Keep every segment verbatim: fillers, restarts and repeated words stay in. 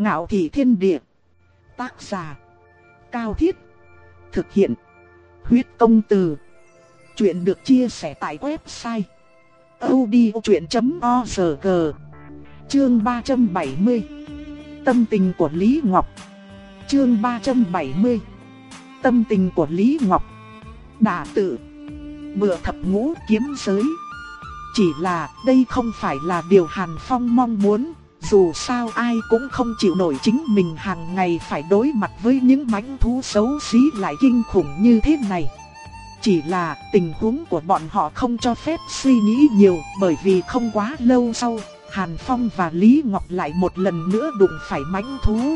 Ngạo Thị Thiên Địa. Tác giả Cao Thiết. Thực hiện Huyết Công Từ. Chuyện được chia sẻ tại website audiochuyện chấm org. Chương ba trăm bảy mươi. Tâm tình của Lý Ngọc. Chương ba trăm bảy mươi. Tâm tình của Lý Ngọc. Đả tự. Bựa thập ngũ kiếm giới. Chỉ là đây không phải là điều Hàn Phong mong muốn. Dù sao ai cũng không chịu nổi chính mình hàng ngày phải đối mặt với những mãnh thú xấu xí lại kinh khủng như thế này. Chỉ là tình huống của bọn họ không cho phép suy nghĩ nhiều, bởi vì không quá lâu sau, Hàn Phong và Lý Ngọc lại một lần nữa đụng phải mãnh thú.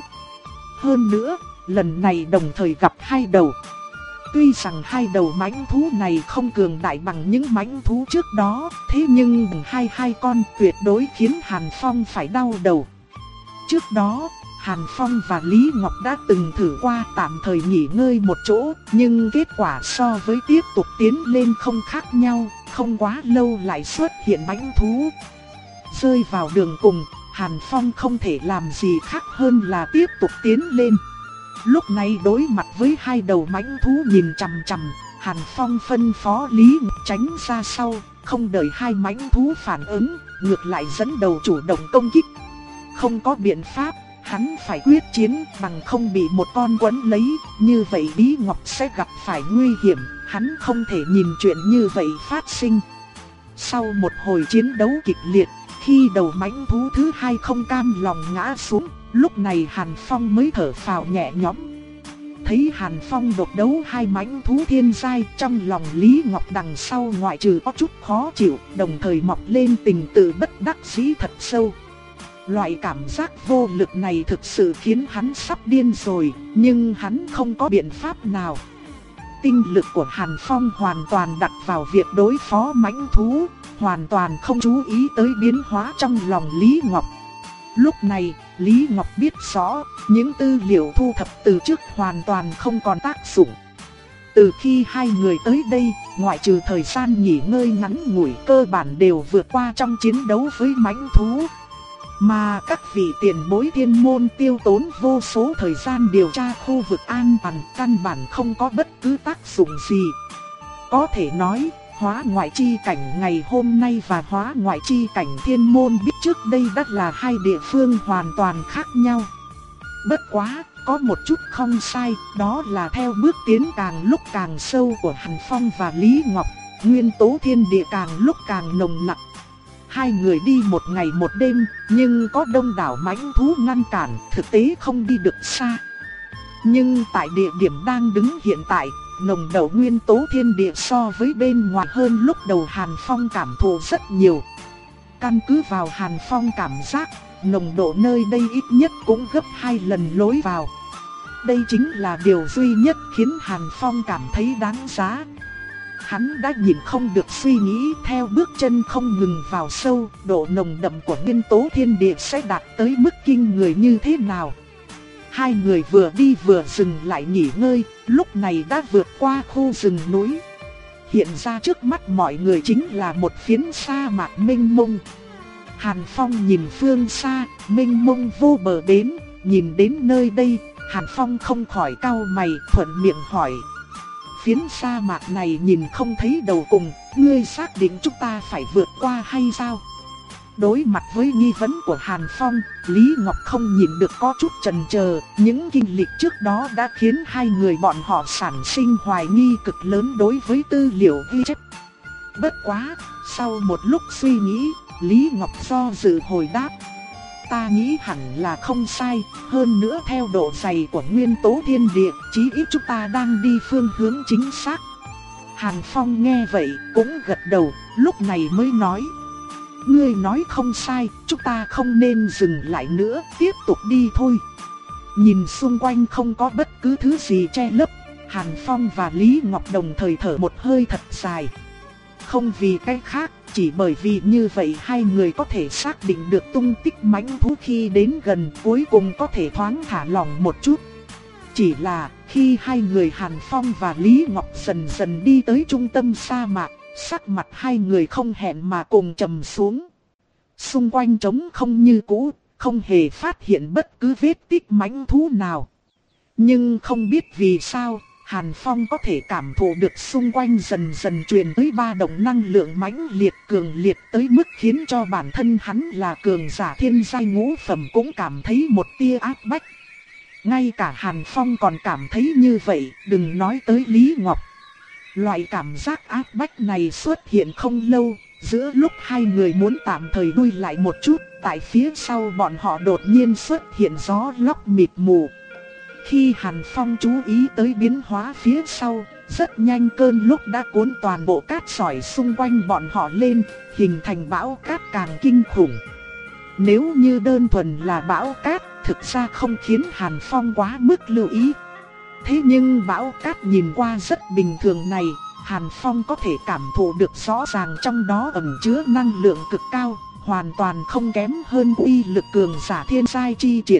Hơn nữa, lần này đồng thời gặp hai đầu. Tuy rằng hai đầu mãnh thú này không cường đại bằng những mãnh thú trước đó, thế nhưng hai hai con tuyệt đối khiến Hàn Phong phải đau đầu. Trước đó, Hàn Phong và Lý Ngọc đã từng thử qua tạm thời nghỉ ngơi một chỗ, nhưng kết quả so với tiếp tục tiến lên không khác nhau, không quá lâu lại xuất hiện mãnh thú. Rơi vào đường cùng, Hàn Phong không thể làm gì khác hơn là tiếp tục tiến lên. Lúc này đối mặt với hai đầu mãnh thú nhìn chằm chằm, Hàn Phong phân phó Lý Ngọc tránh ra sau, không đợi hai mãnh thú phản ứng, ngược lại dẫn đầu chủ động công kích. Không có biện pháp, hắn phải quyết chiến bằng không bị một con quấn lấy, như vậy Lý Ngọc sẽ gặp phải nguy hiểm, hắn không thể nhìn chuyện như vậy phát sinh. Sau một hồi chiến đấu kịch liệt, khi đầu mãnh thú thứ hai không cam lòng ngã xuống, lúc này Hàn Phong mới thở phào nhẹ nhõm. Thấy Hàn Phong độc đấu hai mãnh thú thiên giai, trong lòng Lý Ngọc đằng sau ngoại trừ có chút khó chịu, đồng thời mọc lên tình tự bất đắc dĩ thật sâu. Loại cảm giác vô lực này thực sự khiến hắn sắp điên rồi, nhưng hắn không có biện pháp nào. Tinh lực của Hàn Phong hoàn toàn đặt vào việc đối phó mãnh thú, hoàn toàn không chú ý tới biến hóa trong lòng Lý Ngọc. Lúc này, Lý Ngọc biết rõ, những tư liệu thu thập từ trước hoàn toàn không còn tác dụng. Từ khi hai người tới đây, ngoại trừ thời gian nghỉ ngơi ngắn ngủi cơ bản đều vượt qua trong chiến đấu với mãnh thú. Mà các vị tiền bối thiên môn tiêu tốn vô số thời gian điều tra khu vực an toàn, căn bản không có bất cứ tác dụng gì. Có thể nói, hóa ngoại chi cảnh ngày hôm nay và hóa ngoại chi cảnh thiên môn biết trước đây đã là hai địa phương hoàn toàn khác nhau. Bất quá, có một chút không sai, đó là theo bước tiến càng lúc càng sâu của Hàn Phong và Lý Ngọc, nguyên tố thiên địa càng lúc càng nồng nặc. Hai người đi một ngày một đêm, nhưng có đông đảo mãnh thú ngăn cản, thực tế không đi được xa. Nhưng tại địa điểm đang đứng hiện tại, nồng độ nguyên tố thiên địa so với bên ngoài hơn lúc đầu Hàn Phong cảm thụ rất nhiều. Căn cứ vào Hàn Phong cảm giác, nồng độ nơi đây ít nhất cũng gấp hai lần lối vào. Đây chính là điều duy nhất khiến Hàn Phong cảm thấy đáng giá. Hắn đã nhìn không được suy nghĩ, theo bước chân không ngừng vào sâu, độ nồng đậm của nguyên tố thiên địa sẽ đạt tới mức kinh người như thế nào. Hai người vừa đi vừa dừng lại nghỉ ngơi, lúc này đã vượt qua khu rừng núi. Hiện ra trước mắt mọi người chính là một phiến sa mạc mênh mông. Hàn Phong nhìn phương xa, mênh mông vô bờ bến, nhìn đến nơi đây, Hàn Phong không khỏi cau mày, thuận miệng hỏi. Phiến sa mạc này nhìn không thấy đầu cùng, ngươi xác định chúng ta phải vượt qua hay sao? Đối mặt với nghi vấn của Hàn Phong, Lý Ngọc không nhìn được có chút chần chờ, những kinh lịch trước đó đã khiến hai người bọn họ sản sinh hoài nghi cực lớn đối với tư liệu ghi chép. Bất quá, sau một lúc suy nghĩ, Lý Ngọc do dự hồi đáp. Ta nghĩ hẳn là không sai, hơn nữa theo độ dày của nguyên tố thiên địa, chí ít chúng ta đang đi phương hướng chính xác. Hàn Phong nghe vậy cũng gật đầu, lúc này mới nói. Ngươi nói không sai, chúng ta không nên dừng lại nữa, tiếp tục đi thôi. Nhìn xung quanh không có bất cứ thứ gì che lấp, Hàn Phong và Lý Ngọc đồng thời thở một hơi thật dài. Không vì cái khác, chỉ bởi vì như vậy hai người có thể xác định được tung tích mãnh thú khi đến gần, cuối cùng có thể thoáng thả lỏng một chút. Chỉ là khi hai người Hàn Phong và Lý Ngọc dần dần đi tới trung tâm sa mạc, sắc mặt hai người không hẹn mà cùng trầm xuống. Xung quanh trống không như cũ, không hề phát hiện bất cứ vết tích mãnh thú nào. Nhưng không biết vì sao, Hàn Phong có thể cảm thụ được xung quanh dần dần truyền tới ba động năng lượng mãnh liệt cường liệt tới mức khiến cho bản thân hắn là cường giả thiên giai ngũ phẩm cũng cảm thấy một tia áp bách. Ngay cả Hàn Phong còn cảm thấy như vậy, đừng nói tới Lý Ngọc. Loại cảm giác áp bách này xuất hiện không lâu, giữa lúc hai người muốn tạm thời lui lại một chút, tại phía sau bọn họ đột nhiên xuất hiện gió lốc mịt mù. Khi Hàn Phong chú ý tới biến hóa phía sau, rất nhanh cơn lốc đã cuốn toàn bộ cát sỏi xung quanh bọn họ lên, hình thành bão cát càng kinh khủng. Nếu như đơn thuần là bão cát, thực ra không khiến Hàn Phong quá mức lưu ý. Thế nhưng bão cát nhìn qua rất bình thường này, Hàn Phong có thể cảm thụ được rõ ràng trong đó ẩn chứa năng lượng cực cao, hoàn toàn không kém hơn uy lực cường giả thiên giai chi triển.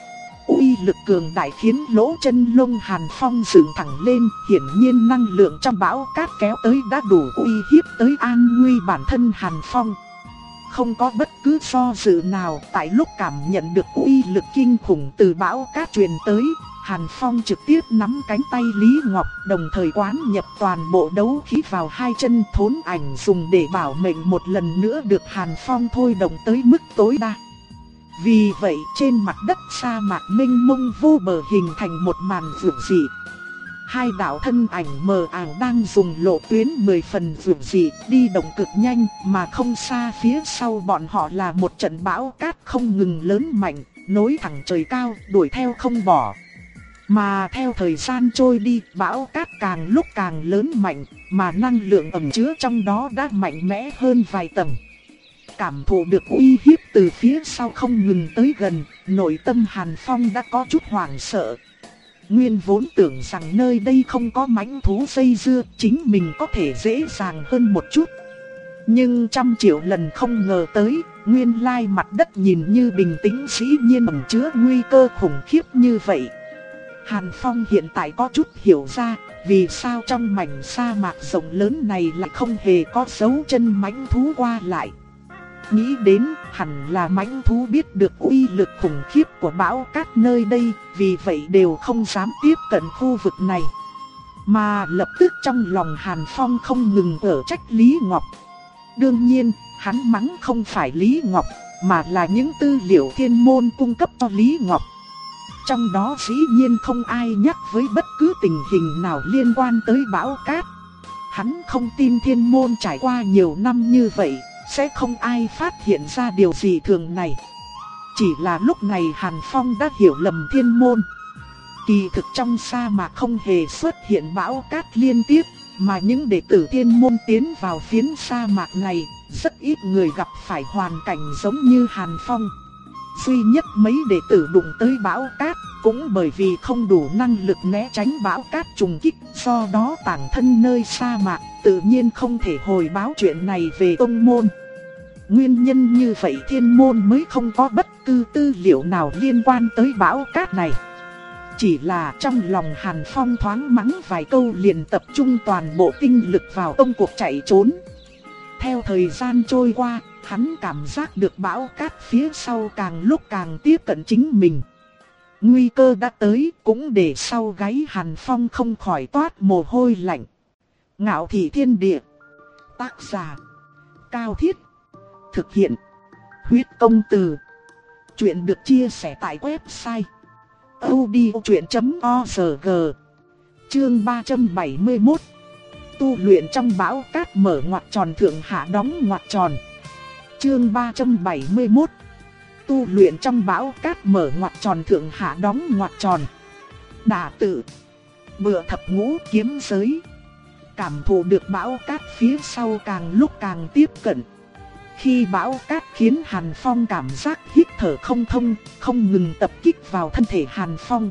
Uy lực cường đại khiến lỗ chân lông Hàn Phong dựng thẳng lên, hiển nhiên năng lượng trong bão cát kéo tới đã đủ uy hiếp tới an nguy bản thân Hàn Phong. Không có bất cứ do dự nào, tại lúc cảm nhận được uy lực kinh khủng từ bão cát truyền tới, Hàn Phong trực tiếp nắm cánh tay Lý Ngọc, đồng thời quán nhập toàn bộ đấu khí vào hai chân, thốn ảnh dùng để bảo mệnh một lần nữa được Hàn Phong thôi động tới mức tối đa. Vì vậy trên mặt đất sa mạc mênh mông vô bờ hình thành một màn vượt dị. Hai đạo thân ảnh mờ ảo đang dùng lộ tuyến mười phần vượt dị đi động cực nhanh, mà không xa phía sau bọn họ là một trận bão cát không ngừng lớn mạnh, nối thẳng trời cao, đuổi theo không bỏ. Mà theo thời gian trôi đi, bão cát càng lúc càng lớn mạnh, mà năng lượng ẩn chứa trong đó đã mạnh mẽ hơn vài tầng. Cảm thụ được uy hiếp từ phía sau không ngừng tới gần, nội tâm Hàn Phong đã có chút hoảng sợ. Nguyên vốn tưởng rằng nơi đây không có mãnh thú dây dưa, chính mình có thể dễ dàng hơn một chút. Nhưng trăm triệu lần không ngờ tới, nguyên lai mặt đất nhìn như bình tĩnh dĩ nhiên ẩn chứa nguy cơ khủng khiếp như vậy. Hàn Phong hiện tại có chút hiểu ra, vì sao trong mảnh sa mạc rộng lớn này lại không hề có dấu chân mãnh thú qua lại. Nghĩ đến hẳn là mãnh thú biết được uy lực khủng khiếp của bão cát nơi đây, vì vậy đều không dám tiếp cận khu vực này. Mà lập tức trong lòng Hàn Phong không ngừng ở trách Lý Ngọc. Đương nhiên, hắn mắng không phải Lý Ngọc, mà là những tư liệu thiên môn cung cấp cho Lý Ngọc. Trong đó dĩ nhiên không ai nhắc với bất cứ tình hình nào liên quan tới bão cát. Hắn không tin thiên môn trải qua nhiều năm như vậy, sẽ không ai phát hiện ra điều gì thường này. Chỉ là lúc này Hàn Phong đã hiểu lầm thiên môn. Kỳ thực trong sa mạc không hề xuất hiện bão cát liên tiếp, mà những đệ tử thiên môn tiến vào phiến sa mạc này, rất ít người gặp phải hoàn cảnh giống như Hàn Phong. Duy nhất mấy đệ tử đụng tới bão cát, cũng bởi vì không đủ năng lực né tránh bão cát trùng kích, do đó tàng thân nơi sa mạc, tự nhiên không thể hồi báo chuyện này về tông môn. Nguyên nhân như vậy thiên môn mới không có bất cứ tư liệu nào liên quan tới bão cát này. Chỉ là trong lòng Hàn Phong thoáng mắng vài câu liền tập trung toàn bộ tinh lực vào công cuộc chạy trốn. Theo thời gian trôi qua, hắn cảm giác được bão cát phía sau càng lúc càng tiếp cận chính mình. Nguy cơ đã tới, cũng để sau gáy Hàn Phong không khỏi toát mồ hôi lạnh. Ngạo Thị Thiên Địa. Tác giả Cao Thiết. Thực hiện Huyết Công Từ. Chuyện được chia sẻ tại website audiochuyện chấm org. Chương ba trăm bảy mươi mốt. Tu luyện trong bão cát mở ngoặc tròn thượng hạ đóng ngoặc tròn. Chương ba trăm bảy mươi mốt. Tu luyện trong bão cát mở ngoặc tròn thượng hạ đóng ngoặc tròn. Đả tự. Bựa thập ngũ kiếm giới. Cảm thụ được bão cát phía sau càng lúc càng tiếp cận. Khi bão cát khiến Hàn Phong cảm giác hít thở không thông, không ngừng tập kích vào thân thể Hàn Phong.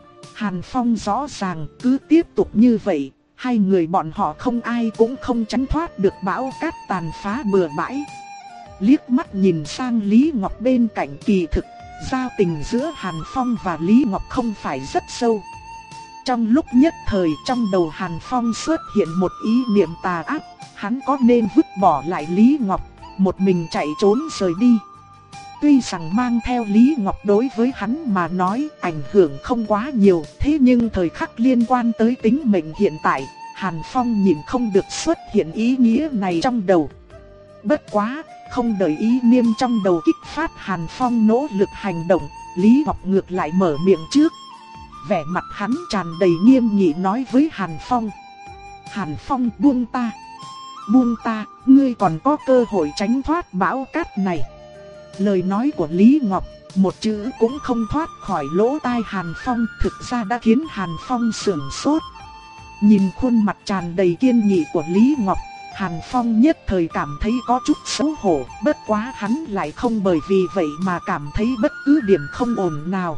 Hàn Phong rõ ràng cứ tiếp tục như vậy, hai người bọn họ không ai cũng không tránh thoát được bão cát tàn phá bừa bãi. Liếc mắt nhìn sang Lý Ngọc bên cạnh, kỳ thực, giao tình giữa Hàn Phong và Lý Ngọc không phải rất sâu. Trong lúc nhất thời trong đầu Hàn Phong xuất hiện một ý niệm tà ác, hắn có nên vứt bỏ lại Lý Ngọc, một mình chạy trốn rời đi. Tuy rằng mang theo Lý Ngọc đối với hắn mà nói ảnh hưởng không quá nhiều, thế nhưng thời khắc liên quan tới tính mệnh hiện tại, Hàn Phong nhìn không được xuất hiện ý nghĩa này trong đầu. Bất quá, không đợi ý niệm trong đầu kích phát, Hàn Phong nỗ lực hành động, Lý Ngọc ngược lại mở miệng trước. Vẻ mặt hắn tràn đầy nghiêm nghị nói với Hàn Phong. Hàn Phong, buông ta. Buông ta, ngươi còn có cơ hội tránh thoát bão cát này. Lời nói của Lý Ngọc, một chữ cũng không thoát khỏi lỗ tai Hàn Phong, thực ra đã khiến Hàn Phong sửng sốt. Nhìn khuôn mặt tràn đầy kiên nghị của Lý Ngọc, Hàn Phong nhất thời cảm thấy có chút xấu hổ, bất quá hắn lại không bởi vì vậy mà cảm thấy bất cứ điểm không ổn nào.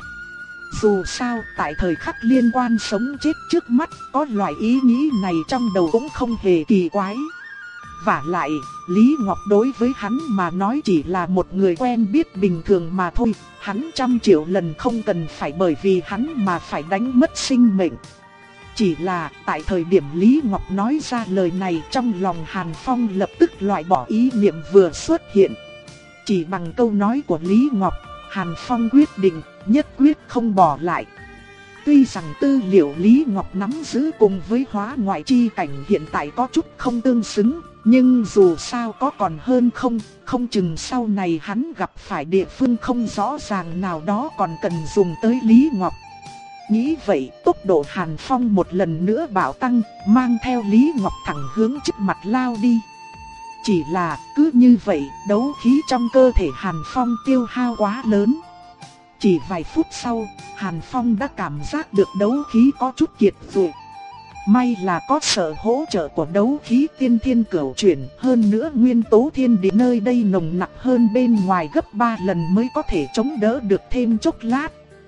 Dù sao, tại thời khắc liên quan sống chết trước mắt, có loại ý nghĩ này trong đầu cũng không hề kỳ quái. Vả lại, Lý Ngọc đối với hắn mà nói chỉ là một người quen biết bình thường mà thôi, hắn trăm triệu lần không cần phải bởi vì hắn mà phải đánh mất sinh mệnh. Chỉ là tại thời điểm Lý Ngọc nói ra lời này, trong lòng Hàn Phong lập tức loại bỏ ý niệm vừa xuất hiện. Chỉ bằng câu nói của Lý Ngọc, Hàn Phong quyết định nhất quyết không bỏ lại. Tuy rằng tư liệu Lý Ngọc nắm giữ cùng với hóa ngoại chi cảnh hiện tại có chút không tương xứng, nhưng dù sao có còn hơn không, không chừng sau này hắn gặp phải địa phương không rõ ràng nào đó còn cần dùng tới Lý Ngọc. Nghĩ vậy, tốc độ Hàn Phong một lần nữa bạo tăng, mang theo Lý Ngọc thẳng hướng trước mặt lao đi. Chỉ là cứ như vậy, đấu khí trong cơ thể Hàn Phong tiêu hao quá lớn. Chỉ vài phút sau, Hàn Phong đã cảm giác được đấu khí có chút kiệt rồi. May là có sự hỗ trợ của đấu khí tiên thiên cửu chuyển, hơn nữa nguyên tố thiên địa nơi đây nồng nặc hơn bên ngoài gấp ba lần mới có thể chống đỡ được thêm chốc lát.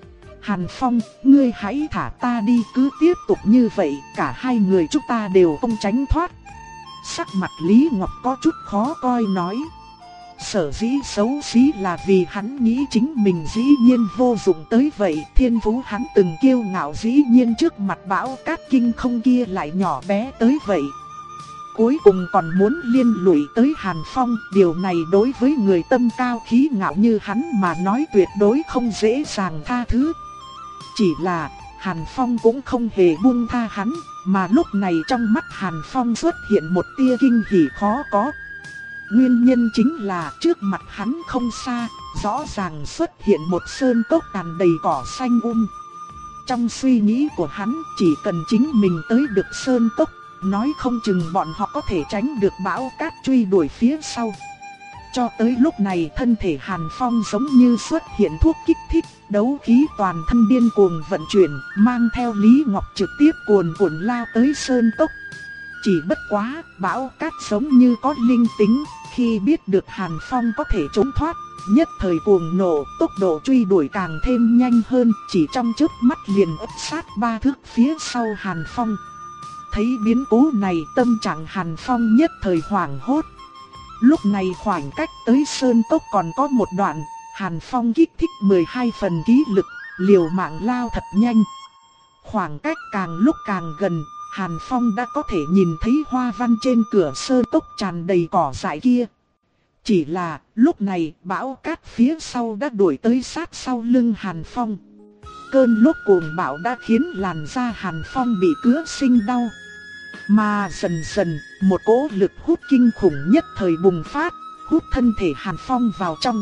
Hàn Phong, ngươi hãy thả ta đi, cứ tiếp tục như vậy, cả hai người chúng ta đều không tránh thoát. Sắc mặt Lý Ngọc có chút khó coi nói. Sở dĩ xấu xí là vì hắn nghĩ chính mình dĩ nhiên vô dụng tới vậy, thiên phú hắn từng kiêu ngạo dĩ nhiên trước mặt bão cát kinh không kia lại nhỏ bé tới vậy. Cuối cùng còn muốn liên lụy tới Hàn Phong, điều này đối với người tâm cao khí ngạo như hắn mà nói tuyệt đối không dễ dàng tha thứ. Chỉ là Hàn Phong cũng không hề buông tha hắn, mà lúc này trong mắt Hàn Phong xuất hiện một tia kinh hỉ khó có. Nguyên nhân chính là trước mặt hắn không xa, rõ ràng xuất hiện một sơn cốc tràn đầy cỏ xanh um. Trong suy nghĩ của hắn, chỉ cần chính mình tới được sơn cốc, nói không chừng bọn họ có thể tránh được bão cát truy đuổi phía sau. Cho tới lúc này thân thể Hàn Phong giống như xuất hiện thuốc kích thích, đấu khí toàn thân điên cuồng vận chuyển, mang theo Lý Ngọc trực tiếp cuồn cuộn lao tới sơn cốc. Chỉ bất quá, bão cát giống như có linh tính, khi biết được Hàn Phong có thể trốn thoát, nhất thời cuồng nổ, tốc độ truy đuổi càng thêm nhanh hơn, chỉ trong chớp mắt liền ấp sát ba thước phía sau Hàn Phong. Thấy biến cố này, tâm trạng Hàn Phong nhất thời hoảng hốt. Lúc này khoảng cách tới sơn cốc còn có một đoạn, Hàn Phong kích thích mười hai phần khí lực, liều mạng lao thật nhanh. Khoảng cách càng lúc càng gần, Hàn Phong đã có thể nhìn thấy hoa văn trên cửa sơn cốc tràn đầy cỏ dại kia. Chỉ là lúc này bão cát phía sau đã đuổi tới sát sau lưng Hàn Phong. Cơn lốc cuồng bão đã khiến làn da Hàn Phong bị cứa sinh đau. Mà dần dần, một cỗ lực hút kinh khủng nhất thời bùng phát, hút thân thể Hàn Phong vào trong.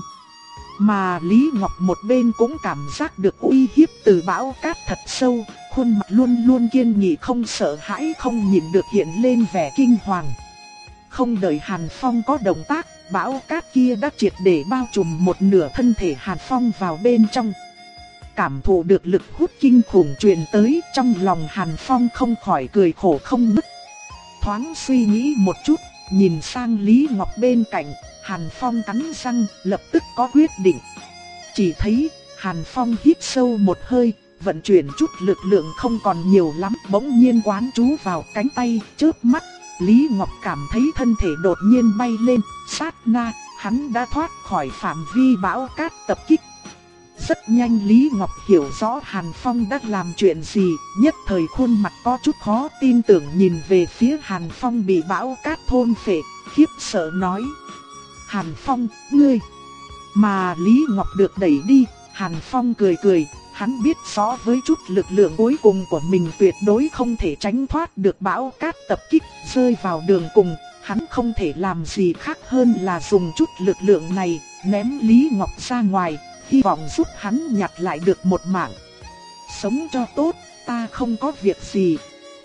Mà Lý Ngọc một bên cũng cảm giác được uy hiếp từ bão cát thật sâu, khuôn mặt luôn luôn kiên nghị không sợ hãi, không nhìn được hiện lên vẻ kinh hoàng. Không đợi Hàn Phong có động tác, bão cát kia đã triệt để bao trùm một nửa thân thể Hàn Phong vào bên trong. Cảm thụ được lực hút kinh khủng truyền tới, trong lòng Hàn Phong không khỏi cười khổ không nứt. Thoáng suy nghĩ một chút, nhìn sang Lý Ngọc bên cạnh, Hàn Phong cắn răng, lập tức có quyết định. Chỉ thấy Hàn Phong hít sâu một hơi, vận chuyển chút lực lượng không còn nhiều lắm, bỗng nhiên quán chú vào cánh tay, chớp mắt, Lý Ngọc cảm thấy thân thể đột nhiên bay lên, sát na, hắn đã thoát khỏi phạm vi bão cát tập kích. Rất nhanh Lý Ngọc hiểu rõ Hàn Phong đã làm chuyện gì, nhất thời khuôn mặt có chút khó tin tưởng nhìn về phía Hàn Phong bị bão cát thôn phệ, khiếp sợ nói. Hàn Phong, ngươi, Mà Lý Ngọc được đẩy đi, Hàn Phong cười cười, hắn biết rõ với chút lực lượng cuối cùng của mình tuyệt đối không thể tránh thoát được bão cát tập kích, rơi vào đường cùng, hắn không thể làm gì khác hơn là dùng chút lực lượng này, ném Lý Ngọc ra ngoài, hy vọng giúp hắn nhặt lại được một mạng. Sống cho tốt, ta không có việc gì.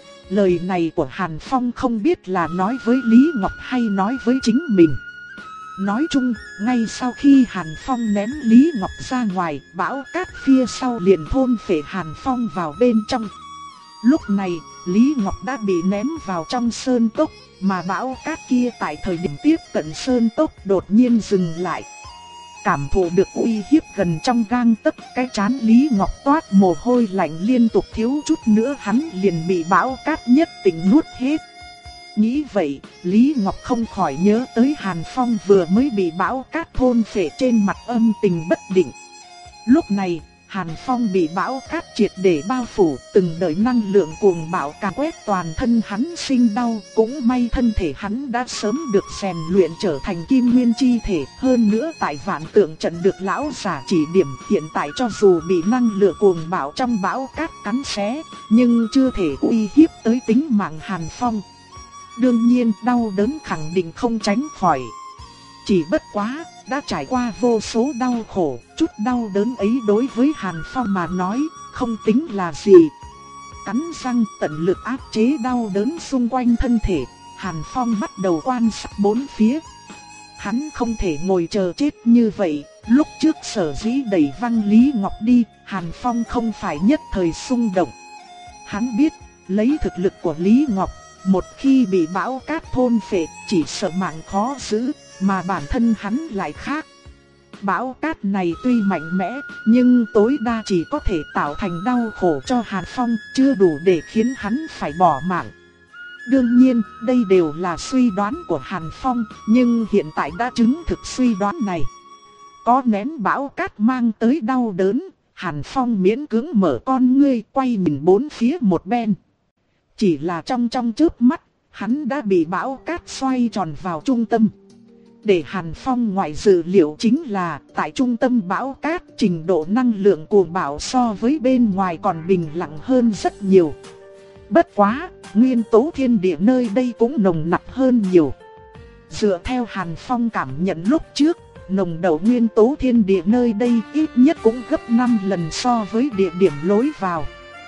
Lời này của Hàn Phong không biết là nói với Lý Ngọc hay nói với chính mình. Nói chung, ngay sau khi Hàn Phong ném Lý Ngọc ra ngoài, bão cát phía sau liền thôn phệ Hàn Phong vào bên trong. Lúc này, Lý Ngọc đã bị ném vào trong sơn cốc, mà bão cát kia tại thời điểm tiếp cận sơn cốc đột nhiên dừng lại. Cảm thụ được uy hiếp gần trong gang tấc, cái trán Lý Ngọc toát mồ hôi lạnh liên tục, thiếu chút nữa hắn liền bị bão cát nhất định nuốt hết. Nghĩ vậy, Lý Ngọc không khỏi nhớ tới Hàn Phong vừa mới bị bão cát thôn phệ, trên mặt âm tình bất định. Lúc này, Hàn Phong bị bão cát triệt để bao phủ, từng đợt năng lượng cuồng bạo càn quét toàn thân hắn, sinh đau. Cũng may thân thể hắn đã sớm được rèn luyện trở thành kim nguyên chi thể, hơn nữa tại vạn tượng trận được lão giả chỉ điểm, hiện tại cho dù bị năng lượng cuồng bạo trong bão cát cắn xé, nhưng chưa thể uy hiếp tới tính mạng Hàn Phong. Đương nhiên đau đớn khẳng định không tránh khỏi. Chỉ bất quá, đã trải qua vô số đau khổ, chút đau đớn ấy đối với Hàn Phong mà nói, không tính là gì. Cắn răng tận lực áp chế đau đớn xung quanh thân thể, Hàn Phong bắt đầu quan sát bốn phía. Hắn không thể ngồi chờ chết như vậy, lúc trước sở dĩ đẩy văng Lý Ngọc đi, Hàn Phong không phải nhất thời xung động. Hắn biết, lấy thực lực của Lý Ngọc, một khi bị bão cát thôn phệ, chỉ sợ mạng khó giữ, mà bản thân hắn lại khác. Bão cát này tuy mạnh mẽ, nhưng tối đa chỉ có thể tạo thành đau khổ cho Hàn Phong, chưa đủ để khiến hắn phải bỏ mạng. Đương nhiên, đây đều là suy đoán của Hàn Phong, nhưng hiện tại đã chứng thực suy đoán này. Có nén bão cát mang tới đau đớn, Hàn Phong miễn cưỡng mở con ngươi, quay nhìn bốn phía một bên. Chỉ là trong trong chớp mắt, hắn đã bị bão cát xoay tròn vào trung tâm. Để Hàn Phong ngoài dự liệu chính là, tại trung tâm bão cát, trình độ năng lượng cuồng bạo so với bên ngoài còn bình lặng hơn rất nhiều. Bất quá, nguyên tố thiên địa nơi đây cũng nồng nặc hơn nhiều. Dựa theo Hàn Phong cảm nhận lúc trước, nồng độ nguyên tố thiên địa nơi đây ít nhất cũng gấp năm lần so với địa điểm lối vào.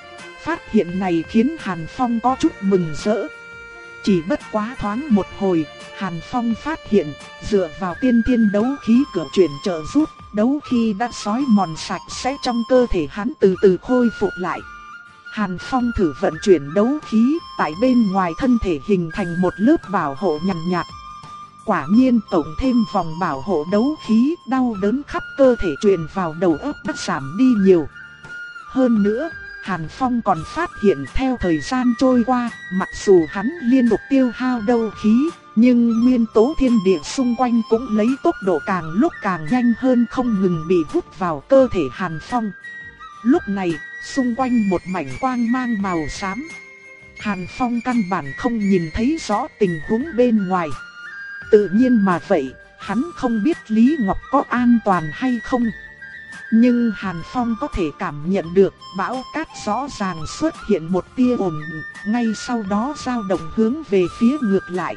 Phát hiện này khiến Hàn Phong có chút mừng rỡ. Chỉ bất quá thoáng một hồi, Hàn Phong phát hiện, dựa vào tiên thiên đấu khí cửa chuyển trợ giúp, đấu khí đã xói mòn sạch sẽ trong cơ thể hắn từ từ khôi phục lại. Hàn Phong thử vận chuyển đấu khí, tại bên ngoài thân thể hình thành một lớp bảo hộ nhàn nhạt. Quả nhiên tổng thêm vòng bảo hộ đấu khí, đau đớn khắp cơ thể truyền vào đầu óc đã giảm đi nhiều. Hơn nữa, Hàn Phong còn phát hiện theo thời gian trôi qua, mặc dù hắn liên tục tiêu hao đấu khí, nhưng nguyên tố thiên địa xung quanh cũng lấy tốc độ càng lúc càng nhanh hơn, không ngừng bị hút vào cơ thể Hàn Phong. Lúc này, xung quanh một mảnh quang mang màu xám. Hàn Phong căn bản không nhìn thấy rõ tình huống bên ngoài. Tự nhiên mà vậy, hắn không biết Lý Ngọc có an toàn hay không. Nhưng Hàn Phong có thể cảm nhận được bão cát rõ ràng xuất hiện một tia ồn, ngay sau đó dao động hướng về phía ngược lại.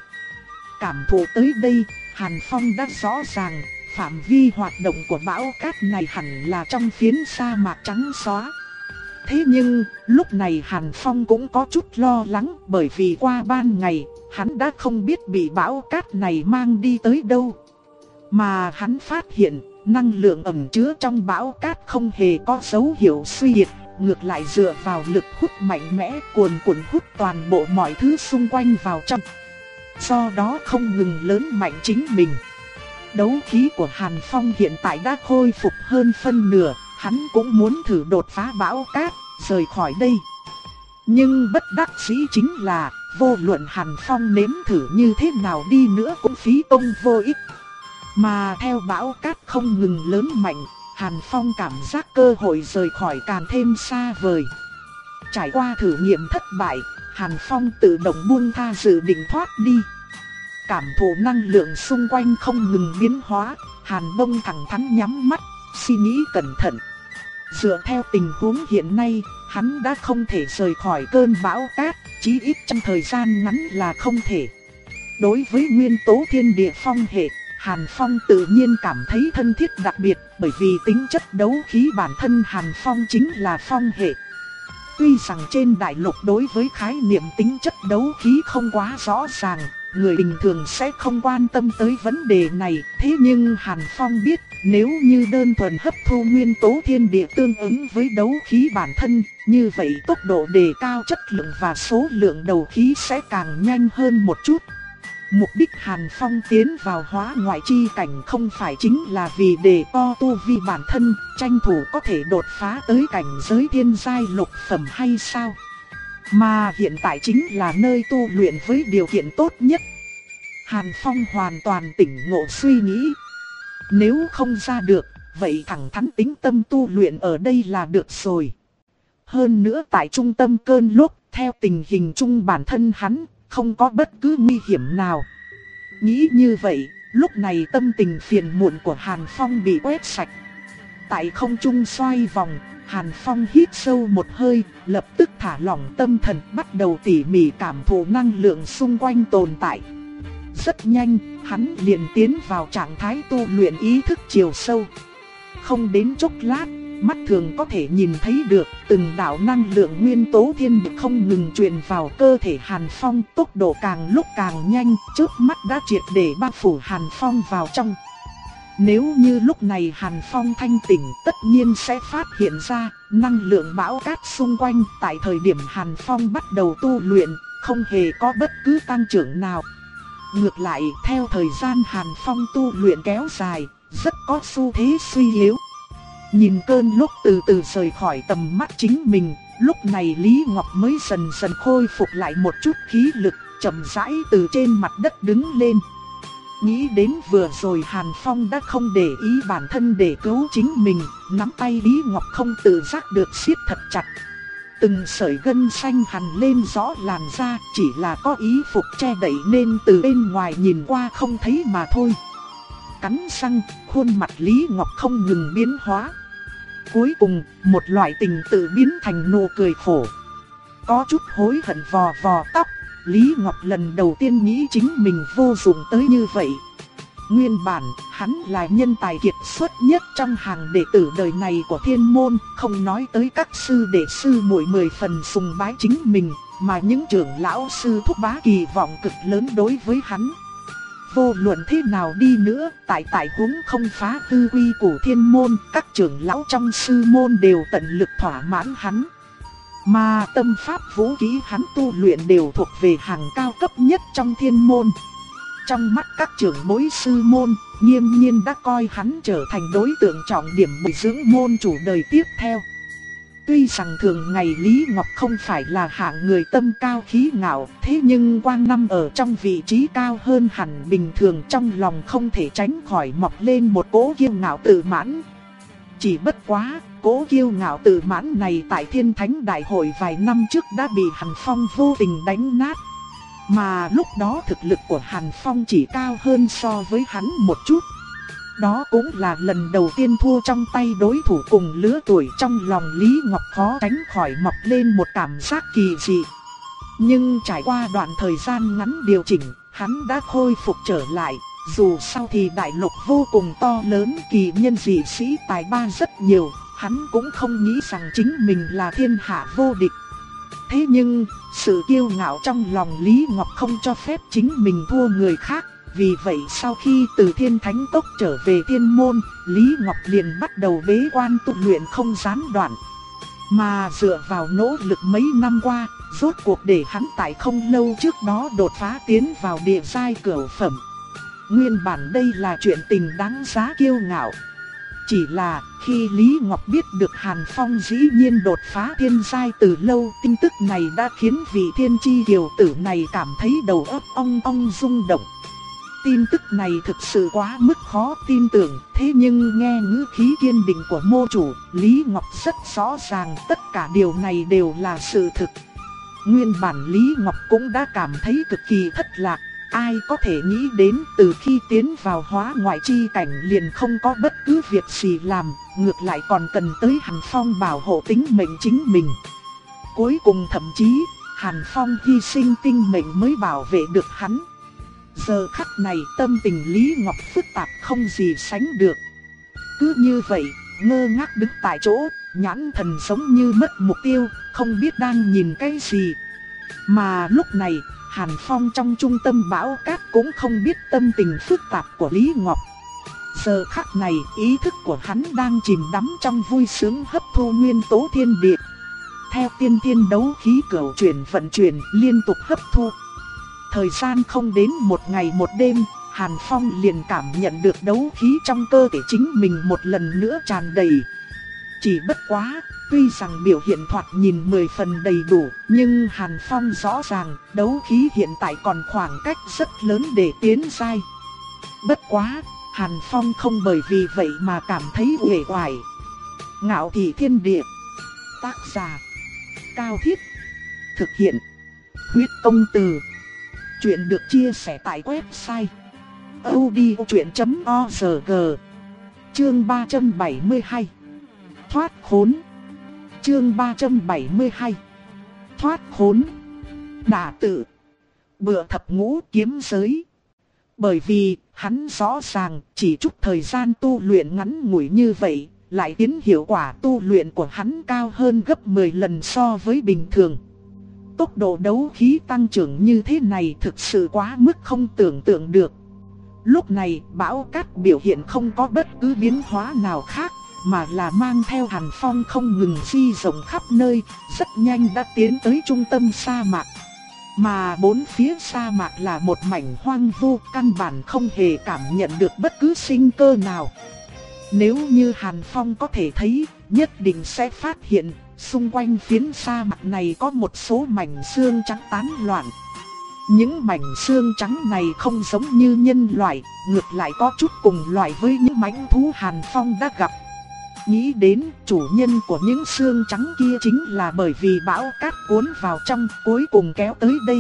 Cảm thụ tới đây, Hàn Phong đã rõ ràng, phạm vi hoạt động của bão cát này hẳn là trong phiến sa mạc trắng xóa. Thế nhưng, lúc này Hàn Phong cũng có chút lo lắng, bởi vì qua ban ngày, hắn đã không biết bị bão cát này mang đi tới đâu. Mà hắn phát hiện, năng lượng ẩn chứa trong bão cát không hề có dấu hiệu suy kiệt, ngược lại dựa vào lực hút mạnh mẽ cuồn cuộn hút toàn bộ mọi thứ xung quanh vào trong. Do đó không ngừng lớn mạnh chính mình. Đấu khí của Hàn Phong hiện tại đã khôi phục hơn phân nửa, hắn cũng muốn thử đột phá bão cát, rời khỏi đây. Nhưng bất đắc dĩ chính là, vô luận Hàn Phong nếm thử như thế nào đi nữa cũng phí công vô ích. Mà theo bão cát không ngừng lớn mạnh, Hàn Phong cảm giác cơ hội rời khỏi càng thêm xa vời. Trải qua thử nghiệm thất bại, Hàn Phong tự động buông tha dự định thoát đi. Cảm thụ năng lượng xung quanh không ngừng biến hóa, Hàn Bông thẳng thắn nhắm mắt, suy nghĩ cẩn thận. Dựa theo tình huống hiện nay, hắn đã không thể rời khỏi cơn bão cát, chí ít trong thời gian ngắn là không thể. Đối với nguyên tố thiên địa phong hệ, Hàn Phong tự nhiên cảm thấy thân thiết đặc biệt, bởi vì tính chất đấu khí bản thân Hàn Phong chính là phong hệ. Tuy rằng trên đại lục đối với khái niệm tính chất đấu khí không quá rõ ràng, người bình thường sẽ không quan tâm tới vấn đề này, thế nhưng Hàn Phong biết, nếu như đơn thuần hấp thu nguyên tố thiên địa tương ứng với đấu khí bản thân, như vậy tốc độ đề cao chất lượng và số lượng đấu khí sẽ càng nhanh hơn một chút. Mục đích Hàn Phong tiến vào hóa ngoại chi cảnh không phải chính là vì đề to tu vi bản thân, tranh thủ có thể đột phá tới cảnh giới thiên giai lục phẩm hay sao? Mà hiện tại chính là nơi tu luyện với điều kiện tốt nhất. Hàn Phong hoàn toàn tỉnh ngộ suy nghĩ. Nếu không ra được, vậy thẳng thắn tính tâm tu luyện ở đây là được rồi. Hơn nữa tại trung tâm cơn lốc, theo tình hình chung bản thân hắn, không có bất cứ nguy hiểm nào. Nghĩ như vậy, lúc này tâm tình phiền muộn của Hàn Phong bị quét sạch. Tại không trung xoay vòng, Hàn Phong hít sâu một hơi, lập tức thả lỏng tâm thần, bắt đầu tỉ mỉ cảm thụ năng lượng xung quanh tồn tại. Rất nhanh, hắn liền tiến vào trạng thái tu luyện ý thức chiều sâu. Không đến chốc lát, mắt thường có thể nhìn thấy được từng đạo năng lượng nguyên tố thiên địa không ngừng truyền vào cơ thể Hàn Phong, tốc độ càng lúc càng nhanh, chớp mắt đã triệt để bao phủ Hàn Phong vào trong. Nếu như lúc này Hàn Phong thanh tỉnh, tất nhiên sẽ phát hiện ra năng lượng bão cát xung quanh tại thời điểm Hàn Phong bắt đầu tu luyện, không hề có bất cứ tăng trưởng nào. Ngược lại, theo thời gian Hàn Phong tu luyện kéo dài, rất có xu thế suy yếu. Nhìn cơn lốc từ từ rời khỏi tầm mắt chính mình, lúc này Lý Ngọc mới dần dần khôi phục lại một chút khí lực, chậm rãi từ trên mặt đất đứng lên. Nghĩ đến vừa rồi Hàn Phong đã không để ý bản thân để cứu chính mình, nắm tay Lý Ngọc không tự giác được siết thật chặt. Từng sợi gân xanh hằn lên rõ làn da, chỉ là có ý phục che đậy nên từ bên ngoài nhìn qua không thấy mà thôi. Cắn răng, khuôn mặt Lý Ngọc không ngừng biến hóa. Cuối cùng, một loại tình tự biến thành nụ cười khổ. Có chút hối hận vò vò tóc, Lý Ngọc lần đầu tiên nghĩ chính mình vô dụng tới như vậy. Nguyên bản, hắn là nhân tài kiệt xuất nhất trong hàng đệ tử đời này của thiên môn, không nói tới các sư đệ sư muội mười phần sùng bái chính mình, mà những trưởng lão sư thúc bá kỳ vọng cực lớn đối với hắn. Vô luận thế nào đi nữa, tại tại huống không phá hư quy của thiên môn, các trưởng lão trong sư môn đều tận lực thỏa mãn hắn. Mà tâm pháp vũ khí hắn tu luyện đều thuộc về hàng cao cấp nhất trong thiên môn. Trong mắt các trưởng bối sư môn, nghiêm nhiên đã coi hắn trở thành đối tượng trọng điểm bồi dưỡng môn chủ đời tiếp theo. Tuy rằng thường ngày Lý Ngọc không phải là hạng người tâm cao khí ngạo, thế nhưng quang năm ở trong vị trí cao hơn hẳn bình thường, trong lòng không thể tránh khỏi mọc lên một cỗ kiêu ngạo tự mãn. Chỉ bất quá, cỗ kiêu ngạo tự mãn này tại Thiên Thánh Đại Hội vài năm trước đã bị Hàn Phong vô tình đánh nát. Mà lúc đó thực lực của Hàn Phong chỉ cao hơn so với hắn một chút. Đó cũng là lần đầu tiên thua trong tay đối thủ cùng lứa tuổi, trong lòng Lý Ngọc khó tránh khỏi mọc lên một cảm giác kỳ dị. Nhưng trải qua đoạn thời gian ngắn điều chỉnh, hắn đã khôi phục trở lại. Dù sao thì đại lục vô cùng to lớn, kỳ nhân dị sĩ tài ba rất nhiều, hắn cũng không nghĩ rằng chính mình là thiên hạ vô địch. Thế nhưng, sự kiêu ngạo trong lòng Lý Ngọc không cho phép chính mình thua người khác. Vì vậy sau khi từ Thiên Thánh Tốc trở về thiên môn, Lý Ngọc liền bắt đầu bế quan tu luyện không gián đoạn. Mà dựa vào nỗ lực mấy năm qua, rốt cuộc để hắn tại không lâu trước đó đột phá tiến vào địa giai cửu phẩm. Nguyên bản đây là chuyện tình đáng giá kiêu ngạo. Chỉ là khi Lý Ngọc biết được Hàn Phong dĩ nhiên đột phá thiên giai từ lâu, tin tức này đã khiến vị thiên chi kiều tử này cảm thấy đầu óc ong ong rung động. Tin tức này thực sự quá mức khó tin tưởng, thế nhưng nghe ngữ khí kiên định của mô chủ, Lý Ngọc rất rõ ràng tất cả điều này đều là sự thực. Nguyên bản Lý Ngọc cũng đã cảm thấy cực kỳ thất lạc, Ai có thể nghĩ đến từ khi tiến vào hóa ngoại chi cảnh liền không có bất cứ việc gì làm, ngược lại còn cần tới Hàn Phong bảo hộ tính mệnh chính mình. Cuối cùng thậm chí, Hàn Phong hy sinh tinh mệnh mới bảo vệ được hắn. Giờ khắc này tâm tình Lý Ngọc phức tạp không gì sánh được. Cứ như vậy, ngơ ngác đứng tại chỗ, nhãn thần giống như mất mục tiêu, không biết đang nhìn cái gì. Mà lúc này, Hàn Phong trong trung tâm bão cát cũng không biết tâm tình phức tạp của Lý Ngọc. Giờ khắc này, ý thức của hắn đang chìm đắm trong vui sướng hấp thu nguyên tố thiên địa. Theo tiên thiên đấu khí cửu chuyển vận chuyển liên tục hấp thu. Thời gian không đến một ngày một đêm, Hàn Phong liền cảm nhận được đấu khí trong cơ thể chính mình một lần nữa tràn đầy. Chỉ bất quá, tuy rằng biểu hiện thoạt nhìn mười phần đầy đủ, nhưng Hàn Phong rõ ràng đấu khí hiện tại còn khoảng cách rất lớn để tiến giai. Bất quá, Hàn Phong không bởi vì vậy mà cảm thấy uể oải. Ngạo Thị Thiên Địa. Tác giả: Cao Thiết. Thực hiện: Huyết Công Từ. Chuyện được chia sẻ tại website audiochuyện chấm org. Chương ba trăm bảy mươi hai. Thoát khốn. Chương ba trăm bảy mươi hai. Thoát khốn. Đả tự. Bựa thập ngũ kiếm giới. Bởi vì hắn rõ ràng chỉ chút thời gian tu luyện ngắn ngủi như vậy, lại khiến hiệu quả tu luyện của hắn cao hơn gấp mười lần so với bình thường. Tốc độ đấu khí tăng trưởng như thế này thực sự quá mức không tưởng tượng được. Lúc này bão cát biểu hiện không có bất cứ biến hóa nào khác, mà là mang theo Hàn Phong không ngừng di rộng khắp nơi, rất nhanh đã tiến tới trung tâm sa mạc. Mà bốn phía sa mạc là một mảnh hoang vu, căn bản không hề cảm nhận được bất cứ sinh cơ nào. Nếu như Hàn Phong có thể thấy, nhất định sẽ phát hiện xung quanh phiến sa mạc này có một số mảnh xương trắng tán loạn. Những mảnh xương trắng này không giống như nhân loại, ngược lại có chút cùng loại với những mãnh thú Hàn Phong đã gặp. Nghĩ đến chủ nhân của những xương trắng kia chính là bởi vì bão cát cuốn vào trong cuối cùng kéo tới đây.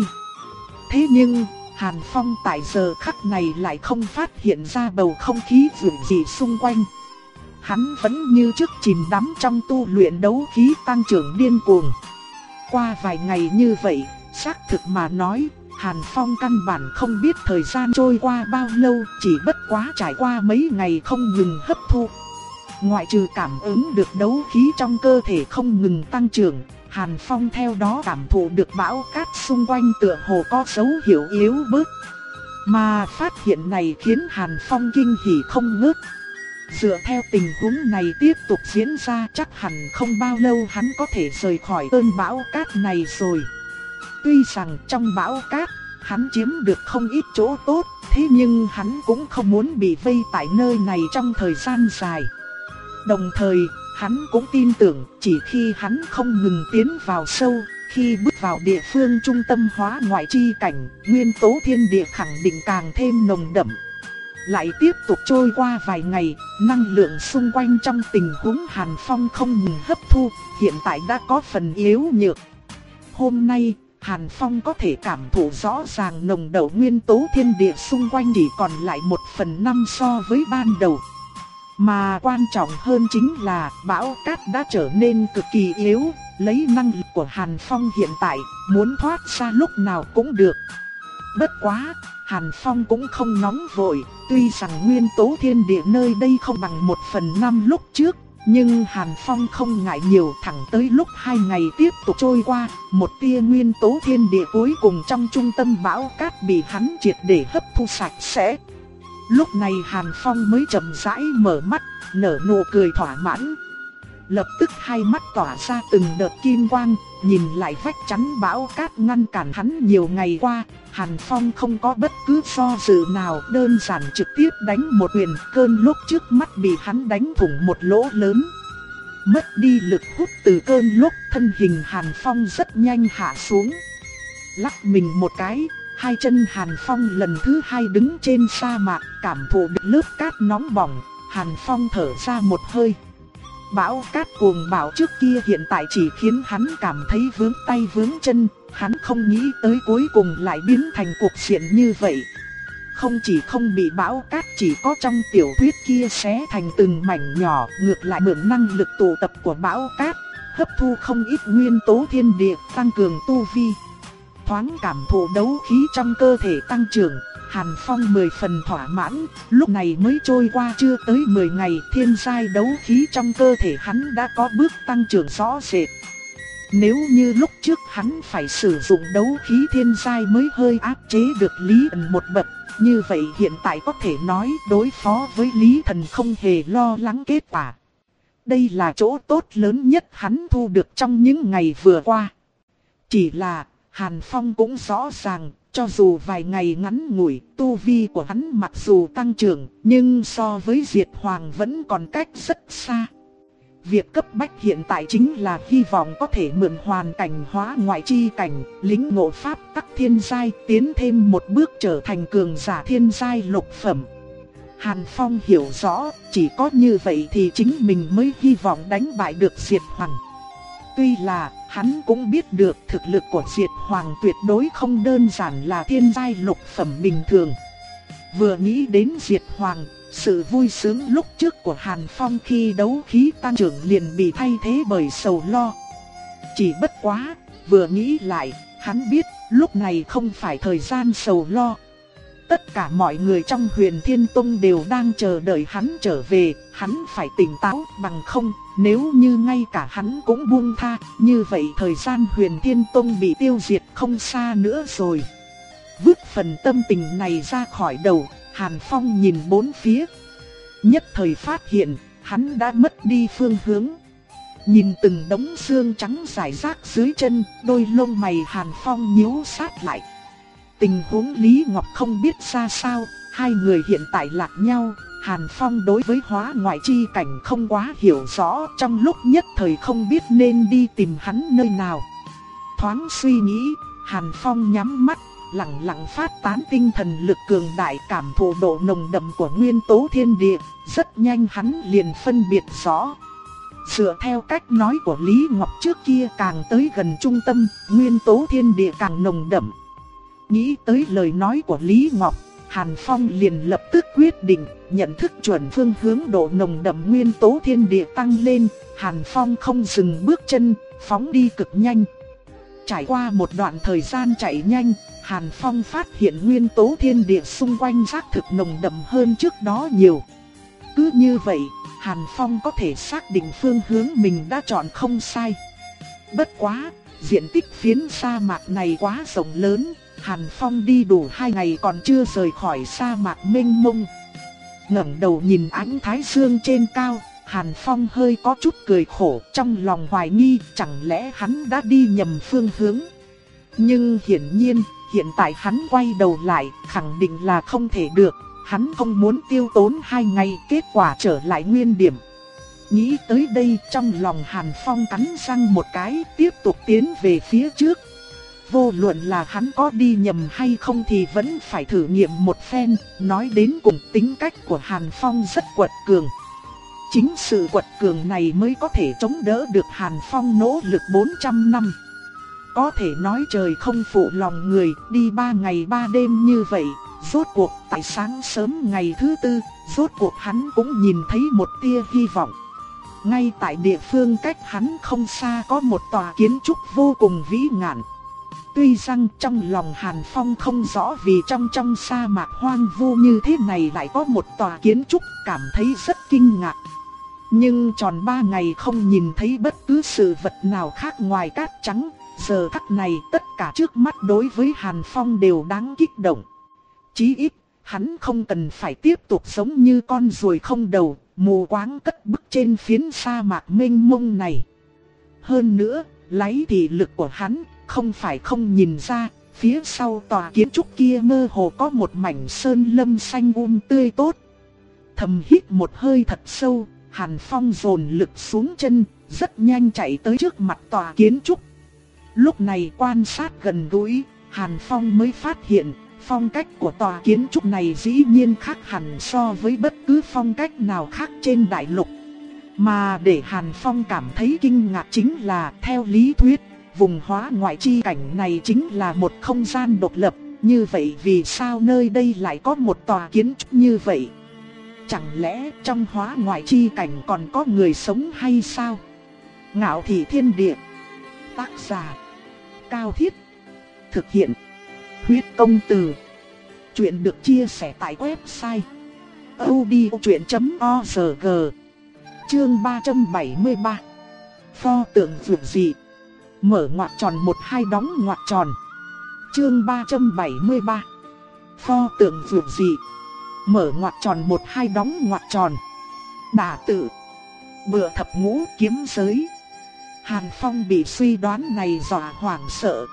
Thế nhưng, Hàn Phong tại giờ khắc này lại không phát hiện ra bầu không khí dường gì xung quanh. Hắn vẫn như trước chìm đắm trong tu luyện đấu khí tăng trưởng điên cuồng. Qua vài ngày như vậy, xác thực mà nói, Hàn Phong căn bản không biết thời gian trôi qua bao lâu, chỉ bất quá trải qua mấy ngày không ngừng hấp thu. Ngoại trừ cảm ứng được đấu khí trong cơ thể không ngừng tăng trưởng, Hàn Phong theo đó cảm thụ được bão cát xung quanh tựa hồ có dấu hiệu yếu bớt. Mà phát hiện này khiến Hàn Phong kinh hỉ không ngớt. Dựa theo tình huống này tiếp tục diễn ra chắc hẳn không bao lâu hắn có thể rời khỏi cơn bão cát này rồi. Tuy rằng trong bão cát, hắn chiếm được không ít chỗ tốt, thế nhưng hắn cũng không muốn bị vây tại nơi này trong thời gian dài. Đồng thời, hắn cũng tin tưởng chỉ khi hắn không ngừng tiến vào sâu, khi bước vào địa phương trung tâm hóa ngoại chi cảnh, nguyên tố thiên địa khẳng định càng thêm nồng đậm. Lại tiếp tục trôi qua vài ngày, năng lượng xung quanh trong tình huống Hàn Phong không ngừng hấp thu, hiện tại đã có phần yếu nhược. Hôm nay, Hàn Phong có thể cảm thụ rõ ràng nồng độ nguyên tố thiên địa xung quanh chỉ còn lại một phần năm so với ban đầu. Mà quan trọng hơn chính là bão cát đã trở nên cực kỳ yếu, lấy năng lực của Hàn Phong hiện tại, muốn thoát ra lúc nào cũng được. Bất quá, Hàn Phong cũng không nóng vội, tuy rằng nguyên tố thiên địa nơi đây không bằng một phần năm lúc trước, nhưng Hàn Phong không ngại nhiều, thẳng tới lúc hai ngày tiếp tục trôi qua, một tia nguyên tố thiên địa cuối cùng trong trung tâm bão cát bị hắn triệt để hấp thu sạch sẽ. Lúc này Hàn Phong mới chậm rãi mở mắt, nở nụ cười thỏa mãn. Lập tức hai mắt tỏa ra từng đợt kim quang, nhìn lại vách chắn bão cát ngăn cản hắn nhiều ngày qua, Hàn Phong không có bất cứ do dự nào, đơn giản trực tiếp đánh một quyền, cơn lốc trước mắt bị hắn đánh thủng một lỗ lớn. Mất đi lực hút từ cơn lốc, thân hình Hàn Phong rất nhanh hạ xuống. Lắc mình một cái, hai chân Hàn Phong lần thứ hai đứng trên sa mạc, cảm thụ được lớp cát nóng bỏng, Hàn Phong thở ra một hơi. Bão cát cuồng bạo trước kia hiện tại chỉ khiến hắn cảm thấy vướng tay vướng chân, hắn không nghĩ tới cuối cùng lại biến thành cuộc diện như vậy. Không chỉ không bị bão cát chỉ có trong tiểu thuyết kia xé thành từng mảnh nhỏ, ngược lại mượn năng lực tụ tập của bão cát, hấp thu không ít nguyên tố thiên địa, tăng cường tu vi. Thoáng cảm thụ đấu khí trong cơ thể tăng trưởng, Hàn Phong mười phần thỏa mãn, lúc này mới trôi qua chưa tới mười ngày, thiên giai đấu khí trong cơ thể hắn đã có bước tăng trưởng rõ rệt. Nếu như lúc trước hắn phải sử dụng đấu khí thiên giai mới hơi áp chế được Lý Ẩn một bậc, như vậy hiện tại có thể nói đối phó với Lý Thần không hề lo lắng kết quả. Đây là chỗ tốt lớn nhất hắn thu được trong những ngày vừa qua. Chỉ là Hàn Phong cũng rõ ràng, cho dù vài ngày ngắn ngủi, tu vi của hắn mặc dù tăng trưởng, nhưng so với Diệt Hoàng vẫn còn cách rất xa. Việc cấp bách hiện tại chính là hy vọng có thể mượn hoàn cảnh hóa ngoại chi cảnh, lĩnh ngộ pháp tắc thiên giai, tiến thêm một bước trở thành cường giả thiên giai lục phẩm. Hàn Phong hiểu rõ, chỉ có như vậy thì chính mình mới hy vọng đánh bại được Diệt Hoàng. Tuy là hắn cũng biết được thực lực của Diệt Hoàng tuyệt đối không đơn giản là thiên giai lục phẩm bình thường. Vừa nghĩ đến Diệt Hoàng, sự vui sướng lúc trước của Hàn Phong khi đấu khí tăng trưởng liền bị thay thế bởi sầu lo. Chỉ bất quá, vừa nghĩ lại, hắn biết lúc này không phải thời gian sầu lo. Tất cả mọi người trong Huyền Thiên Tông đều đang chờ đợi hắn trở về, hắn phải tỉnh táo, bằng không, nếu như ngay cả hắn cũng buông tha, như vậy thời gian Huyền Thiên Tông bị tiêu diệt không xa nữa rồi. Vứt phần tâm tình này ra khỏi đầu, Hàn Phong nhìn bốn phía. Nhất thời phát hiện, hắn đã mất đi phương hướng. Nhìn từng đống xương trắng rải rác dưới chân, đôi lông mày Hàn Phong nhíu sát lại. Tình huống Lý Ngọc không biết ra sao, hai người hiện tại lạc nhau. Hàn Phong đối với hóa ngoại chi cảnh không quá hiểu rõ, trong lúc nhất thời không biết nên đi tìm hắn nơi nào. Thoáng suy nghĩ, Hàn Phong nhắm mắt, lặng lặng phát tán tinh thần lực cường đại, cảm thụ độ nồng đậm của nguyên tố thiên địa. Rất nhanh hắn liền phân biệt rõ. Dựa theo cách nói của Lý Ngọc trước kia, càng tới gần trung tâm, nguyên tố thiên địa càng nồng đậm. Nghĩ tới lời nói của Lý Ngọc, Hàn Phong liền lập tức quyết định, nhận thức chuẩn phương hướng độ nồng đậm nguyên tố thiên địa tăng lên. Hàn Phong không dừng bước chân, phóng đi cực nhanh. Trải qua một đoạn thời gian chạy nhanh, Hàn Phong phát hiện nguyên tố thiên địa xung quanh xác thực nồng đậm hơn trước đó nhiều. Cứ như vậy, Hàn Phong có thể xác định phương hướng mình đã chọn không sai. Bất quá, diện tích phiến sa mạc này quá rộng lớn, Hàn Phong đi đủ hai ngày còn chưa rời khỏi sa mạc mênh mông. Ngẩng đầu nhìn ánh thái dương trên cao, Hàn Phong hơi có chút cười khổ, trong lòng hoài nghi chẳng lẽ hắn đã đi nhầm phương hướng. Nhưng hiển nhiên, hiện tại hắn quay đầu lại, khẳng định là không thể được. Hắn không muốn tiêu tốn hai ngày, kết quả trở lại nguyên điểm. Nghĩ tới đây, trong lòng Hàn Phong cắn răng một cái, tiếp tục tiến về phía trước. Vô luận là hắn có đi nhầm hay không thì vẫn phải thử nghiệm một phen. Nói đến cùng, tính cách của Hàn Phong rất quật cường. Chính sự quật cường này mới có thể chống đỡ được Hàn Phong nỗ lực bốn trăm năm. Có thể nói trời không phụ lòng người, đi ba ngày ba đêm như vậy. Rốt cuộc tại sáng sớm ngày thứ tư, rốt cuộc hắn cũng nhìn thấy một tia hy vọng. Ngay tại địa phương cách hắn không xa có một tòa kiến trúc vô cùng vĩ ngạn. Tuy rằng trong lòng Hàn Phong không rõ vì trong trong sa mạc hoang vu như thế này lại có một tòa kiến trúc, cảm thấy rất kinh ngạc. Nhưng tròn ba ngày không nhìn thấy bất cứ sự vật nào khác ngoài cát trắng, giờ khắc này tất cả trước mắt đối với Hàn Phong đều đáng kích động. Chí ít, hắn không cần phải tiếp tục sống như con ruồi không đầu, mù quáng cất bước trên phiến sa mạc mênh mông này. Hơn nữa, lấy thị lực của hắn, không phải không nhìn ra, phía sau tòa kiến trúc kia mơ hồ có một mảnh sơn lâm xanh um tươi tốt. Thầm hít một hơi thật sâu, Hàn Phong dồn lực xuống chân, rất nhanh chạy tới trước mặt tòa kiến trúc. Lúc này quan sát gần gũi, Hàn Phong mới phát hiện, phong cách của tòa kiến trúc này dĩ nhiên khác hẳn so với bất cứ phong cách nào khác trên đại lục. Mà để Hàn Phong cảm thấy kinh ngạc chính là theo lý thuyết, vùng hóa ngoại chi cảnh này chính là một không gian độc lập. Như vậy vì sao nơi đây lại có một tòa kiến trúc như vậy? Chẳng lẽ trong hóa ngoại chi cảnh còn có người sống hay sao? Ngạo Thị Thiên Địa. Tác giả Cao Thiết. Thực hiện Huyết Công Từ. Chuyện được chia sẻ tại website audiochuyện chấm org. Chương ba trăm bảy mươi ba. Pho tượng vượt dị. Mở ngoặc tròn một hai đóng ngoặc tròn. Chương ba trăm bảy mươi ba. Pho tượng vượt dị. Mở ngoặc tròn một hai đóng ngoặc tròn. Đả tự. Bựa thập ngũ kiếm giới. Hàn Phong bị suy đoán này dọa hoảng sợ.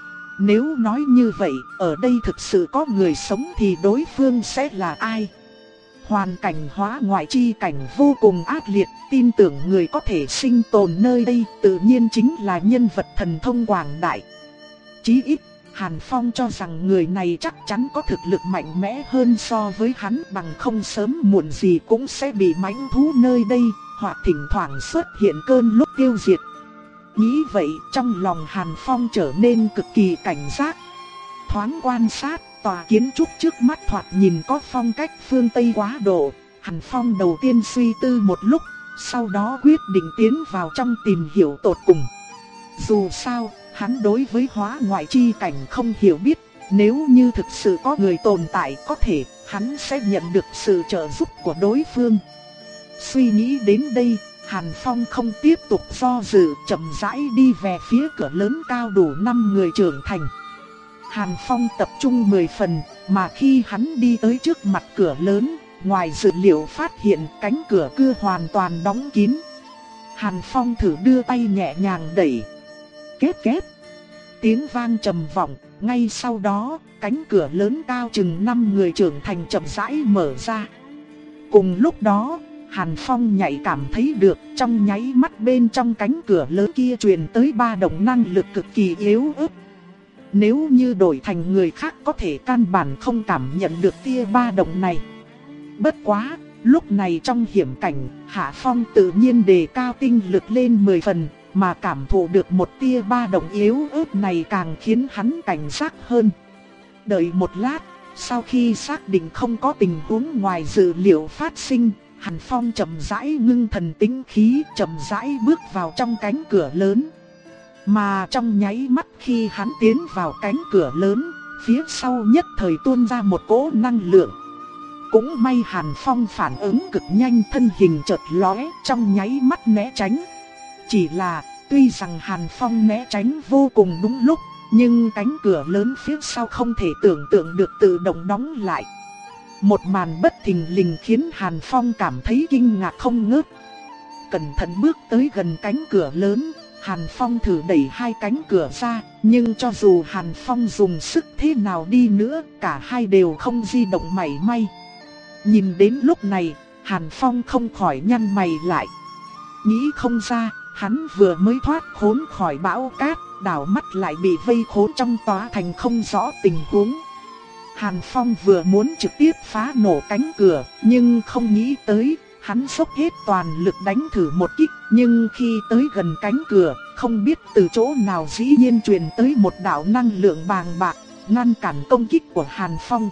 Nếu nói như vậy, ở đây thực sự có người sống thì đối phương sẽ là ai? Hoàn cảnh hóa ngoại chi cảnh vô cùng ác liệt, tin tưởng người có thể sinh tồn nơi đây tự nhiên chính là nhân vật thần thông quảng đại. Chí ít, Hàn Phong cho rằng người này chắc chắn có thực lực mạnh mẽ hơn so với hắn, bằng không sớm muộn gì cũng sẽ bị mãnh thú nơi đây, hoặc thỉnh thoảng xuất hiện cơn lốc tiêu diệt. Nghĩ vậy, trong lòng Hàn Phong trở nên cực kỳ cảnh giác. Thoáng quan sát, tòa kiến trúc trước mắt thoạt nhìn có phong cách phương Tây quá độ. Hàn Phong đầu tiên suy tư một lúc, sau đó quyết định tiến vào trong tìm hiểu tột cùng. Dù sao, hắn đối với hóa ngoại chi cảnh không hiểu biết, nếu như thực sự có người tồn tại có thể, hắn sẽ nhận được sự trợ giúp của đối phương. Suy nghĩ đến đây, Hàn Phong không tiếp tục do dự, chậm rãi đi về phía cửa lớn cao đủ năm người trưởng thành. Hàn Phong tập trung mười phần, mà khi hắn đi tới trước mặt cửa lớn, ngoài dự liệu phát hiện cánh cửa cưa hoàn toàn đóng kín. Hàn Phong thử đưa tay nhẹ nhàng đẩy. Két két. Tiếng vang trầm vọng, ngay sau đó, cánh cửa lớn cao chừng năm người trưởng thành chậm rãi mở ra. Cùng lúc đó, Hàn Phong nhạy cảm thấy được trong nháy mắt bên trong cánh cửa lớn kia truyền tới ba động năng lực cực kỳ yếu ớt. Nếu như đổi thành người khác có thể căn bản không cảm nhận được tia ba động này. Bất quá, lúc này trong hiểm cảnh, Hạ Phong tự nhiên đề cao tinh lực lên mười phần, mà cảm thụ được một tia ba động yếu ớt này càng khiến hắn cảnh giác hơn. Đợi một lát, sau khi xác định không có tình huống ngoài dự liệu phát sinh, Hàn Phong chậm rãi ngưng thần tĩnh khí, chậm rãi bước vào trong cánh cửa lớn. Mà trong nháy mắt khi hắn tiến vào cánh cửa lớn, phía sau nhất thời tuôn ra một cỗ năng lượng. Cũng may Hàn Phong phản ứng cực nhanh, thân hình chợt lóe, trong nháy mắt né tránh. Chỉ là, tuy rằng Hàn Phong né tránh vô cùng đúng lúc, nhưng cánh cửa lớn phía sau không thể tưởng tượng được tự động đóng lại. Một màn bất thình lình khiến Hàn Phong cảm thấy kinh ngạc không ngớt. Cẩn thận bước tới gần cánh cửa lớn, Hàn Phong thử đẩy hai cánh cửa ra, nhưng cho dù Hàn Phong dùng sức thế nào đi nữa, cả hai đều không di động mảy may. Nhìn đến lúc này, Hàn Phong không khỏi nhăn mày lại. Nghĩ không ra, hắn vừa mới thoát khốn khỏi bão cát, đảo mắt lại bị vây khốn trong tòa thành không rõ tình huống. Hàn Phong vừa muốn trực tiếp phá nổ cánh cửa, nhưng không nghĩ tới, hắn dốc hết toàn lực đánh thử một kích, nhưng khi tới gần cánh cửa, không biết từ chỗ nào dĩ nhiên truyền tới một đạo năng lượng bàng bạc, ngăn cản công kích của Hàn Phong.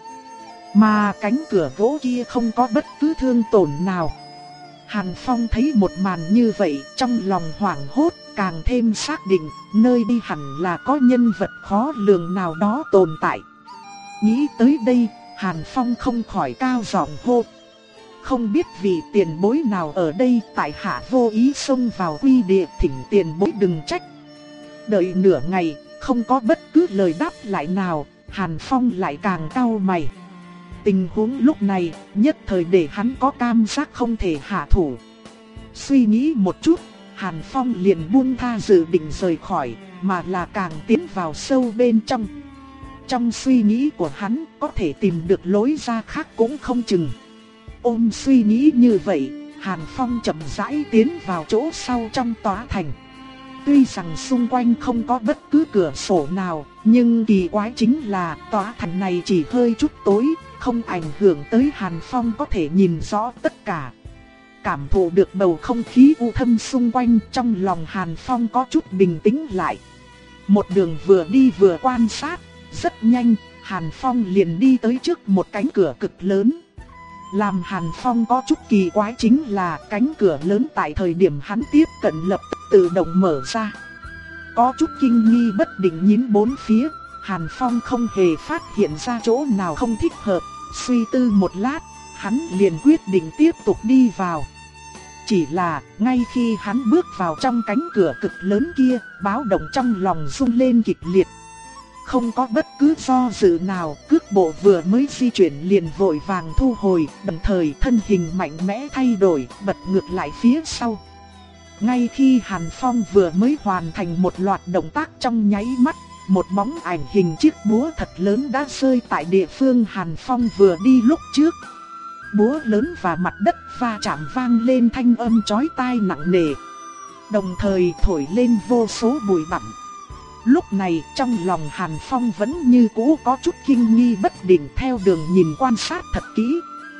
Mà cánh cửa gỗ kia không có bất cứ thương tổn nào. Hàn Phong thấy một màn như vậy, trong lòng hoảng hốt, càng thêm xác định, nơi đi hẳn là có nhân vật khó lường nào đó tồn tại. Nghĩ tới đây, Hàn Phong không khỏi cao giọng hô. Không biết vì tiền bối nào ở đây, tại hạ vô ý xông vào quy địa, thỉnh tiền bối đừng trách. Đợi nửa ngày, không có bất cứ lời đáp lại nào, Hàn Phong lại càng cau mày. Tình huống lúc này, nhất thời để hắn có cảm giác không thể hạ thủ. Suy nghĩ một chút, Hàn Phong liền buông tha dự định rời khỏi, mà là càng tiến vào sâu bên trong. Trong suy nghĩ của hắn, có thể tìm được lối ra khác cũng không chừng. Ôm suy nghĩ như vậy, Hàn Phong chậm rãi tiến vào chỗ sau trong tòa thành. Tuy rằng xung quanh không có bất cứ cửa sổ nào, nhưng kỳ quái chính là tòa thành này chỉ hơi chút tối, không ảnh hưởng tới Hàn Phong có thể nhìn rõ tất cả. cảm thụ được bầu không khí u thâm xung quanh, trong lòng Hàn Phong có chút bình tĩnh lại. Một đường vừa đi vừa quan sát, rất nhanh, Hàn Phong liền đi tới trước một cánh cửa cực lớn. Làm Hàn Phong có chút kỳ quái chính là cánh cửa lớn tại thời điểm hắn tiếp cận lập tức tự động mở ra. Có chút kinh nghi bất định nhìn bốn phía, Hàn Phong không hề phát hiện ra chỗ nào không thích hợp. Suy tư một lát, hắn liền quyết định tiếp tục đi vào. Chỉ là, ngay khi hắn bước vào trong cánh cửa cực lớn kia, báo động trong lòng rung lên kịch liệt. Không có bất cứ do dự nào, cước bộ vừa mới di chuyển liền vội vàng thu hồi, đồng thời thân hình mạnh mẽ thay đổi, bật ngược lại phía sau. Ngay khi Hàn Phong vừa mới hoàn thành một loạt động tác trong nháy mắt, một bóng ảnh hình chiếc búa thật lớn đã rơi tại địa phương Hàn Phong vừa đi lúc trước. Búa lớn và mặt đất va chạm vang lên thanh âm chói tai nặng nề, đồng thời thổi lên vô số bụi bặm. Lúc này trong lòng Hàn Phong vẫn như cũ có chút kinh nghi bất định, theo đường nhìn quan sát thật kỹ.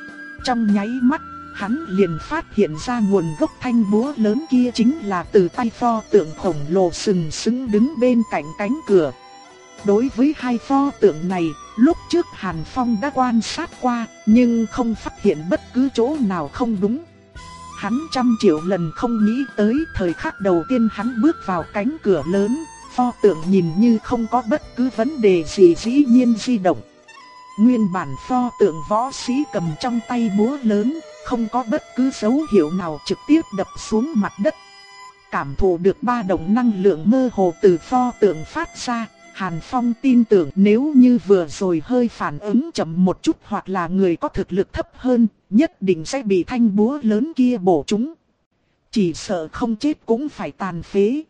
Trong nháy mắt, hắn liền phát hiện ra nguồn gốc thanh búa lớn kia chính là từ tay pho tượng khổng lồ sừng sững đứng bên cạnh cánh cửa. Đối với hai pho tượng này, lúc trước Hàn Phong đã quan sát qua, nhưng không phát hiện bất cứ chỗ nào không đúng. Hắn trăm triệu lần không nghĩ tới thời khắc đầu tiên hắn bước vào cánh cửa lớn, pho tượng nhìn như không có bất cứ vấn đề gì dĩ nhiên di động. Nguyên bản pho tượng võ sĩ cầm trong tay búa lớn, không có bất cứ dấu hiệu nào trực tiếp đập xuống mặt đất. Cảm thụ được ba động năng lượng mơ hồ từ pho tượng phát ra, Hàn Phong tin tưởng nếu như vừa rồi hơi phản ứng chậm một chút hoặc là người có thực lực thấp hơn, nhất định sẽ bị thanh búa lớn kia bổ trúng. Chỉ sợ không chết cũng phải tàn phế.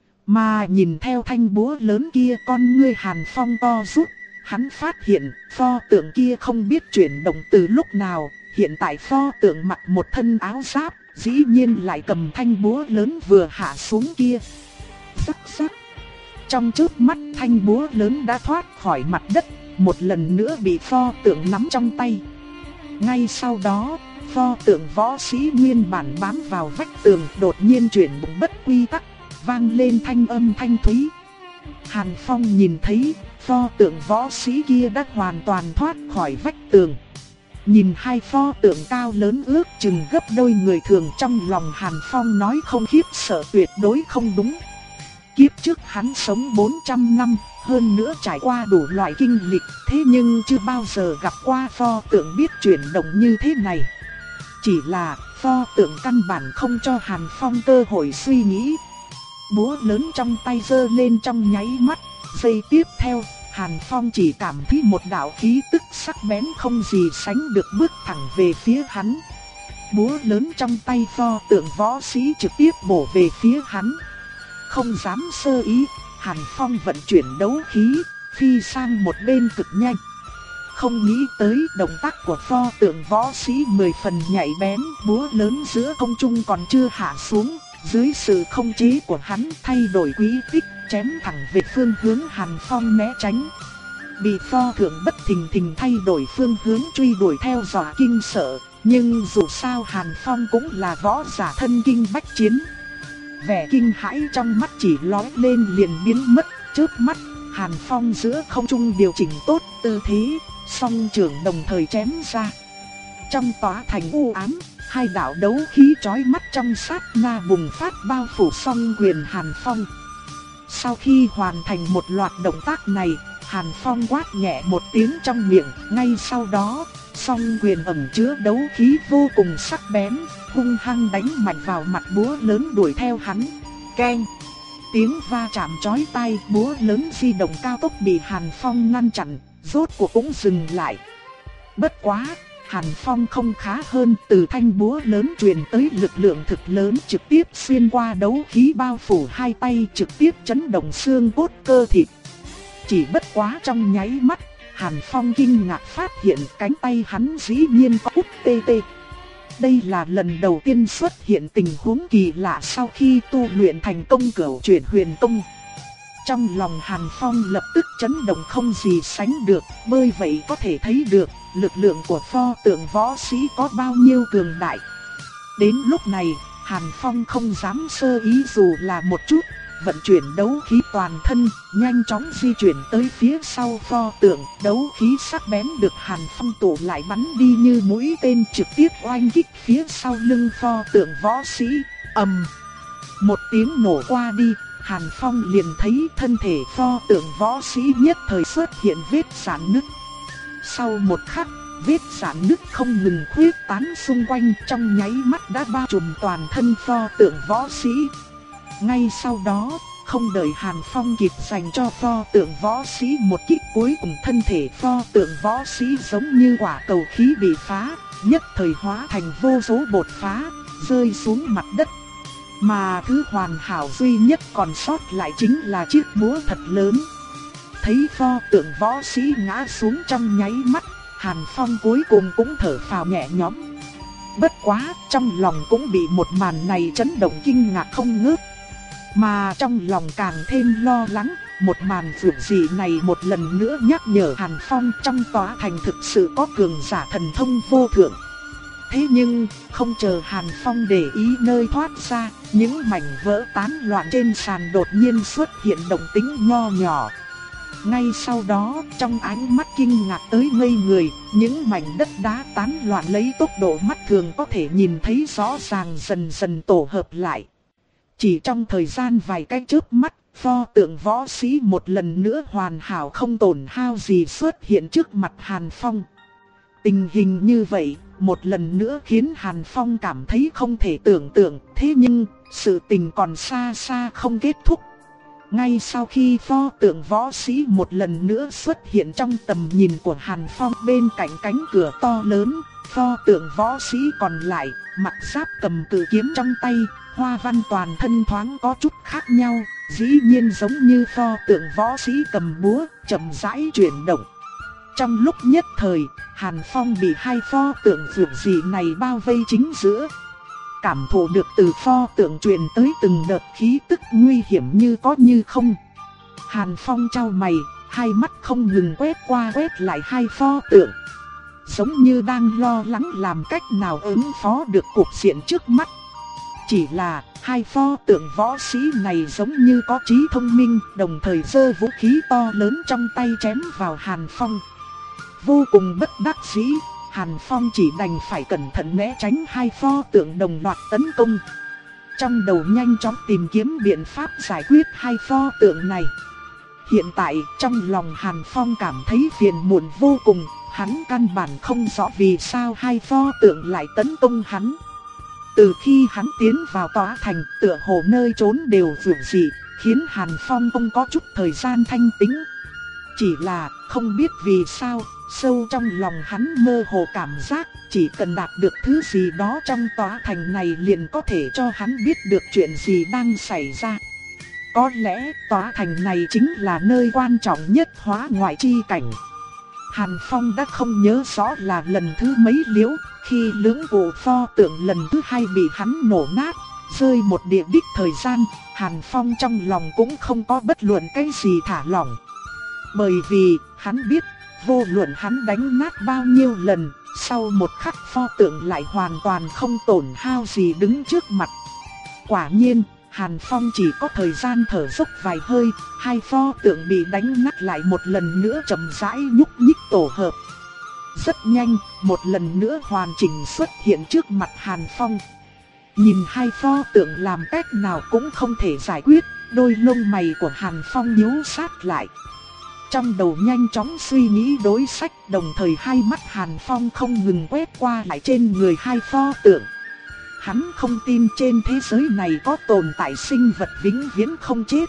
Mà nhìn theo thanh búa lớn kia, con ngươi Hàn Phong co rút, hắn phát hiện pho tượng kia không biết chuyển động từ lúc nào. Hiện tại pho tượng mặc một thân áo giáp, dĩ nhiên lại cầm thanh búa lớn vừa hạ xuống kia. Sắc sắc. Trong chớp mắt thanh búa lớn đã thoát khỏi mặt đất, một lần nữa bị pho tượng nắm trong tay. Ngay sau đó, pho tượng võ sĩ nguyên bản bám vào vách tường đột nhiên chuyển động bất quy tắc, vang lên thanh âm thanh thúy. Hàn Phong nhìn thấy pho tượng võ sĩ kia đã hoàn toàn thoát khỏi vách tường. Nhìn hai pho tượng cao lớn ước chừng gấp đôi người thường, trong lòng Hàn Phong nói không khiếp sợ tuyệt đối không đúng. Kiếp trước hắn sống bốn trăm năm, hơn nữa trải qua đủ loại kinh lịch, thế nhưng chưa bao giờ gặp qua pho tượng biết chuyển động như thế này. Chỉ là pho tượng căn bản không cho Hàn Phong cơ hội suy nghĩ. Búa lớn trong tay giơ lên trong nháy mắt, giây tiếp theo, Hàn Phong chỉ cảm thấy một đạo khí tức sắc bén không gì sánh được bước thẳng về phía hắn. Búa lớn trong tay pho tượng võ sĩ trực tiếp bổ về phía hắn. Không dám sơ ý, Hàn Phong vận chuyển đấu khí, phi sang một bên cực nhanh. Không nghĩ tới động tác của pho tượng võ sĩ mười phần nhạy bén, búa lớn giữa không trung còn chưa hạ xuống. Dưới sự không chế của hắn thay đổi quỹ tích, chém thẳng về phương hướng Hàn Phong né tránh. Bị pho tượng bất thình thình thay đổi phương hướng truy đuổi theo dọa kinh sợ, nhưng dù sao Hàn Phong cũng là võ giả thân kinh bách chiến. Vẻ kinh hãi trong mắt chỉ lóe lên liền biến mất, chớp mắt, Hàn Phong giữa không trung điều chỉnh tốt tư thế, song trường đồng thời chém ra. Trong tòa thành u ám, hai đạo đấu khí chói mắt trong sát na bùng phát bao phủ song quyền Hàn Phong. Sau khi hoàn thành một loạt động tác này, Hàn Phong quát nhẹ một tiếng trong miệng, ngay sau đó, song quyền ẩn chứa đấu khí vô cùng sắc bén, hung hăng đánh mạnh vào mặt búa lớn đuổi theo hắn. Keng! Tiếng va chạm chói tai, búa lớn di động cao tốc bị Hàn Phong ngăn chặn, rốt cuộc cũng dừng lại. Bất quá, Hàn Phong không khá hơn, từ thanh búa lớn truyền tới lực lượng thực lớn trực tiếp xuyên qua đấu khí bao phủ hai tay, trực tiếp chấn động xương cốt cơ thịt. Chỉ bất quá trong nháy mắt, Hàn Phong kinh ngạc phát hiện cánh tay hắn dĩ nhiên có út tê tê. Đây là lần đầu tiên xuất hiện tình huống kỳ lạ sau khi tu luyện thành công cửu chuyển huyền công. Trong lòng Hàn Phong lập tức chấn động không gì sánh được, bởi vậy có thể thấy được lực lượng của pho tượng võ sĩ có bao nhiêu cường đại. Đến lúc này, Hàn Phong không dám sơ ý dù là một chút, vận chuyển đấu khí toàn thân, nhanh chóng di chuyển tới phía sau pho tượng. Đấu khí sắc bén được Hàn Phong tụ lại bắn đi như mũi tên, trực tiếp oanh kích phía sau lưng pho tượng võ sĩ. Ầm! Một tiếng nổ qua đi, Hàn Phong liền thấy thân thể pho tượng võ sĩ nhất thời xuất hiện vết rạn nứt. Sau một khắc, vết rạn nứt không ngừng khuếch tán xung quanh, trong nháy mắt đã bao trùm toàn thân pho tượng võ sĩ. Ngay sau đó, không đợi Hàn Phong kịp dành cho pho tượng võ sĩ một kích cuối cùng, thân thể pho tượng võ sĩ giống như quả cầu khí bị phá, nhất thời hóa thành vô số bột phá, rơi xuống mặt đất. Mà thứ hoàn hảo duy nhất còn sót lại chính là chiếc búa thật lớn. Thấy pho tượng võ sĩ ngã xuống trong nháy mắt, Hàn Phong cuối cùng cũng thở phào nhẹ nhõm. Bất quá, trong lòng cũng bị một màn này chấn động kinh ngạc không ngớt. Mà trong lòng càng thêm lo lắng, một màn dường dị này một lần nữa nhắc nhở Hàn Phong trong tòa thành thực sự có cường giả thần thông vô thượng. Thế nhưng, không chờ Hàn Phong để ý nơi thoát ra, những mảnh vỡ tán loạn trên sàn đột nhiên xuất hiện động tĩnh nho nhỏ. Ngay sau đó, trong ánh mắt kinh ngạc tới ngây người, những mảnh đất đá tán loạn lấy tốc độ mắt thường có thể nhìn thấy rõ ràng dần dần tổ hợp lại. Chỉ trong thời gian vài cái chớp mắt, pho tượng võ sĩ một lần nữa hoàn hảo không tổn hao gì xuất hiện trước mặt Hàn Phong. Tình hình như vậy, một lần nữa khiến Hàn Phong cảm thấy không thể tưởng tượng, thế nhưng, sự tình còn xa xa không kết thúc. Ngay sau khi pho tượng võ sĩ một lần nữa xuất hiện trong tầm nhìn của Hàn Phong bên cạnh cánh cửa to lớn, pho tượng võ sĩ còn lại, mặc giáp cầm cự kiếm trong tay, hoa văn toàn thân thoáng có chút khác nhau, dĩ nhiên giống như pho tượng võ sĩ cầm búa, chậm rãi chuyển động. Trong lúc nhất thời, Hàn Phong bị hai pho tượng dường dị này bao vây chính giữa. Cảm thụ được từ pho tượng truyền tới từng đợt khí tức nguy hiểm như có như không. Hàn Phong chau mày, hai mắt không ngừng quét qua quét lại hai pho tượng. Giống như đang lo lắng làm cách nào ứng phó được cuộc diện trước mắt. Chỉ là hai pho tượng võ sĩ này giống như có trí thông minh, đồng thời giơ vũ khí to lớn trong tay chém vào Hàn Phong. Vô cùng bất đắc dĩ, Hàn Phong chỉ đành phải cẩn thận né tránh hai pho tượng đồng loạt tấn công. Trong đầu nhanh chóng tìm kiếm biện pháp giải quyết hai pho tượng này. Hiện tại trong lòng Hàn Phong cảm thấy phiền muộn vô cùng, hắn căn bản không rõ vì sao hai pho tượng lại tấn công hắn. Từ khi hắn tiến vào tòa thành, tựa hồ nơi trốn đều dường dị, khiến Hàn Phong không có chút thời gian thanh tĩnh. Chỉ là không biết vì sao, sâu trong lòng hắn mơ hồ cảm giác, chỉ cần đạt được thứ gì đó trong tòa thành này liền có thể cho hắn biết được chuyện gì đang xảy ra. Có lẽ tòa thành này chính là nơi quan trọng nhất hóa ngoại chi cảnh. Hàn Phong đã không nhớ rõ là lần thứ mấy liễu, khi lưỡng bộ pho tượng lần thứ hai bị hắn nổ nát, rơi một địa đích thời gian, Hàn Phong trong lòng cũng không có bất luận cái gì thả lỏng. Bởi vì, hắn biết, vô luận hắn đánh nát bao nhiêu lần, sau một khắc pho tượng lại hoàn toàn không tổn hao gì đứng trước mặt. Quả nhiên, Hàn Phong chỉ có thời gian thở dốc vài hơi, hai pho tượng bị đánh nát lại một lần nữa chậm rãi nhúc nhích tổ hợp. Rất nhanh, một lần nữa hoàn chỉnh xuất hiện trước mặt Hàn Phong. Nhìn hai pho tượng làm cách nào cũng không thể giải quyết, đôi lông mày của Hàn Phong nhíu sát lại. Trong đầu nhanh chóng suy nghĩ đối sách, đồng thời hai mắt Hàn Phong không ngừng quét qua lại trên người hai pho tượng. Hắn không tin trên thế giới này có tồn tại sinh vật vĩnh viễn không chết.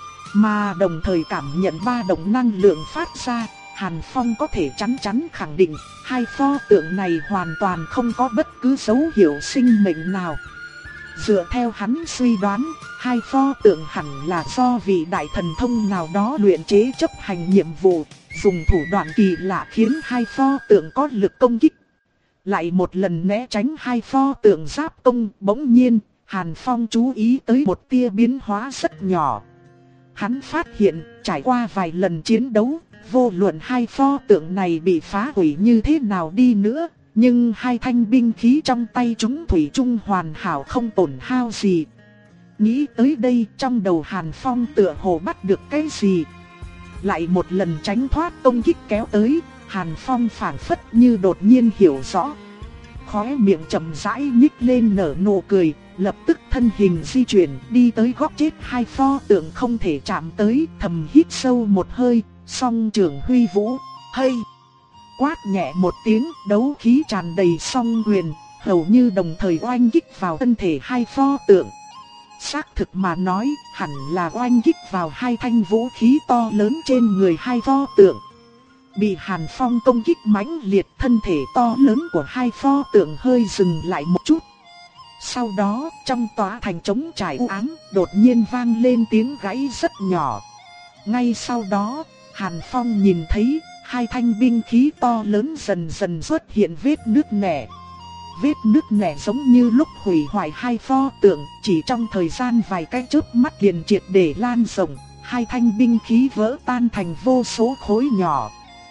Mà đồng thời cảm nhận ba động năng lượng phát ra, Hàn Phong có thể chắn chắn khẳng định, hai pho tượng này hoàn toàn không có bất cứ dấu hiệu sinh mệnh nào. Dựa theo hắn suy đoán, hai pho tượng hẳn là do vị đại thần thông nào đó luyện chế chấp hành nhiệm vụ, dùng thủ đoạn kỳ lạ khiến hai pho tượng có lực công kích. Lại một lần né tránh hai pho tượng giáp công, bỗng nhiên, Hàn Phong chú ý tới một tia biến hóa rất nhỏ. Hắn phát hiện, trải qua vài lần chiến đấu, vô luận hai pho tượng này bị phá hủy như thế nào đi nữa, Nhưng hai thanh binh khí trong tay chúng thủy chung hoàn hảo không tổn hao gì. Nghĩ tới đây trong đầu Hàn Phong tựa hồ bắt được cái gì. Lại một lần tránh thoát công kích kéo tới, Hàn Phong phảng phất như đột nhiên hiểu rõ. Khóe miệng chậm rãi nhích lên nở nụ cười, lập tức thân hình di chuyển đi tới góc chết hai pho tượng không thể chạm tới, thầm hít sâu một hơi, song trường huy vũ, hay. Quát nhẹ một tiếng, đấu khí tràn đầy song quyền, hầu như đồng thời oanh kích vào thân thể hai pho tượng. Xác thực mà nói, hẳn là oanh kích vào hai thanh vũ khí to lớn trên người hai pho tượng. Bị Hàn Phong công kích mãnh liệt, thân thể to lớn của hai pho tượng hơi dừng lại một chút. Sau đó, trong tòa thành trống trải u ám, đột nhiên vang lên tiếng gãy rất nhỏ. Ngay sau đó, Hàn Phong nhìn thấy hai thanh binh khí to lớn dần dần xuất hiện vết nứt nẻ. Vết nứt nẻ giống như lúc hủy hoại hai pho tượng, chỉ trong thời gian vài cái chớp mắt liền triệt để lan rộng, hai thanh binh khí vỡ tan thành vô số khối nhỏ.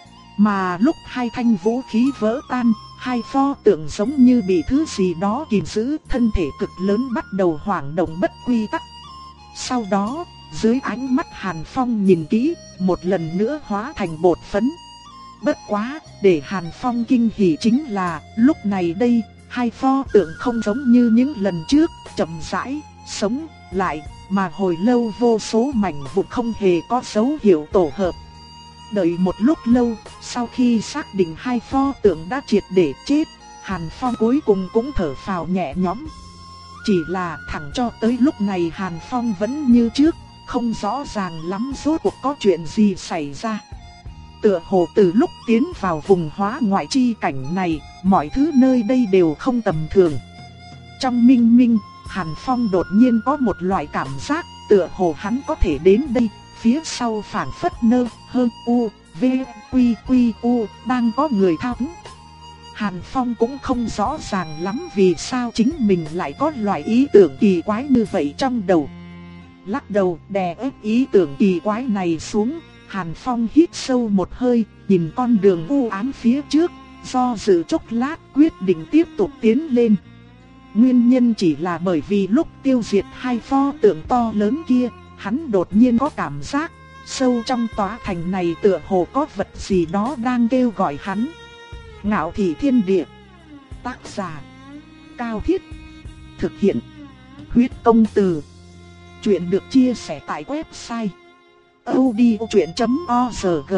Mà lúc hai thanh vũ khí vỡ tan, hai pho tượng giống như bị thứ gì đó kìm giữ, thân thể cực lớn bắt đầu hoảng động bất quy tắc. Sau đó, dưới ánh mắt Hàn Phong nhìn kỹ, một lần nữa hóa thành bột phấn. Bất quá, để Hàn Phong kinh hỉ chính là, lúc này đây, hai pho tượng không giống như những lần trước, chậm rãi, sống lại, mà hồi lâu vô số mảnh vụn không hề có dấu hiệu tổ hợp. Đợi một lúc lâu, sau khi xác định hai pho tượng đã triệt để chết, Hàn Phong cuối cùng cũng thở phào nhẹ nhõm. Chỉ là thẳng cho tới lúc này Hàn Phong vẫn như trước, không rõ ràng lắm rốt cuộc có chuyện gì xảy ra. Tựa hồ từ lúc tiến vào vùng hóa ngoại chi cảnh này, mọi thứ nơi đây đều không tầm thường. Trong minh minh, Hàn Phong đột nhiên có một loại cảm giác, tựa hồ hắn có thể đến đây. Phía sau phảng phất nơ, hơ, u, v, quy, quy, u, đang có người thao túng. Hàn Phong cũng không rõ ràng lắm vì sao chính mình lại có loại ý tưởng kỳ quái như vậy trong đầu. Lắc đầu đè ép ý tưởng kỳ quái này xuống, Hàn Phong hít sâu một hơi, nhìn con đường u ám phía trước, do dự chốc lát quyết định tiếp tục tiến lên. Nguyên nhân chỉ là bởi vì lúc tiêu diệt hai pho tượng to lớn kia, hắn đột nhiên có cảm giác, sâu trong tòa thành này tựa hồ có vật gì đó đang kêu gọi hắn. Ngạo Thị Thiên Địa. Tác giả: Cao Thiết. Thực hiện: Huyết Công Từ. Chuyện được chia sẻ tại website audiochuyện chấm org.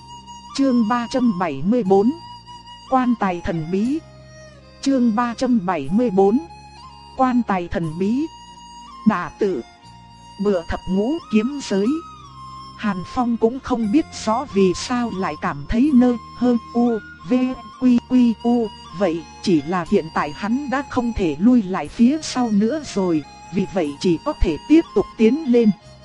Chương ba trăm bảy mươi bốn. Quan tài thần bí. Chương ba trăm bảy mươi bốn. Quan tài thần bí. Đả tự. Bựa thập ngũ kiếm giới. Hàn Phong cũng không biết rõ vì sao lại cảm thấy nơ, hơ, u, v, quy, quy, u. Vậy chỉ là hiện tại hắn đã không thể lui lại phía sau nữa rồi, vì vậy chỉ có thể tiếp tục tiến lên.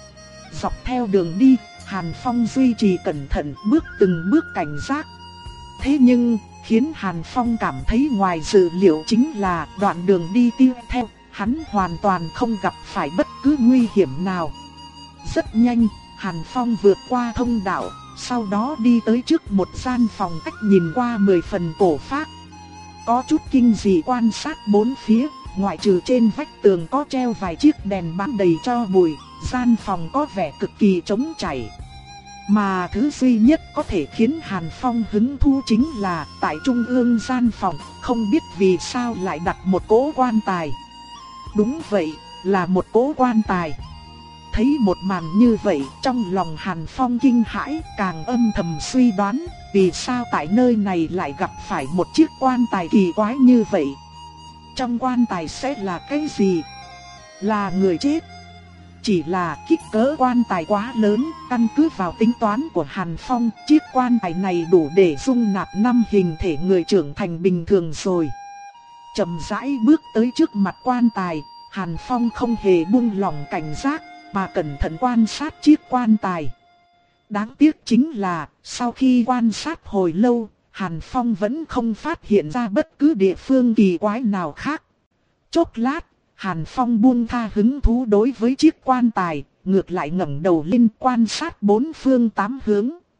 Dọc theo đường đi, Hàn Phong duy trì cẩn thận bước từng bước cảnh giác. Thế nhưng, khiến Hàn Phong cảm thấy ngoài dự liệu chính là đoạn đường đi tiếp theo, hắn hoàn toàn không gặp phải bất cứ nguy hiểm nào. Rất nhanh, Hàn Phong vượt qua thông đạo, sau đó đi tới trước một gian phòng cách nhìn qua mười phần cổ phác. Có chút kinh dị quan sát bốn phía, ngoại trừ trên vách tường có treo vài chiếc đèn bán đầy tro bụi, gian phòng có vẻ cực kỳ trống trải. Mà thứ duy nhất có thể khiến Hàn Phong hứng thú chính là tại trung ương gian phòng, không biết vì sao lại đặt một cỗ quan tài. Đúng vậy, là một cỗ quan tài. Thấy một màn như vậy, trong lòng Hàn Phong kinh hãi, càng âm thầm suy đoán, vì sao tại nơi này lại gặp phải một chiếc quan tài kỳ quái như vậy. Trong quan tài sẽ là cái gì? Là người chết. Chỉ là kích cỡ quan tài quá lớn, căn cứ vào tính toán của Hàn Phong, chiếc quan tài này đủ để dung nạp năm hình thể người trưởng thành bình thường rồi. Chậm rãi bước tới trước mặt quan tài, Hàn Phong không hề buông lỏng cảnh giác, mà cẩn thận quan sát chiếc quan tài. Đáng tiếc chính là, sau khi quan sát hồi lâu, Hàn Phong vẫn không phát hiện ra bất cứ địa phương kỳ quái nào khác. Chốc lát, Hàn Phong buông tha hứng thú đối với chiếc quan tài, ngược lại ngẩng đầu lên quan sát bốn phương tám hướng.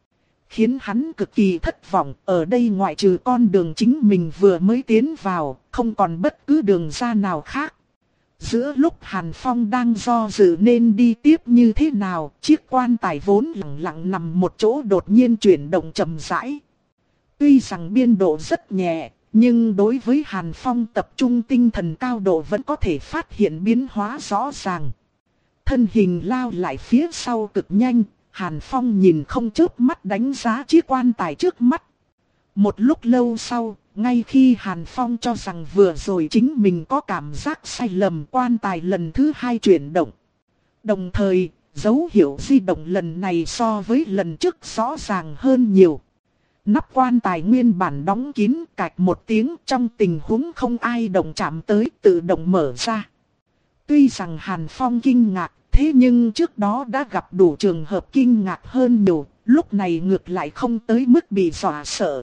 khiến hắn cực kỳ thất vọng. Ở đây ngoại trừ con đường chính mình vừa mới tiến vào, không còn bất cứ đường ra nào khác. Giữa lúc Hàn Phong đang do dự nên đi tiếp như thế nào, chiếc quan tài vốn lặng lặng nằm một chỗ đột nhiên chuyển động chậm rãi. Tuy rằng biên độ rất nhẹ, nhưng đối với Hàn Phong tập trung tinh thần cao độ vẫn có thể phát hiện biến hóa rõ ràng. Thân hình lao lại phía sau cực nhanh, Hàn Phong nhìn không chớp mắt đánh giá chiếc quan tài trước mắt. Một lúc lâu sau, ngay khi Hàn Phong cho rằng vừa rồi chính mình có cảm giác sai lầm, quan tài lần thứ hai chuyển động. Đồng thời, dấu hiệu di động lần này so với lần trước rõ ràng hơn nhiều. Nắp quan tài nguyên bản đóng kín, cạch một tiếng, trong tình huống không ai động chạm tới, tự động mở ra. Tuy rằng Hàn Phong kinh ngạc, thế nhưng trước đó đã gặp đủ trường hợp kinh ngạc hơn nhiều, lúc này ngược lại không tới mức bị dọa sợ.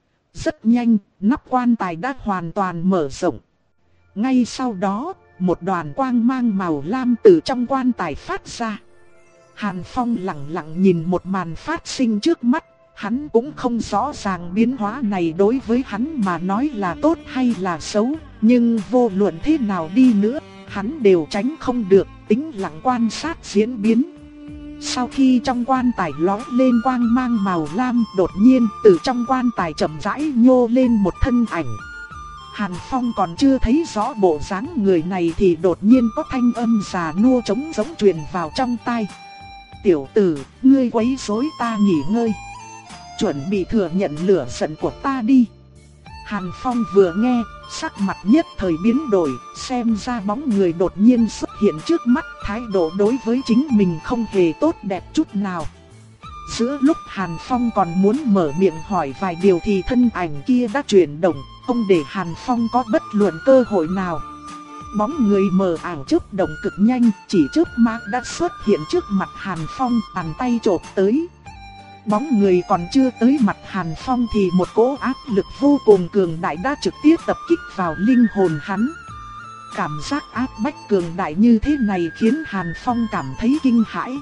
Rất nhanh, nắp quan tài đã hoàn toàn mở rộng. Ngay sau đó, một đoàn quang mang màu lam từ trong quan tài phát ra. Hàn Phong lặng lặng nhìn một màn phát sinh trước mắt, hắn cũng không rõ ràng biến hóa này đối với hắn mà nói là tốt hay là xấu, nhưng vô luận thế nào đi nữa, hắn đều tránh không được, tĩnh lặng quan sát diễn biến. Sau khi trong quan tài lóe lên quang mang màu lam, đột nhiên từ trong quan tài chậm rãi nhô lên một thân ảnh. Hàn Phong còn chưa thấy rõ bộ dáng người này thì đột nhiên có thanh âm già nua trống giống truyền vào trong tai. Tiểu tử, ngươi quấy rối ta nghỉ ngơi. Chuẩn bị thừa nhận lửa giận của ta đi. Hàn Phong vừa nghe, sắc mặt nhất thời biến đổi, xem ra bóng người đột nhiên xuất hiện trước mắt, thái độ đối với chính mình không hề tốt đẹp chút nào. Giữa lúc Hàn Phong còn muốn mở miệng hỏi vài điều thì thân ảnh kia đã chuyển động, không để Hàn Phong có bất luận cơ hội nào. Bóng người mờ ảo chớp động cực nhanh, chỉ chớp mắt đã xuất hiện trước mặt Hàn Phong, bàn tay chộp tới. Bóng người còn chưa tới mặt Hàn Phong thì một cỗ áp lực vô cùng cường đại đã trực tiếp tập kích vào linh hồn hắn. Cảm giác áp bách cường đại như thế này khiến Hàn Phong cảm thấy kinh hãi.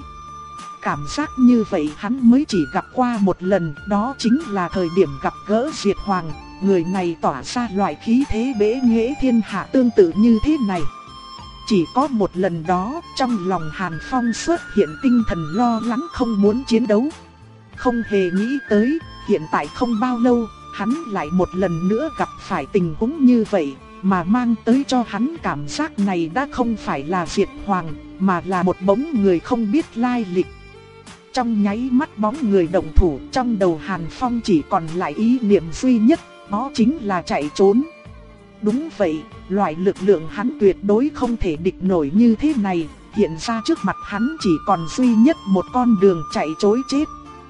Cảm giác như vậy hắn mới chỉ gặp qua một lần, đó chính là thời điểm gặp gỡ Diệt Hoàng. Người này tỏa ra loại khí thế bẽ nghễ thiên hạ tương tự như thế này. Chỉ có một lần đó, trong lòng Hàn Phong xuất hiện tinh thần lo lắng không muốn chiến đấu. Không hề nghĩ tới, hiện tại không bao lâu, hắn lại một lần nữa gặp phải tình huống như vậy, mà mang tới cho hắn cảm giác này đã không phải là Diệt Hoàng, mà là một bóng người không biết lai lịch. Trong nháy mắt bóng người động thủ, trong đầu Hàn Phong chỉ còn lại ý niệm duy nhất, đó chính là chạy trốn. Đúng vậy, loại lực lượng hắn tuyệt đối không thể địch nổi như thế này, hiện ra trước mặt hắn chỉ còn duy nhất một con đường chạy trối chết.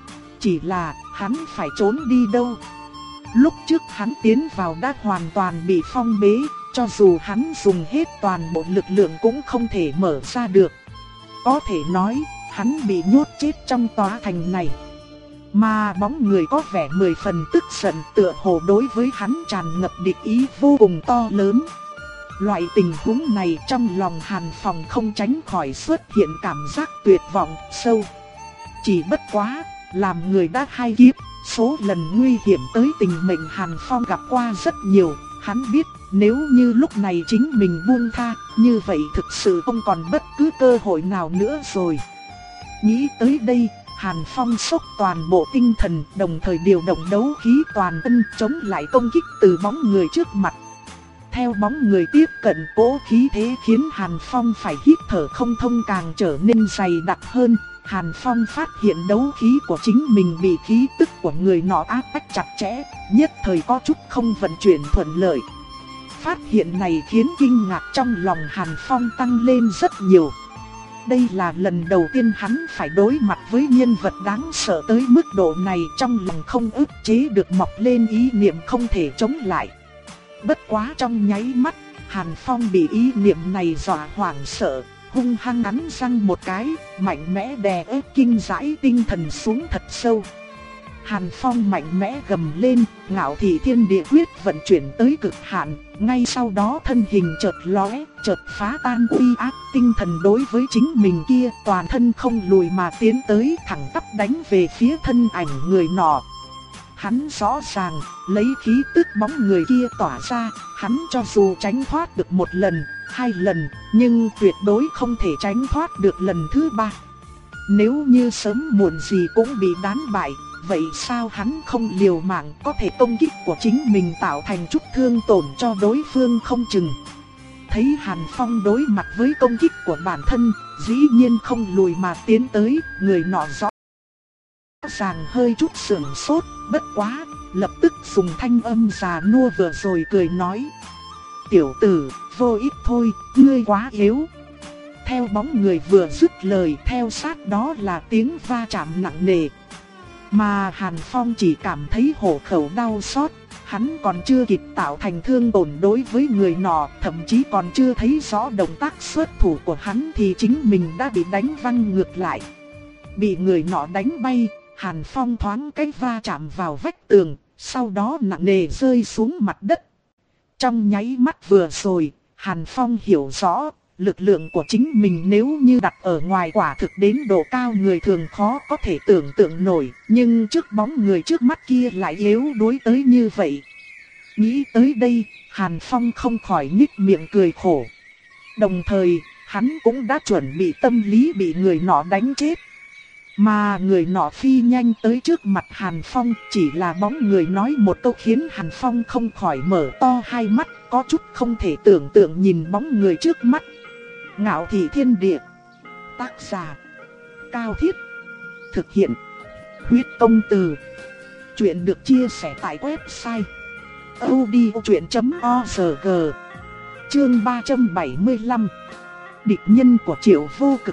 Chỉ là, hắn phải trốn đi đâu? Lúc trước hắn tiến vào đã hoàn toàn bị phong bế, cho dù hắn dùng hết toàn bộ lực lượng cũng không thể mở ra được. Có thể nói, hắn bị nhốt chết trong tòa thành này. Mà bóng người có vẻ mười phần tức giận, tựa hồ đối với hắn tràn ngập địch ý vô cùng to lớn. Loại tình huống này trong lòng Hàn Phong không tránh khỏi xuất hiện cảm giác tuyệt vọng sâu. Chỉ bất quá, làm người đã hai kiếp, số lần nguy hiểm tới tình mệnh Hàn Phong gặp qua rất nhiều. Hắn biết nếu như lúc này chính mình buông tha, như vậy thực sự không còn bất cứ cơ hội nào nữa rồi. Nghĩ tới đây, Hàn Phong sốc toàn bộ tinh thần, đồng thời điều động đấu khí toàn thân chống lại công kích từ bóng người trước mặt. Theo bóng người tiếp cận, cỗ khí thế khiến Hàn Phong phải hít thở không thông càng trở nên dày đặc hơn. Hàn Phong phát hiện đấu khí của chính mình bị khí tức của người nọ áp bách chặt chẽ, nhất thời có chút không vận chuyển thuận lợi. Phát hiện này khiến kinh ngạc trong lòng Hàn Phong tăng lên rất nhiều. Đây là lần đầu tiên hắn phải đối mặt với nhân vật đáng sợ tới mức độ này, trong lòng không ức chế được mọc lên ý niệm không thể chống lại. Bất quá trong nháy mắt, Hàn Phong bị ý niệm này dọa hoảng sợ, hung hăng cắn răng một cái, mạnh mẽ đè ép kinh dãi tinh thần xuống thật sâu. Hàn Phong mạnh mẽ gầm lên, Ngạo Thị Thiên Địa Quyết vận chuyển tới cực hạn, ngay sau đó thân hình chợt lóe, chợt phá tan uy áp tinh thần đối với chính mình kia, toàn thân không lùi mà tiến tới, thẳng tắp đánh về phía thân ảnh người nọ. Hắn rõ ràng, lấy khí tức bóng người kia tỏa ra, hắn cho dù tránh thoát được một lần, hai lần, nhưng tuyệt đối không thể tránh thoát được lần thứ ba. Nếu như sớm muộn gì cũng bị đán bại, vậy sao hắn không liều mạng, có thể công kích của chính mình tạo thành chút thương tổn cho đối phương không chừng. Thấy Hàn Phong đối mặt với công kích của bản thân, dĩ nhiên không lùi mà tiến tới, người nọ rõ ràng hơi chút sửng sốt, bất quá, lập tức dùng thanh âm già nua vừa rồi cười nói: "Tiểu tử, vô ích thôi, ngươi quá yếu." Theo bóng người vừa dứt lời, theo sát đó là tiếng va chạm nặng nề. Mà Hàn Phong chỉ cảm thấy hổ khẩu đau xót, hắn còn chưa kịp tạo thành thương tổn đối với người nọ, thậm chí còn chưa thấy rõ động tác xuất thủ của hắn thì chính mình đã bị đánh văng ngược lại. Bị người nọ đánh bay, Hàn Phong thoáng cái va chạm vào vách tường, sau đó nặng nề rơi xuống mặt đất. Trong nháy mắt vừa rồi, Hàn Phong hiểu rõ, lực lượng của chính mình nếu như đặt ở ngoài quả thực đến độ cao người thường khó có thể tưởng tượng nổi, nhưng trước bóng người trước mắt kia lại yếu đuối tới như vậy. Nghĩ tới đây, Hàn Phong không khỏi nhếch miệng cười khổ. Đồng thời, hắn cũng đã chuẩn bị tâm lý bị người nọ đánh chết. Mà người nọ phi nhanh tới trước mặt Hàn Phong, chỉ là bóng người nói một câu khiến Hàn Phong không khỏi mở to hai mắt, có chút không thể tưởng tượng nhìn bóng người trước mắt. Ngạo Thị Thiên Địa. Tác giả: Cao Thiết. Thực hiện: Huyết Công Từ. Chuyện được chia sẻ tại website audiochuyện chấm org. Chương ba trăm bảy mươi lăm. Địch nhân của Triệu Vô Cực.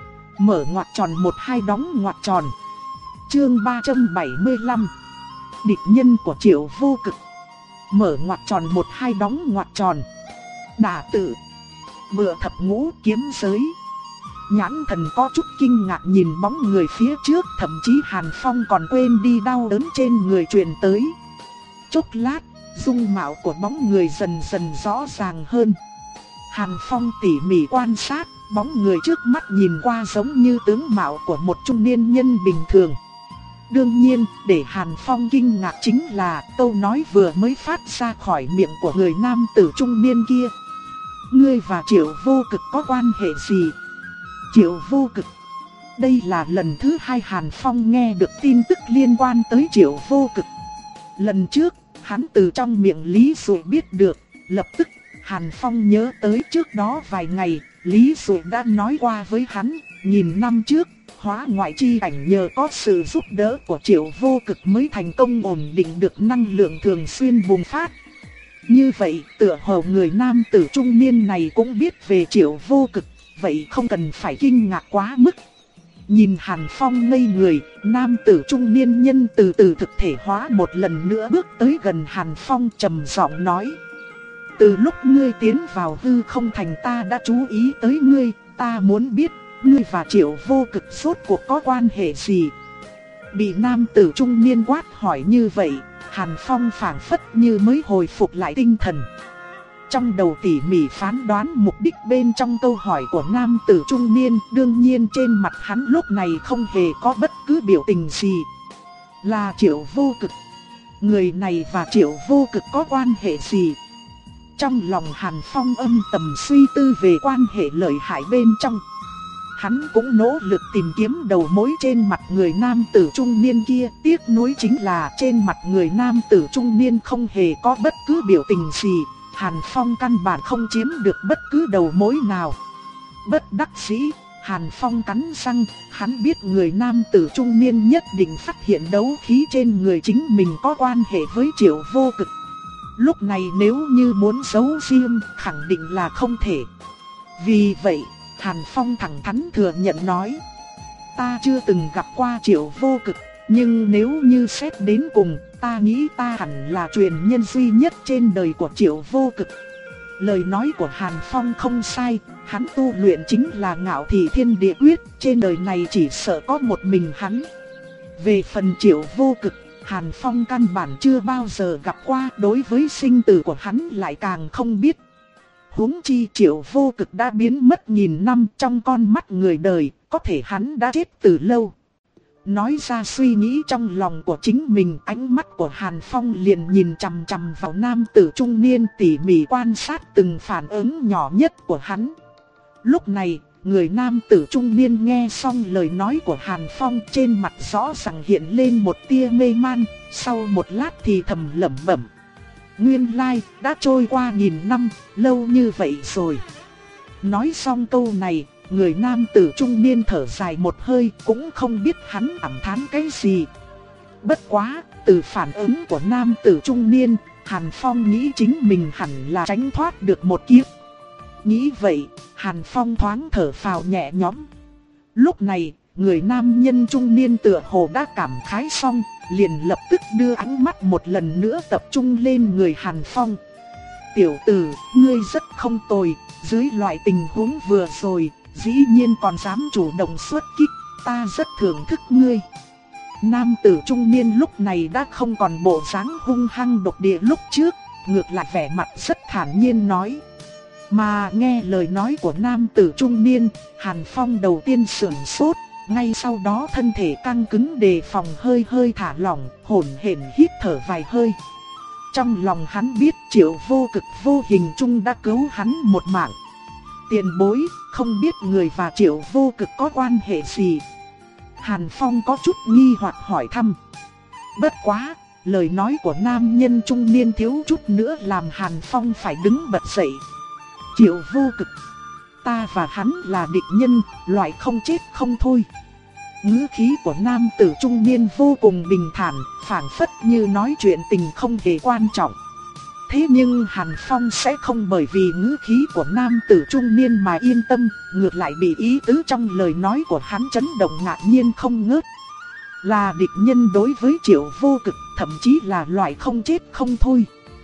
Mở ngoặc tròn một hai đóng ngoặc tròn. Chương ba trăm bảy mươi lăm. Địch nhân của Triệu Vô Cực. Mở ngoặc tròn một hai đóng ngoặc tròn. Đả tự. Bựa thập ngũ kiếm giới. Nhãn thần có chút kinh ngạc nhìn bóng người phía trước, thậm chí Hàn Phong còn quên đi đau đớn trên người truyền tới. Chốc lát, dung mạo của bóng người dần dần rõ ràng hơn. Hàn Phong tỉ mỉ quan sát, bóng người trước mắt nhìn qua giống như tướng mạo của một trung niên nhân bình thường. Đương nhiên, để Hàn Phong kinh ngạc chính là câu nói vừa mới phát ra khỏi miệng của người nam tử trung niên kia. Ngươi và Triệu Vô Cực có quan hệ gì? Triệu Vô Cực. Đây là lần thứ hai Hàn Phong nghe được tin tức liên quan tới Triệu Vô Cực. Lần trước, hắn từ trong miệng Lý Dụ biết được, lập tức Hàn Phong nhớ tới trước đó vài ngày, Lý Dụ đã nói qua với hắn, nghìn năm trước, Hóa Ngoại Chi Ảnh nhờ có sự giúp đỡ của Triệu Vô Cực mới thành công ổn định được năng lượng thường xuyên bùng phát. Như vậy, tựa hồ người nam tử trung niên này cũng biết về Triệu Vô Cực, vậy không cần phải kinh ngạc quá mức. Nhìn Hàn Phong ngây người, nam tử trung niên nhân từ từ thực thể hóa một lần nữa bước tới gần Hàn Phong trầm giọng nói: từ lúc ngươi tiến vào hư không thành ta đã chú ý tới ngươi, ta muốn biết, ngươi và Triệu Vô Cực rốt cuộc có quan hệ gì? Bị nam tử trung niên quát hỏi như vậy, Hàn Phong phảng phất như mới hồi phục lại tinh thần. Trong đầu tỉ mỉ phán đoán mục đích bên trong câu hỏi của nam tử trung niên, đương nhiên trên mặt hắn lúc này không hề có bất cứ biểu tình gì. Là Triệu Vô Cực. Người này và Triệu Vô Cực có quan hệ gì? Trong lòng Hàn Phong âm thầm suy tư về quan hệ lợi hại bên trong. Hắn cũng nỗ lực tìm kiếm đầu mối trên mặt người nam tử trung niên kia. Tiếc nuối chính là trên mặt người nam tử trung niên không hề có bất cứ biểu tình gì. Hàn Phong căn bản không chiếm được bất cứ đầu mối nào. Bất đắc dĩ, Hàn Phong cắn răng, hắn biết người nam tử trung niên nhất định phát hiện đấu khí trên người chính mình có quan hệ với Triệu Vô Cực. Lúc này nếu như muốn giấu riêng, khẳng định là không thể. Vì vậy, Hàn Phong thẳng thắn thừa nhận nói: ta chưa từng gặp qua Triệu Vô Cực, nhưng nếu như xét đến cùng, ta nghĩ ta hẳn là truyền nhân duy nhất trên đời của Triệu Vô Cực. Lời nói của Hàn Phong không sai, hắn tu luyện chính là Ngạo Thị Thiên Địa Quyết, trên đời này chỉ sợ có một mình hắn. Về phần Triệu Vô Cực, Hàn Phong căn bản chưa bao giờ gặp qua, đối với sinh tử của hắn lại càng không biết. Huống chi Triệu Vô Cực đã biến mất nghìn năm trong con mắt người đời, có thể hắn đã chết từ lâu. Nói ra suy nghĩ trong lòng của chính mình, ánh mắt của Hàn Phong liền nhìn chằm chằm vào nam tử trung niên, tỉ mỉ quan sát từng phản ứng nhỏ nhất của hắn. Lúc này, người nam tử trung niên nghe xong lời nói của Hàn Phong, trên mặt rõ ràng hiện lên một tia mê man, sau một lát thì thầm lẩm bẩm. Nguyên lai, đã trôi qua nghìn năm, lâu như vậy rồi. Nói xong câu này, người nam tử trung niên thở dài một hơi, cũng không biết hắn cảm thán cái gì. Bất quá, từ phản ứng của nam tử trung niên, Hàn Phong nghĩ chính mình hẳn là tránh thoát được một kiếp. Nghĩ vậy, Hàn Phong thoáng thở phào nhẹ nhõm. Lúc này, người nam nhân trung niên tựa hồ đã cảm khái xong, liền lập tức đưa ánh mắt một lần nữa tập trung lên người Hàn Phong. Tiểu tử, ngươi rất không tồi, dưới loại tình huống vừa rồi, dĩ nhiên còn dám chủ động xuất kích, ta rất thưởng thức ngươi. Nam tử trung niên lúc này đã không còn bộ dáng hung hăng độc địa lúc trước, ngược lại vẻ mặt rất thản nhiên nói. Mà nghe lời nói của nam tử trung niên, Hàn Phong đầu tiên sửng sốt, ngay sau đó thân thể căng cứng đề phòng hơi hơi thả lỏng, hổn hển hít thở vài hơi. Trong lòng hắn biết Triệu Vô Cực vô hình chung đã cứu hắn một mạng. Tiền bối, không biết người và Triệu Vô Cực có quan hệ gì? Hàn Phong có chút nghi hoặc hỏi thăm. Bất quá, lời nói của nam nhân trung niên thiếu chút nữa làm Hàn Phong phải đứng bật dậy. Triệu Vô Cực, ta và hắn là địch nhân, loại không chết không thôi. Ngữ khí của nam tử trung niên vô cùng bình thản, phảng phất như nói chuyện tình không hề quan trọng. Thế nhưng Hàn Phong sẽ không bởi vì ngữ khí của nam tử trung niên mà yên tâm, ngược lại bị ý tứ trong lời nói của hắn chấn động ngạc nhiên không ngớt. Là địch nhân đối với Triệu Vô Cực, thậm chí là loại không chết không thôi.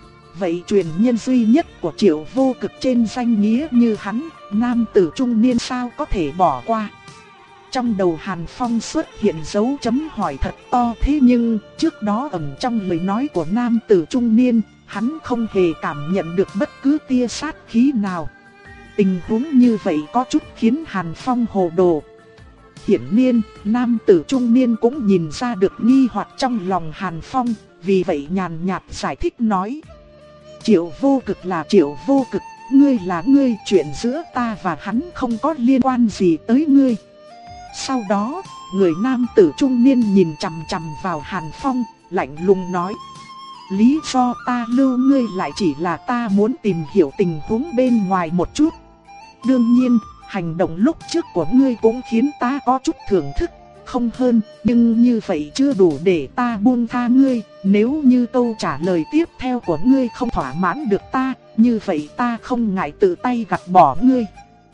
Vậy truyền nhân duy nhất của Triệu Vô Cực trên danh nghĩa như hắn, nam tử trung niên sao có thể bỏ qua? Trong đầu Hàn Phong xuất hiện dấu chấm hỏi thật to, thế nhưng trước đó ẩn trong lời nói của nam tử trung niên, hắn không hề cảm nhận được bất cứ tia sát khí nào. Tình huống như vậy có chút khiến Hàn Phong hồ đồ. Hiển nhiên, nam tử trung niên cũng nhìn ra được nghi hoặc trong lòng Hàn Phong, vì vậy nhàn nhạt giải thích nói. Triệu Vô Cực là Triệu Vô Cực, ngươi là ngươi, chuyện giữa ta và hắn không có liên quan gì tới ngươi. Sau đó, người nam tử trung niên nhìn chằm chằm vào Hàn Phong, lạnh lùng nói. Lý do ta lưu ngươi lại chỉ là ta muốn tìm hiểu tình huống bên ngoài một chút. Đương nhiên, hành động lúc trước của ngươi cũng khiến ta có chút thưởng thức, không hơn, nhưng như vậy chưa đủ để ta buông tha ngươi. Nếu như câu trả lời tiếp theo của ngươi không thỏa mãn được ta, như vậy ta không ngại tự tay gạt bỏ ngươi.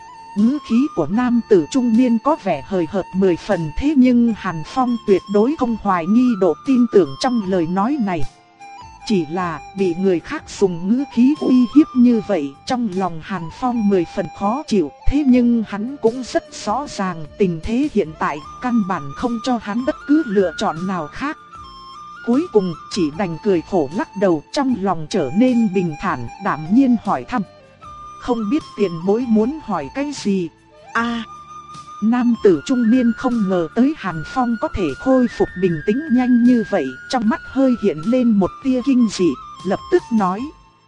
Ngữ khí của nam tử trung niên có vẻ hời hợt mười phần, thế nhưng Hàn Phong tuyệt đối không hoài nghi độ tin tưởng trong lời nói này. Chỉ là bị người khác dùng ngữ khí uy hiếp như vậy, trong lòng Hàn Phong mười phần khó chịu, thế nhưng hắn cũng rất rõ ràng tình thế hiện tại căn bản không cho hắn bất cứ lựa chọn nào khác. Cuối cùng chỉ đành cười khổ lắc đầu, trong lòng trở nên bình thản, đảm nhiên hỏi thăm. Không biết tiền bối muốn hỏi cái gì? A, nam tử trung niên không ngờ tới Hàn Phong có thể khôi phục bình tĩnh nhanh như vậy, trong mắt hơi hiện lên một tia kinh dị, lập tức nói.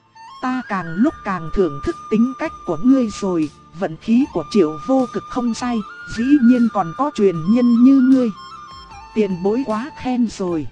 Ta càng lúc càng thưởng thức tính cách của ngươi rồi, vận khí của Triệu Vô Cực không sai, dĩ nhiên còn có truyền nhân như ngươi. Tiền bối quá khen rồi.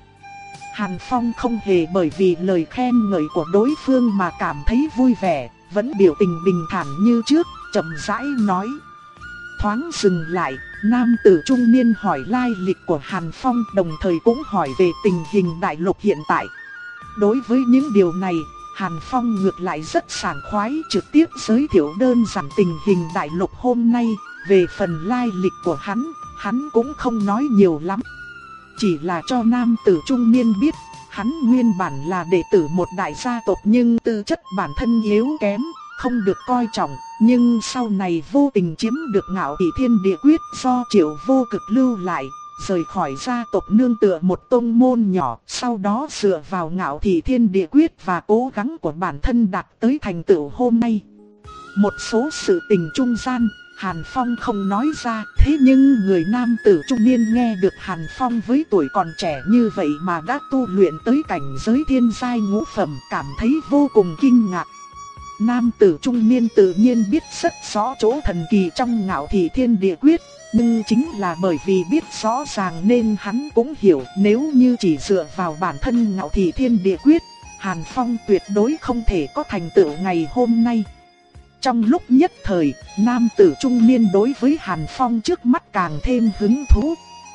Hàn Phong không hề bởi vì lời khen ngợi của đối phương mà cảm thấy vui vẻ, vẫn biểu tình bình thản như trước, chậm rãi nói. Thoáng dừng lại, nam tử trung niên hỏi lai lịch của Hàn Phong, đồng thời cũng hỏi về tình hình đại lục hiện tại. Đối với những điều này, Hàn Phong ngược lại rất sảng khoái, trực tiếp giới thiệu đơn giản tình hình đại lục hôm nay. Về phần lai lịch của hắn, hắn cũng không nói nhiều lắm. Chỉ là cho nam tử trung niên biết, hắn nguyên bản là đệ tử một đại gia tộc nhưng tư chất bản thân yếu kém, không được coi trọng, nhưng sau này vô tình chiếm được Ngạo Ỷ Thiên Địa Quyết do Triệu Vô Cực lưu lại, rời khỏi gia tộc nương tựa một tông môn nhỏ, sau đó dựa vào Ngạo Thị Thiên Địa Quyết và cố gắng của bản thân đạt tới thành tựu hôm nay. Một số sự tình trung gian, Hàn Phong không nói ra, thế nhưng người nam tử trung niên nghe được Hàn Phong với tuổi còn trẻ như vậy mà đã tu luyện tới cảnh giới thiên giai ngũ phẩm, cảm thấy vô cùng kinh ngạc. Nam tử trung niên tự nhiên biết rất rõ chỗ thần kỳ trong Ngạo Thị Thiên Địa Quyết, nhưng chính là bởi vì biết rõ ràng nên hắn cũng hiểu nếu như chỉ dựa vào bản thân Ngạo Thị Thiên Địa Quyết, Hàn Phong tuyệt đối không thể có thành tựu ngày hôm nay. Trong lúc nhất thời, nam tử trung niên đối với Hàn Phong trước mắt càng thêm hứng thú.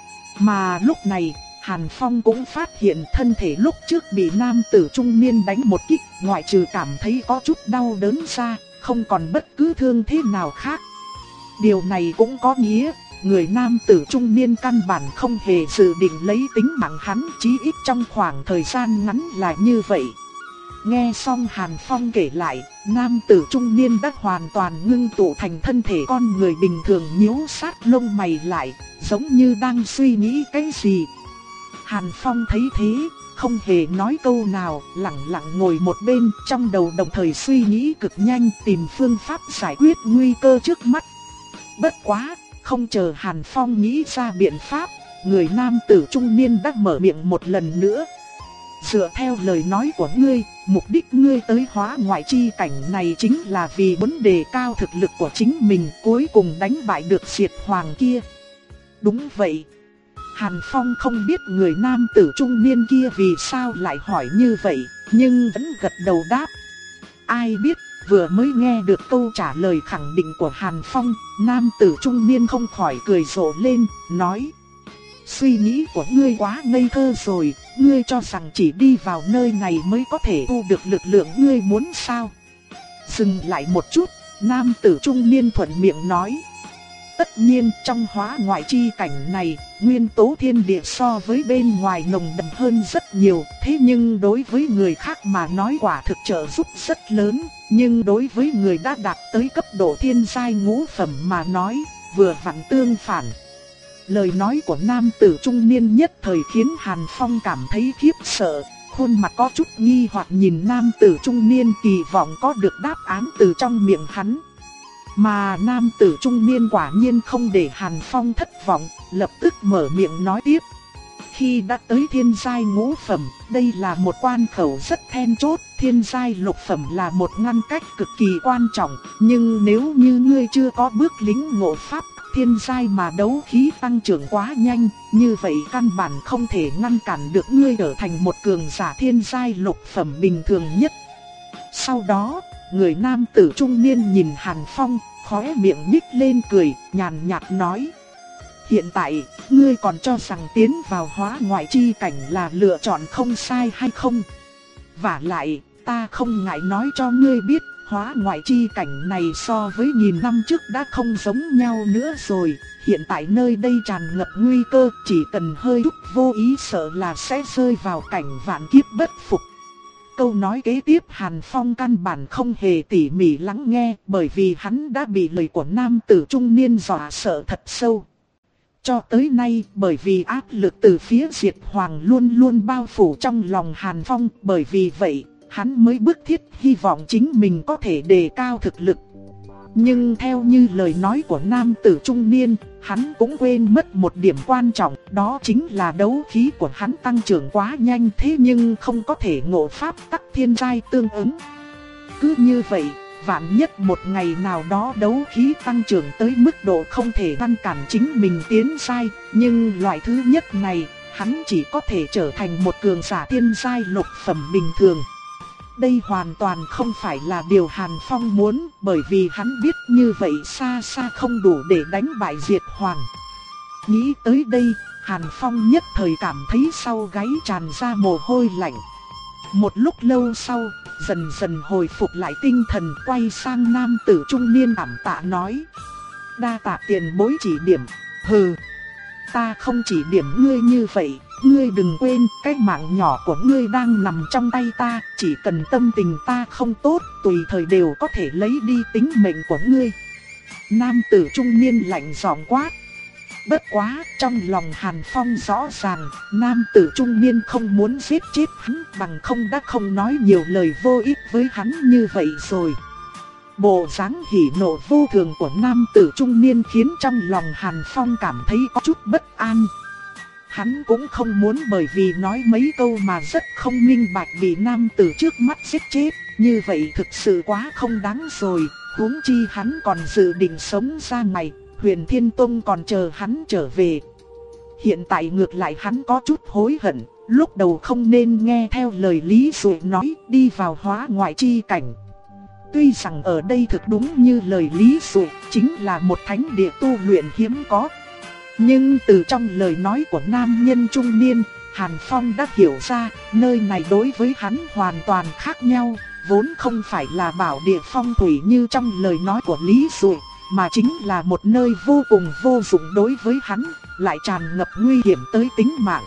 Mà lúc này, Hàn Phong cũng phát hiện thân thể lúc trước bị nam tử trung niên đánh một kích, ngoại trừ cảm thấy có chút đau đớn ra, không còn bất cứ thương thế nào khác. Điều này cũng có nghĩa, người nam tử trung niên căn bản không hề dự định lấy tính mạng hắn, chí ít trong khoảng thời gian ngắn là như vậy. Nghe xong Hàn Phong kể lại, nam tử trung niên đã hoàn toàn ngưng tụ thành thân thể con người bình thường, nhíu sát lông mày lại, giống như đang suy nghĩ cái gì. Hàn Phong thấy thế, không hề nói câu nào, lặng lặng ngồi một bên, trong đầu đồng thời suy nghĩ cực nhanh tìm phương pháp giải quyết nguy cơ trước mắt. Bất quá, không chờ Hàn Phong nghĩ ra biện pháp, người nam tử trung niên đã mở miệng một lần nữa. Dựa theo lời nói của ngươi, mục đích ngươi tới hóa ngoại chi cảnh này chính là vì muốn đề cao thực lực của chính mình, cuối cùng đánh bại được Diệt Hoàng kia. Đúng vậy. Hàn Phong không biết người nam tử trung niên kia vì sao lại hỏi như vậy, nhưng vẫn gật đầu đáp. Ai biết, vừa mới nghe được câu trả lời khẳng định của Hàn Phong, nam tử trung niên không khỏi cười rộ lên, nói: suy nghĩ của ngươi quá ngây thơ rồi, ngươi cho rằng chỉ đi vào nơi này mới có thể thu được lực lượng ngươi muốn sao? Dừng lại một chút, nam tử trung niên thuận miệng nói: tất nhiên trong hóa ngoại chi cảnh này, nguyên tố thiên địa so với bên ngoài nồng đậm hơn rất nhiều, thế nhưng đối với người khác mà nói quả thực trợ giúp rất lớn, nhưng đối với người đã đạt tới cấp độ thiên giai ngũ phẩm mà nói, vừa vặn tương phản. Lời nói của nam tử trung niên nhất thời khiến Hàn Phong cảm thấy khiếp sợ, khuôn mặt có chút nghi hoặc nhìn nam tử trung niên, kỳ vọng có được đáp án từ trong miệng hắn. Mà nam tử trung niên quả nhiên không để Hàn Phong thất vọng, lập tức mở miệng nói tiếp. Khi đã tới thiên giai ngũ phẩm, đây là một quan khẩu rất then chốt, thiên giai lục phẩm là một ngăn cách cực kỳ quan trọng, nhưng nếu như ngươi chưa có bước lĩnh ngộ pháp thiên giai mà đấu khí tăng trưởng quá nhanh, như vậy căn bản không thể ngăn cản được ngươi trở thành một cường giả thiên giai lục phẩm bình thường nhất. Sau đó, người nam tử trung niên nhìn Hàn Phong, khóe miệng nhích lên cười, nhàn nhạt nói: hiện tại, ngươi còn cho rằng tiến vào hóa ngoại chi cảnh là lựa chọn không sai hay không? Vả lại, ta không ngại nói cho ngươi biết, hóa ngoại chi cảnh này so với nghìn năm trước đã không giống nhau nữa rồi. Hiện tại nơi đây tràn ngập nguy cơ, chỉ cần hơi chút vô ý sợ là sẽ rơi vào cảnh vạn kiếp bất phục. Câu nói kế tiếp Hàn Phong căn bản không hề tỉ mỉ lắng nghe, bởi vì hắn đã bị lời của nam tử trung niên dọa sợ thật sâu. Cho tới nay, bởi vì áp lực từ phía Diệt Hoàng luôn luôn bao phủ trong lòng Hàn Phong, bởi vì vậy, hắn mới bức thiết hy vọng chính mình có thể đề cao thực lực. Nhưng theo như lời nói của nam tử trung niên, hắn cũng quên mất một điểm quan trọng, đó chính là đấu khí của hắn tăng trưởng quá nhanh, thế nhưng không có thể ngộ pháp tắc thiên giai tương ứng. Cứ như vậy, vạn nhất một ngày nào đó đấu khí tăng trưởng tới mức độ không thể ngăn cản chính mình tiến giai, nhưng loại thứ nhất này, hắn chỉ có thể trở thành một cường giả thiên giai lục phẩm bình thường. Đây hoàn toàn không phải là điều Hàn Phong muốn, bởi vì hắn biết như vậy xa xa không đủ để đánh bại Diệt Hoàng. Nghĩ tới đây, Hàn Phong nhất thời cảm thấy sau gáy tràn ra mồ hôi lạnh. Một lúc lâu sau, dần dần hồi phục lại tinh thần, quay sang nam tử trung niên cảm tạ nói: đa tạ tiền bối chỉ điểm. Hừ, ta không chỉ điểm ngươi như vậy. Ngươi đừng quên, cái mạng nhỏ của ngươi đang nằm trong tay ta, chỉ cần tâm tình ta không tốt, tùy thời đều có thể lấy đi tính mệnh của ngươi. Nam tử trung niên lạnh giọng quát: Bất quá, trong lòng Hàn Phong rõ ràng, nam tử trung niên không muốn giết chết hắn, bằng không đã không nói nhiều lời vô ích với hắn như vậy rồi. Bộ dáng hỉ nộ vô thường của nam tử trung niên khiến trong lòng Hàn Phong cảm thấy có chút bất an. Hắn cũng không muốn bởi vì nói mấy câu mà rất không minh bạch bị nam tử trước mắt giết chết, như vậy thực sự quá không đáng rồi, huống chi hắn còn dự định sống ra ngày, Huyền Thiên Tông còn chờ hắn trở về. Hiện tại ngược lại hắn có chút hối hận, lúc đầu không nên nghe theo lời Lý Dụ nói đi vào hóa ngoại chi cảnh. Tuy rằng ở đây thực đúng như lời Lý Dụ, chính là một thánh địa tu luyện hiếm có. Nhưng từ trong lời nói của nam nhân trung niên, Hàn Phong đã hiểu ra, nơi này đối với hắn hoàn toàn khác nhau, vốn không phải là bảo địa phong thủy như trong lời nói của Lý Dụ, mà chính là một nơi vô cùng vô dụng đối với hắn, lại tràn ngập nguy hiểm tới tính mạng.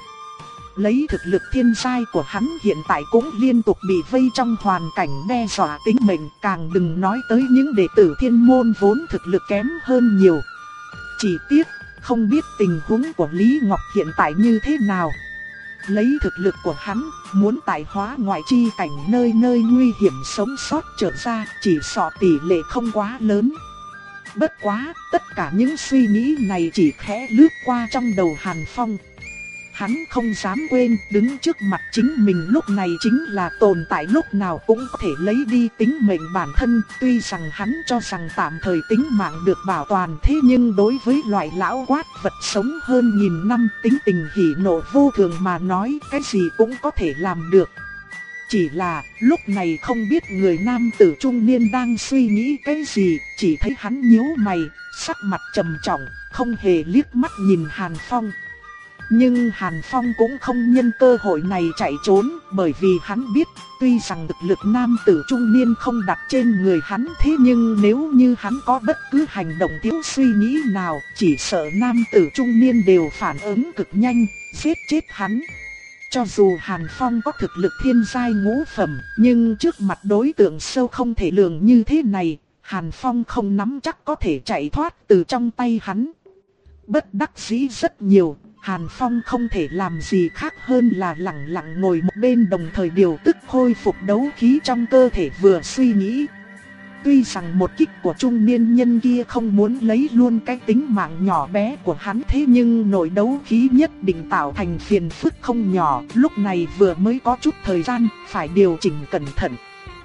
Lấy thực lực thiên giai của hắn hiện tại cũng liên tục bị vây trong hoàn cảnh đe dọa tính mệnh, càng đừng nói tới những đệ tử thiên môn vốn thực lực kém hơn nhiều. Chỉ tiếc, không biết tình huống của Lý Ngọc hiện tại như thế nào. Lấy thực lực của hắn, muốn tại hóa ngoại chi cảnh nơi nơi nguy hiểm sống sót trở ra, chỉ sợ tỷ lệ không quá lớn. Bất quá, tất cả những suy nghĩ này chỉ khẽ lướt qua trong đầu Hàn Phong. Hắn không dám quên, đứng trước mặt chính mình lúc này chính là tồn tại lúc nào cũng có thể lấy đi tính mệnh bản thân. Tuy rằng hắn cho rằng tạm thời tính mạng được bảo toàn, thế nhưng đối với loại lão quát vật sống hơn nghìn năm tính tình hỉ nộ vô thường mà nói, cái gì cũng có thể làm được. Chỉ là lúc này không biết người nam tử trung niên đang suy nghĩ cái gì, chỉ thấy hắn nhíu mày, sắc mặt trầm trọng, không hề liếc mắt nhìn Hàn Phong. Nhưng Hàn Phong cũng không nhân cơ hội này chạy trốn, bởi vì hắn biết, tuy rằng thực lực nam tử trung niên không đặt trên người hắn, thế nhưng nếu như hắn có bất cứ hành động thiếu suy nghĩ nào, chỉ sợ nam tử trung niên đều phản ứng cực nhanh, giết chết hắn. Cho dù Hàn Phong có thực lực thiên giai ngũ phẩm, nhưng trước mặt đối tượng sâu không thể lường như thế này, Hàn Phong không nắm chắc có thể chạy thoát từ trong tay hắn. Bất đắc dĩ rất nhiều, Hàn Phong không thể làm gì khác hơn là lặng lặng ngồi một bên, đồng thời điều tức khôi phục đấu khí trong cơ thể vừa suy nghĩ. Tuy rằng một kích của trung niên nhân kia không muốn lấy luôn cái tính mạng nhỏ bé của hắn, thế nhưng nội đấu khí nhất định tạo thành phiền phức không nhỏ. Lúc này vừa mới có chút thời gian, phải điều chỉnh cẩn thận.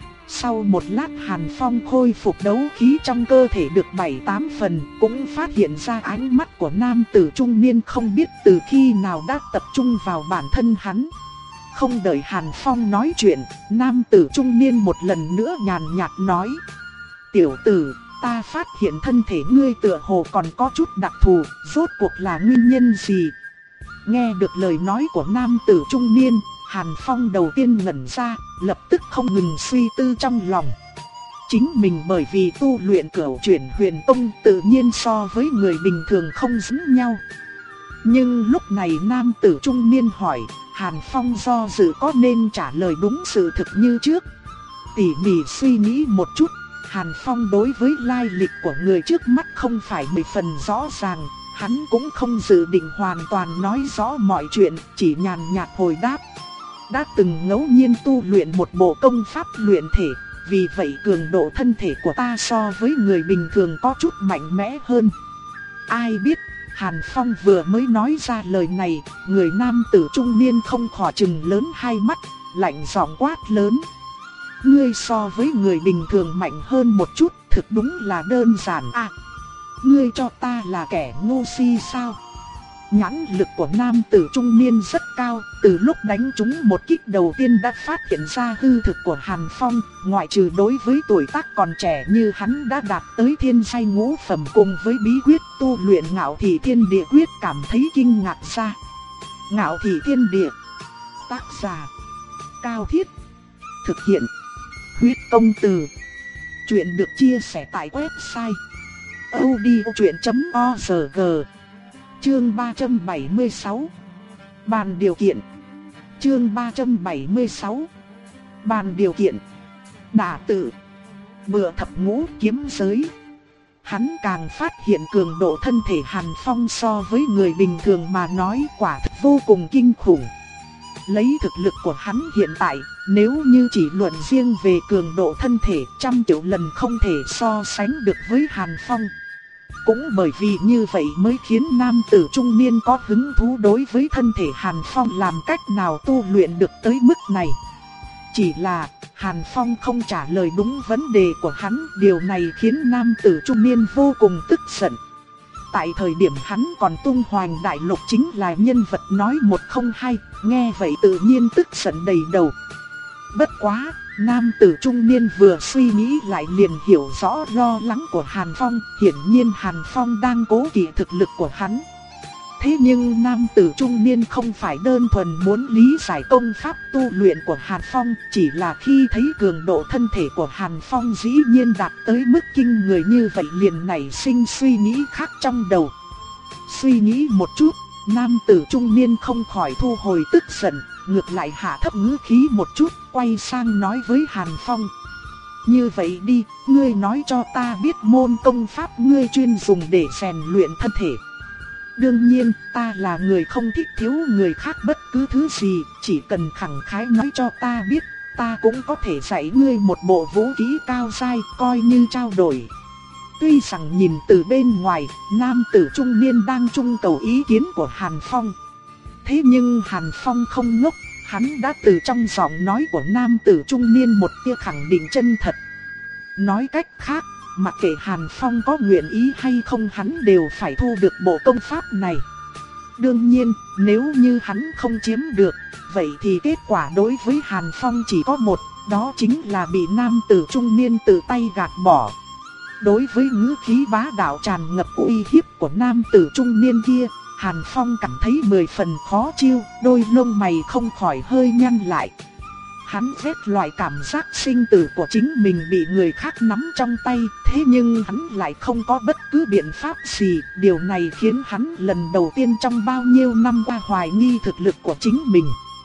Sau một lát Hàn Phong khôi phục đấu khí trong cơ thể được bảy tám phần, cũng phát hiện ra ánh mắt của nam tử trung niên không biết từ khi nào đã tập trung vào bản thân hắn. Không đợi Hàn Phong nói chuyện, nam tử trung niên một lần nữa nhàn nhạt nói: "Tiểu tử, ta phát hiện thân thể ngươi tựa hồ còn có chút đặc thù, rốt cuộc là nguyên nhân gì?" Nghe được lời nói của nam tử trung niên, Hàn Phong đầu tiên ngẩn ra, lập tức không ngừng suy tư trong lòng. Chính mình bởi vì tu luyện cửu chuyển huyền tông tự nhiên so với người bình thường không giống nhau. Nhưng lúc này nam tử trung niên hỏi, Hàn Phong do dự có nên trả lời đúng sự thực như trước. Tỉ mỉ suy nghĩ một chút, Hàn Phong đối với lai lịch của người trước mắt không phải mười phần rõ ràng, hắn cũng không dự định hoàn toàn nói rõ mọi chuyện, chỉ nhàn nhạt hồi đáp: "Đã từng ngẫu nhiên tu luyện một bộ công pháp luyện thể, vì vậy cường độ thân thể của ta so với người bình thường có chút mạnh mẽ hơn." Ai biết, Hàn Phong vừa mới nói ra lời này, người nam tử trung niên không khỏi trừng lớn hai mắt, lạnh giọng quát lớn: "Ngươi so với người bình thường mạnh hơn một chút, thực đúng là đơn giản à? Ngươi cho ta là kẻ ngu si sao?" Nhãn lực của nam tử trung niên rất cao, từ lúc đánh trúng một kích đầu tiên đã phát hiện ra hư thực của Hàn Phong, ngoại trừ đối với tuổi tác còn trẻ như hắn đã đạt tới thiên giai ngũ phẩm cùng với bí quyết tu luyện Ngạo Thị Thiên Địa Quyết cảm thấy kinh ngạc ra. Ngạo Thị Thiên Địa, tác giả Cao Thiết, thực hiện Huyết Công Từ. Chuyện được chia sẻ tại website audiochuyện chấm org. Chương ba trăm bảy mươi sáu, bàn điều kiện. Chương ba trăm bảy mươi sáu, bàn điều kiện. Đả tự, bừa thập ngũ kiếm giới. hắn càng phát hiện cường độ thân thể Hàn Phong so với người bình thường mà nói quả thực vô cùng kinh khủng. Lấy thực lực của hắn hiện tại, nếu như chỉ luận riêng về cường độ thân thể, trăm triệu lần không thể so sánh được với Hàn Phong. Cũng bởi vì như vậy mới khiến nam tử trung niên có hứng thú đối với thân thể Hàn Phong làm cách nào tu luyện được tới mức này. Chỉ là Hàn Phong không trả lời đúng vấn đề của hắn, điều này khiến nam tử trung niên vô cùng tức giận. Tại thời điểm hắn còn tung hoành đại lục chính là nhân vật nói một không hai, nghe vậy tự nhiên tức giận đầy đầu. Bất quá, nam tử trung niên vừa suy nghĩ lại liền hiểu rõ lo lắng của Hàn Phong, hiển nhiên Hàn Phong đang cố kỵ thực lực của hắn. Thế nhưng nam tử trung niên không phải đơn thuần muốn lý giải công pháp tu luyện của Hàn Phong, chỉ là khi thấy cường độ thân thể của Hàn Phong dĩ nhiên đạt tới mức kinh người như vậy liền nảy sinh suy nghĩ khác trong đầu. Suy nghĩ một chút, nam tử trung niên không khỏi thu hồi tức giận, ngược lại hạ thấp ngữ khí một chút, quay sang nói với Hàn Phong. Như vậy đi, ngươi nói cho ta biết môn công pháp ngươi chuyên dùng để rèn luyện thân thể. Đương nhiên, ta là người không thích thiếu người khác bất cứ thứ gì, chỉ cần khẳng khái nói cho ta biết, ta cũng có thể dạy ngươi một bộ vũ khí cao dai, coi như trao đổi. Tuy rằng nhìn từ bên ngoài, nam tử trung niên đang trưng cầu ý kiến của Hàn Phong. Thế nhưng Hàn Phong không ngốc, hắn đã từ trong giọng nói của nam tử trung niên một tia khẳng định chân thật. Nói cách khác, mặc kệ Hàn Phong có nguyện ý hay không hắn đều phải thu được bộ công pháp này. Đương nhiên, nếu như hắn không chiếm được, vậy thì kết quả đối với Hàn Phong chỉ có một, đó chính là bị nam tử trung niên tự tay gạt bỏ. Đối với ngữ khí bá đạo tràn ngập uy hiếp của nam tử trung niên kia, Hàn Phong cảm thấy mười phần khó chịu, đôi lông mày không khỏi hơi nhăn lại. Hắn ghét loại cảm giác sinh tử của chính mình bị người khác nắm trong tay, thế nhưng hắn lại không có bất cứ biện pháp gì. Điều này khiến hắn lần đầu tiên trong bao nhiêu năm qua hoài nghi thực lực của chính mình.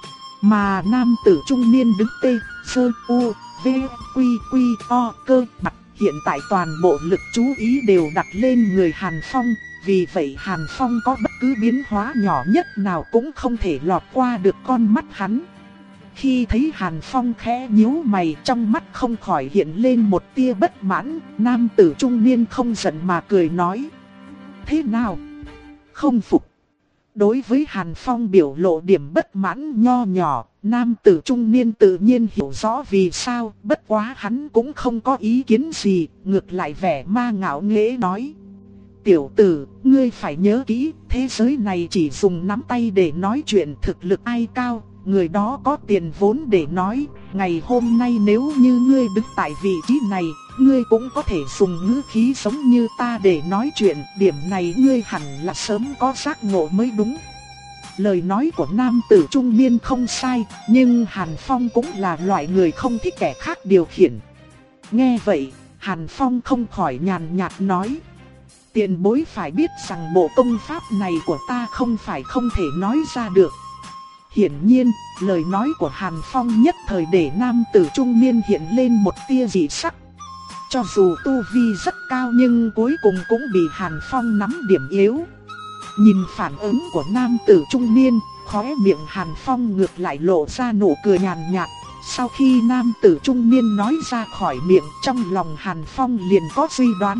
Mà nam tử trung niên đứng tê, sơ, u, v, quy, quy, o, cơ, mặt, hiện tại toàn bộ lực chú ý đều đặt lên người Hàn Phong. Vì vậy Hàn Phong có bất cứ biến hóa nhỏ nhất nào cũng không thể lọt qua được con mắt hắn. Khi thấy Hàn Phong khẽ nhíu mày, trong mắt không khỏi hiện lên một tia bất mãn, nam tử trung niên không giận mà cười nói. Thế nào? Không phục. Đối với Hàn Phong biểu lộ điểm bất mãn nho nhỏ, nam tử trung niên tự nhiên hiểu rõ vì sao, bất quá hắn cũng không có ý kiến gì, ngược lại vẻ ma ngạo nghễ nói. Tiểu tử, ngươi phải nhớ kỹ, thế giới này chỉ dùng nắm tay để nói chuyện, thực lực ai cao, người đó có tiền vốn để nói. Ngày hôm nay nếu như ngươi đứng tại vị trí này, ngươi cũng có thể dùng ngữ khí giống như ta để nói chuyện, điểm này ngươi hẳn là sớm có giác ngộ mới đúng. Lời nói của nam tử trung niên không sai, nhưng Hàn Phong cũng là loại người không thích kẻ khác điều khiển. Nghe vậy, Hàn Phong không khỏi nhàn nhạt nói. Tiền bối phải biết rằng bộ công pháp này của ta không phải không thể nói ra được. Hiển nhiên, lời nói của Hàn Phong nhất thời để nam tử trung niên hiện lên một tia dị sắc. Cho dù tu vi rất cao nhưng cuối cùng cũng bị Hàn Phong nắm điểm yếu. Nhìn phản ứng của nam tử trung niên, khóe miệng Hàn Phong ngược lại lộ ra nụ cười nhàn nhạt. Sau khi nam tử trung niên nói ra khỏi miệng, trong lòng Hàn Phong liền có suy đoán.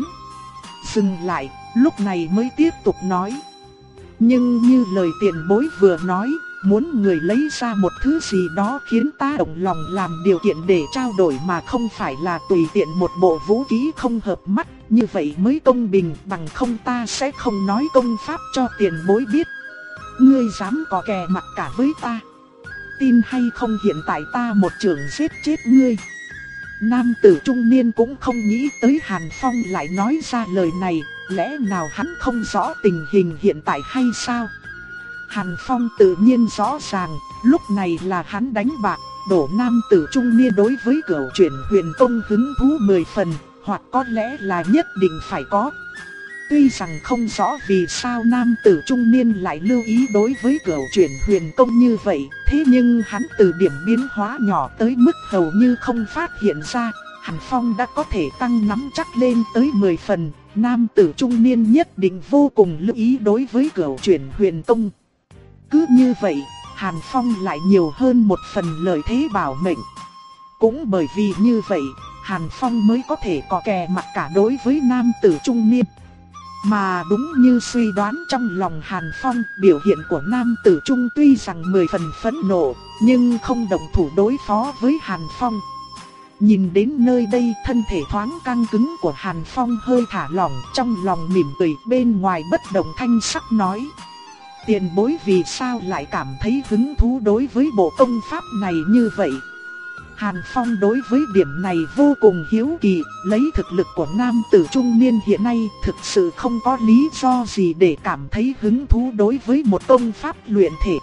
Dừng lại, lúc này mới tiếp tục nói. Nhưng như lời tiền bối vừa nói, muốn người lấy ra một thứ gì đó khiến ta động lòng làm điều kiện để trao đổi mà không phải là tùy tiện một bộ vũ khí không hợp mắt, như vậy mới công bình, bằng không ta sẽ không nói công pháp cho tiền bối biết. Ngươi dám có kè mặt cả với ta? Tin hay không hiện tại ta một chưởng giết chết ngươi. Nam tử trung niên cũng không nghĩ tới Hàn Phong lại nói ra lời này, lẽ nào hắn không rõ tình hình hiện tại hay sao? Hàn Phong tự nhiên rõ ràng, lúc này là hắn đánh bạc, đổ nam tử trung niên đối với cửu chuyển huyền công hứng thú mười phần, hoặc có lẽ là nhất định phải có. Tuy rằng không rõ vì sao nam tử trung niên lại lưu ý đối với cửu chuyển huyền công như vậy, thế nhưng hắn từ điểm biến hóa nhỏ tới mức hầu như không phát hiện ra, Hàn Phong đã có thể tăng nắm chắc lên tới mười phần, nam tử trung niên nhất định vô cùng lưu ý đối với Cửu Chuyển Huyền Tông. Cứ như vậy, Hàn Phong lại nhiều hơn một phần lợi thế bảo mệnh. Cũng bởi vì như vậy, Hàn Phong mới có thể có kè mặt cả đối với nam tử trung niên. Mà đúng như suy đoán trong lòng Hàn Phong, biểu hiện của nam tử trung tuy rằng mười phần phẫn nộ, nhưng không động thủ đối phó với Hàn Phong. Nhìn đến nơi đây, thân thể thoáng căng cứng của Hàn Phong hơi thả lỏng, trong lòng mỉm cười, bên ngoài bất động thanh sắc nói: tiền bối vì sao lại cảm thấy hứng thú đối với bộ công pháp này như vậy? Hàn Phong đối với điểm này vô cùng hiếu kỳ, lấy thực lực của nam tử trung niên hiện nay thực sự không có lý do gì để cảm thấy hứng thú đối với một công pháp luyện thể.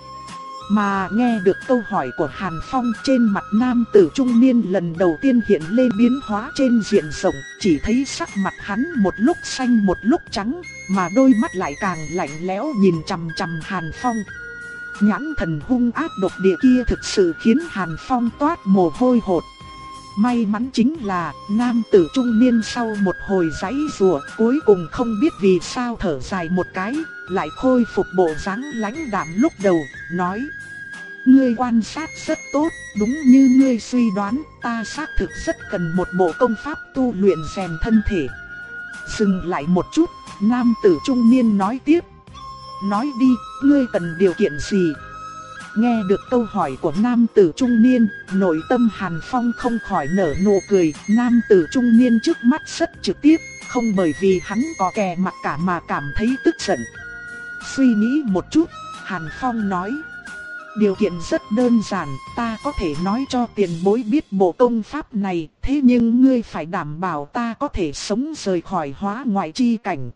Mà nghe được câu hỏi của Hàn Phong, trên mặt nam tử trung niên lần đầu tiên hiện lên biến hóa trên diện rộng, chỉ thấy sắc mặt hắn một lúc xanh một lúc trắng, mà đôi mắt lại càng lạnh lẽo nhìn chằm chằm Hàn Phong. Nhãn thần hung ác độc địa kia thực sự khiến Hàn Phong toát mồ hôi hột. May mắn chính là nam tử trung niên sau một hồi giãy giụa, cuối cùng không biết vì sao thở dài một cái, lại khôi phục bộ dáng lãnh đạm lúc đầu, nói: ngươi quan sát rất tốt, đúng như ngươi suy đoán, ta xác thực rất cần một bộ công pháp tu luyện rèn thân thể. Dừng lại một chút, nam tử trung niên nói tiếp: nói đi, ngươi cần điều kiện gì? Nghe được câu hỏi của nam tử trung niên, nội tâm Hàn Phong không khỏi nở nụ cười. Nam tử trung niên trước mắt rất trực tiếp, không bởi vì hắn có kè mặt cả mà cảm thấy tức giận. Suy nghĩ một chút, Hàn Phong nói: điều kiện rất đơn giản, ta có thể nói cho tiền bối biết bộ công pháp này, thế nhưng ngươi phải đảm bảo ta có thể sống rời khỏi hóa ngoại chi cảnh.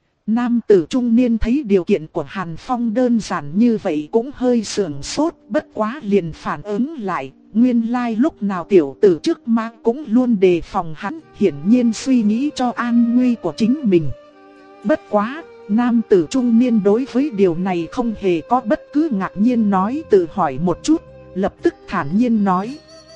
Nam tử trung niên thấy điều kiện của Hàn Phong đơn giản như vậy cũng hơi sườn sốt, bất quá liền phản ứng lại, nguyên lai like lúc nào tiểu tử trước má cũng luôn đề phòng hắn, hiển nhiên suy nghĩ cho an nguy của chính mình. Bất quá, nam tử trung niên đối với điều này không hề có bất cứ ngạc nhiên, nói tự hỏi một chút, lập tức thản nhiên nói: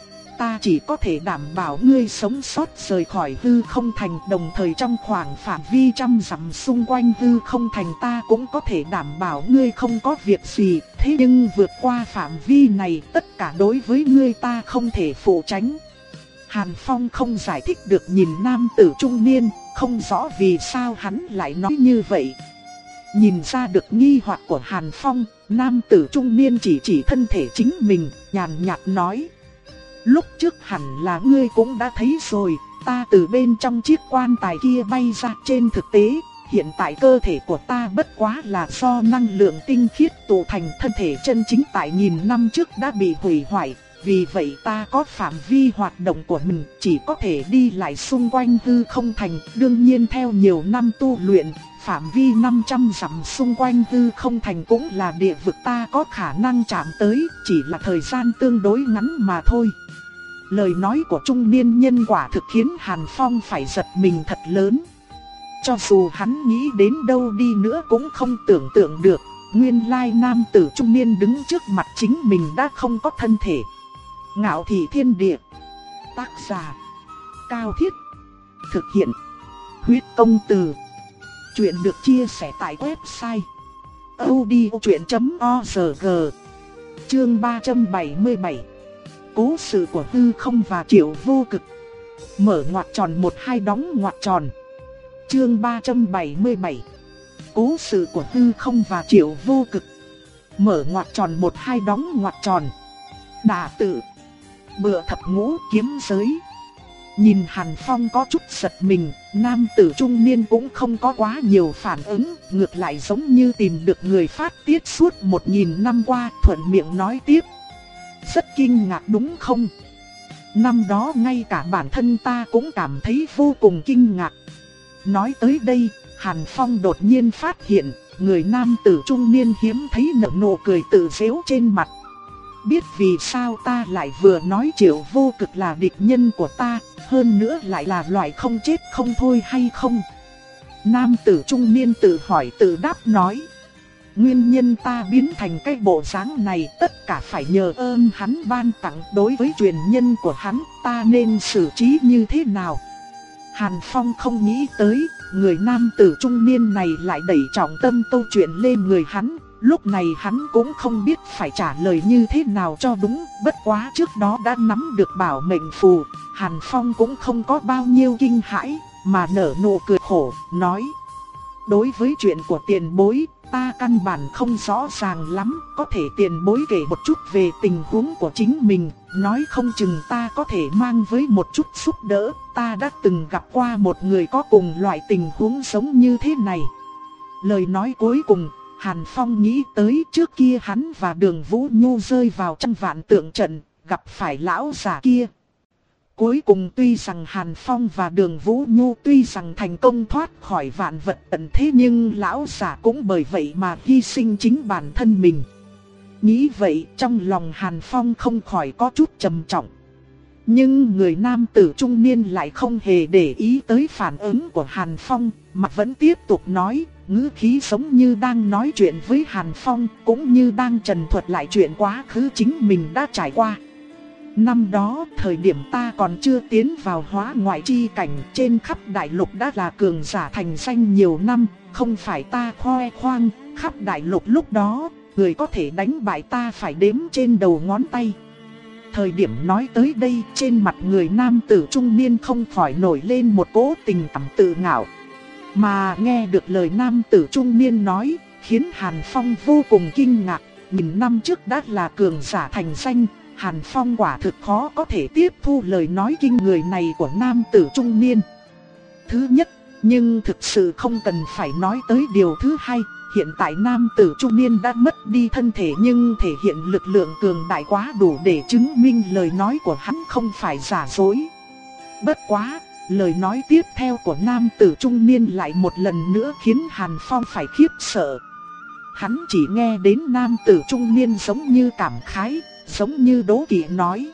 ta chỉ có thể đảm bảo ngươi sống sót rời khỏi hư không thành, đồng thời trong khoảng phạm vi trăm dặm xung quanh hư không thành ta cũng có thể đảm bảo ngươi không có việc gì. Thế nhưng vượt qua phạm vi này, tất cả đối với ngươi ta không thể phụ trách. Hàn Phong không giải thích được nhìn nam tử trung niên, không rõ vì sao hắn lại nói như vậy. Nhìn ra được nghi hoặc của Hàn Phong, nam tử trung niên chỉ chỉ thân thể chính mình, nhàn nhạt nói: lúc trước hẳn là ngươi cũng đã thấy rồi, ta từ bên trong chiếc quan tài kia bay ra. Trên thực tế, hiện tại cơ thể của ta bất quá là do năng lượng tinh khiết tụ thành, thân thể chân chính tại nghìn năm trước đã bị hủy hoại. Vì vậy ta có phạm vi hoạt động của mình, chỉ có thể đi lại xung quanh hư không thành. Đương nhiên theo nhiều năm tu luyện, phạm vi năm trăm dặm xung quanh hư không thành cũng là địa vực ta có khả năng chạm tới, chỉ là thời gian tương đối ngắn mà thôi. Lời nói của trung niên nhân quả thực khiến Hàn Phong phải giật mình thật lớn. Cho dù hắn nghĩ đến đâu đi nữa cũng không tưởng tượng được, nguyên lai nam tử trung niên đứng trước mặt chính mình đã không có thân thể. Ngạo Thị Thiên Địa. Tác giả: Cao Thiết. Thực hiện: Huyết Công Từ. Chuyện được chia sẻ tại website audiochuyện chấm org. Chương ba trăm bảy mươi bảy. Cố sự của hư không và Triệu Vô Cực. Mở ngoặc tròn một hai đóng ngoặc tròn. Chương ba trăm bảy mươi bảy. Cố sự của hư không và Triệu Vô Cực. Mở ngoặc tròn một hai đóng ngoặc tròn. Đả tự. Bựa thập ngũ kiếm giới. Nhìn Hàn Phong có chút giật mình, nam tử trung niên cũng không có quá nhiều phản ứng, ngược lại giống như tìm được người phát tiết suốt một nghìn năm qua, thuận miệng nói tiếp: rất kinh ngạc đúng không? Năm đó ngay cả bản thân ta cũng cảm thấy vô cùng kinh ngạc. Nói tới đây, Hàn Phong đột nhiên phát hiện, người nam tử trung niên hiếm thấy nở nụ cười tự giễu trên mặt. Biết vì sao ta lại vừa nói Triệu Vô Cực là địch nhân của ta, hơn nữa lại là loại không chết không thôi hay không? Nam tử trung niên tự hỏi tự đáp nói: nguyên nhân ta biến thành cái bộ dáng này tất cả phải nhờ ơn hắn ban tặng. Đối với truyền nhân của hắn, ta nên xử trí như thế nào? Hàn Phong không nghĩ tới, người nam tử trung niên này lại đẩy trọng tâm câu chuyện lên người hắn. Lúc này hắn cũng không biết phải trả lời như thế nào cho đúng, bất quá trước đó đã nắm được bảo mệnh phù, Hàn Phong cũng không có bao nhiêu kinh hãi, mà nở nụ cười khổ, nói: đối với chuyện của tiền bối, ta căn bản không rõ ràng lắm, có thể tiền bối kể một chút về tình huống của chính mình, nói không chừng ta có thể mang với một chút giúp đỡ, ta đã từng gặp qua một người có cùng loại tình huống giống như thế này. Lời nói cuối cùng, Hàn Phong nghĩ tới trước kia hắn và Đường Vũ Nhu rơi vào trong vạn tượng trận, gặp phải lão giả kia. Cuối cùng tuy rằng Hàn Phong và Đường Vũ Nhu tuy rằng thành công thoát khỏi vạn vật tận, thế nhưng lão giả cũng bởi vậy mà hy sinh chính bản thân mình. Nghĩ vậy trong lòng Hàn Phong không khỏi có chút trầm trọng. Nhưng người nam tử trung niên lại không hề để ý tới phản ứng của Hàn Phong, mà vẫn tiếp tục nói, ngữ khí giống như đang nói chuyện với Hàn Phong, cũng như đang trần thuật lại chuyện quá khứ chính mình đã trải qua. Năm đó, thời điểm ta còn chưa tiến vào hóa ngoại chi cảnh, trên khắp đại lục đã là cường giả thành danh nhiều năm, không phải ta khoe khoang, khắp đại lục lúc đó, người có thể đánh bại ta phải đếm trên đầu ngón tay. Thời điểm nói tới đây, trên mặt người nam tử trung niên không khỏi nổi lên một cỗ tình cảm tự ngạo. Mà nghe được lời nam tử trung niên nói, khiến Hàn Phong vô cùng kinh ngạc, nghìn năm trước đã là cường giả thành danh. Hàn Phong quả thực khó có thể tiếp thu lời nói kinh người này của nam tử trung niên. Thứ nhất, nhưng thực sự không cần phải nói tới điều thứ hai. Hiện tại nam tử trung niên đã mất đi thân thể nhưng thể hiện lực lượng cường đại quá đủ để chứng minh lời nói của hắn không phải giả dối. Bất quá, lời nói tiếp theo của nam tử trung niên lại một lần nữa khiến Hàn Phong phải khiếp sợ. Hắn chỉ nghe đến nam tử trung niên giống như cảm khái, giống như đố kỵ nói: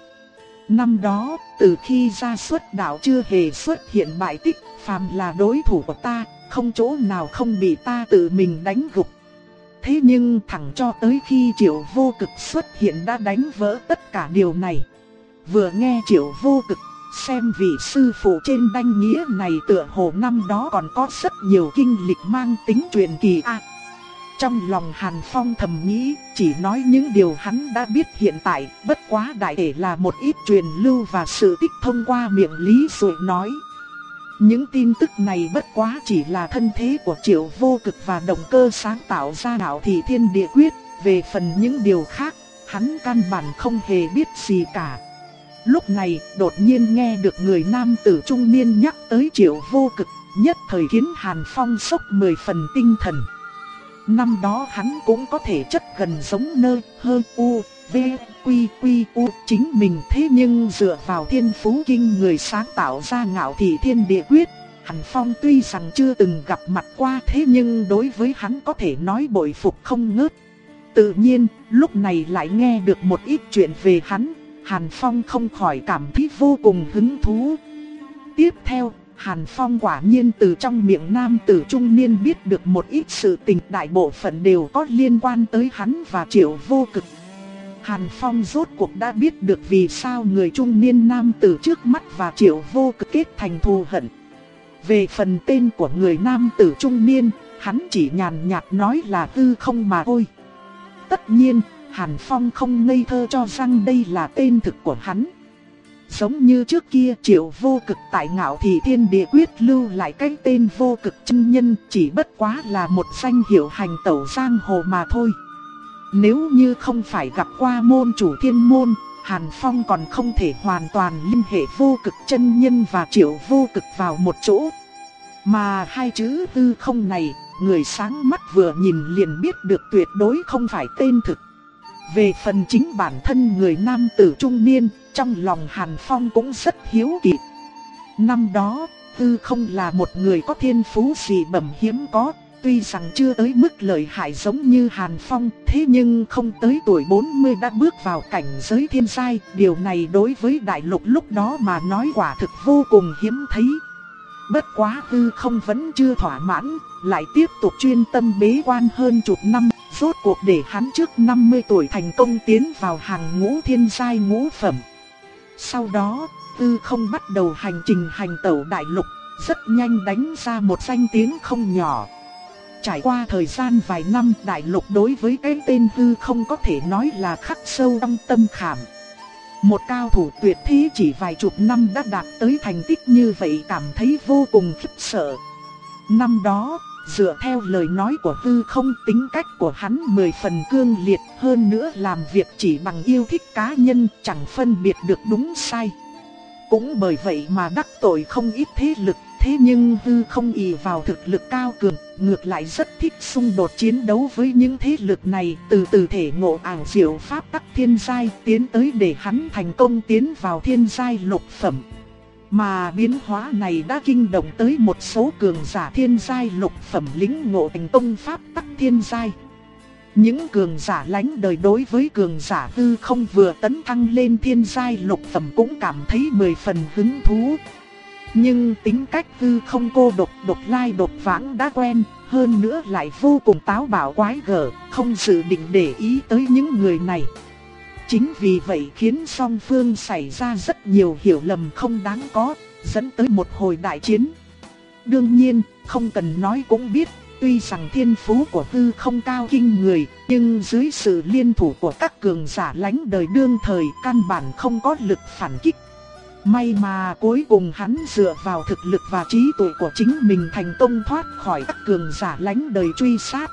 năm đó, từ khi ra xuất đạo chưa hề xuất hiện bại tích, phàm là đối thủ của ta, không chỗ nào không bị ta tự mình đánh gục. Thế nhưng thẳng cho tới khi Triệu Vô Cực xuất hiện đã đánh vỡ tất cả điều này. Vừa nghe Triệu Vô Cực, xem vị sư phụ trên đanh nghĩa này tựa hồ năm đó còn có rất nhiều kinh lịch mang tính truyền kỳ a. À, trong lòng Hàn Phong thầm nghĩ, chỉ nói những điều hắn đã biết hiện tại, bất quá đại thể là một ít truyền lưu và sự tích thông qua miệng Lý Dụ nói. Những tin tức này bất quá chỉ là thân thế của Triệu Vô Cực và động cơ sáng tạo ra đạo Thị Thiên Địa Quyết, về phần những điều khác, hắn căn bản không hề biết gì cả. Lúc này, đột nhiên nghe được người nam tử trung niên nhắc tới Triệu Vô Cực, nhất thời khiến Hàn Phong sốc mười phần tinh thần. Năm đó hắn cũng có thể chất gần giống nơ, hơ, u, v, quy, quy, u chính mình, thế nhưng dựa vào thiên phú kinh người sáng tạo ra ngạo Thị Thiên Địa Quyết, Hàn Phong tuy rằng chưa từng gặp mặt qua, thế nhưng đối với hắn có thể nói bội phục không ngớt. Tự nhiên, lúc này lại nghe được một ít chuyện về hắn, Hàn Phong không khỏi cảm thấy vô cùng hứng thú. Tiếp theo, Hàn Phong quả nhiên từ trong miệng nam tử trung niên biết được một ít sự tình, đại bộ phận đều có liên quan tới hắn và Triệu Vô Cực. Hàn Phong rốt cuộc đã biết được vì sao người trung niên nam tử trước mắt và Triệu Vô Cực kết thành thù hận. Về phần tên của người nam tử trung niên, hắn chỉ nhàn nhạt nói là Tư Không mà thôi. Tất nhiên, Hàn Phong không ngây thơ cho rằng đây là tên thực của hắn. Giống như trước kia, Triệu Vô Cực tại ngạo Thị Thiên Địa Quyết lưu lại cái tên Vô Cực chân nhân, chỉ bất quá là một danh hiệu hành tẩu giang hồ mà thôi. Nếu như không phải gặp qua môn chủ thiên môn, Hàn Phong còn không thể hoàn toàn liên hệ Vô Cực chân nhân và Triệu Vô Cực vào một chỗ. Mà hai chữ Tư Không này, người sáng mắt vừa nhìn liền biết được tuyệt đối không phải tên thực. Về phần chính bản thân người nam tử trung niên, trong lòng Hàn Phong cũng rất hiếu kỳ. Năm đó, Tư Không là một người có thiên phú dị bẩm hiếm có, tuy rằng chưa tới mức lợi hại giống như Hàn Phong, thế nhưng không tới tuổi bốn mươi đã bước vào cảnh giới thiên giai, điều này đối với đại lục lúc đó mà nói quả thực vô cùng hiếm thấy. Bất quá Tư Không vẫn chưa thỏa mãn, lại tiếp tục chuyên tâm bế quan hơn chục năm, rốt cuộc để hắn trước năm mươi tuổi thành công tiến vào hàng ngũ thiên giai ngũ phẩm. Sau đó, Tư Không bắt đầu hành trình hành tẩu đại lục, rất nhanh đánh ra một danh tiếng không nhỏ. Trải qua thời gian vài năm, đại lục đối với cái tên Hư Không có thể nói là khắc sâu trong tâm khảm. Một cao thủ tuyệt thế chỉ vài chục năm đã đạt tới thành tích như vậy cảm thấy vô cùng khiếp sợ. Năm đó, dựa theo lời nói của Hư Không, tính cách của hắn mười phần cương liệt, hơn nữa làm việc chỉ bằng yêu thích cá nhân, chẳng phân biệt được đúng sai. Cũng bởi vậy mà đắc tội không ít thế lực, thế nhưng Hư Không ỷ vào thực lực cao cường, ngược lại rất thích xung đột chiến đấu với những thế lực này, từ từ thể ngộ ảo diệu pháp tắc thiên giai, tiến tới để hắn thành công tiến vào thiên giai lục phẩm. Mà biến hóa này đã kinh động tới một số cường giả thiên giai lục phẩm lĩnh ngộ thành công pháp tắc thiên giai. Những cường giả lánh đời đối với cường giả Hư Không vừa tấn thăng lên thiên giai lục phẩm cũng cảm thấy mười phần hứng thú. Nhưng tính cách Hư Không cô độc độc lai độc vãng đã quen, hơn nữa lại vô cùng táo bạo quái gở, không dự định để ý tới những người này. Chính vì vậy khiến song phương xảy ra rất nhiều hiểu lầm không đáng có, dẫn tới một hồi đại chiến. Đương nhiên, không cần nói cũng biết, tuy rằng thiên phú của Hư Không cao kinh người, nhưng dưới sự liên thủ của các cường giả lánh đời đương thời căn bản không có lực phản kích. May mà cuối cùng hắn dựa vào thực lực và trí tuệ của chính mình thành công thoát khỏi các cường giả lánh đời truy sát.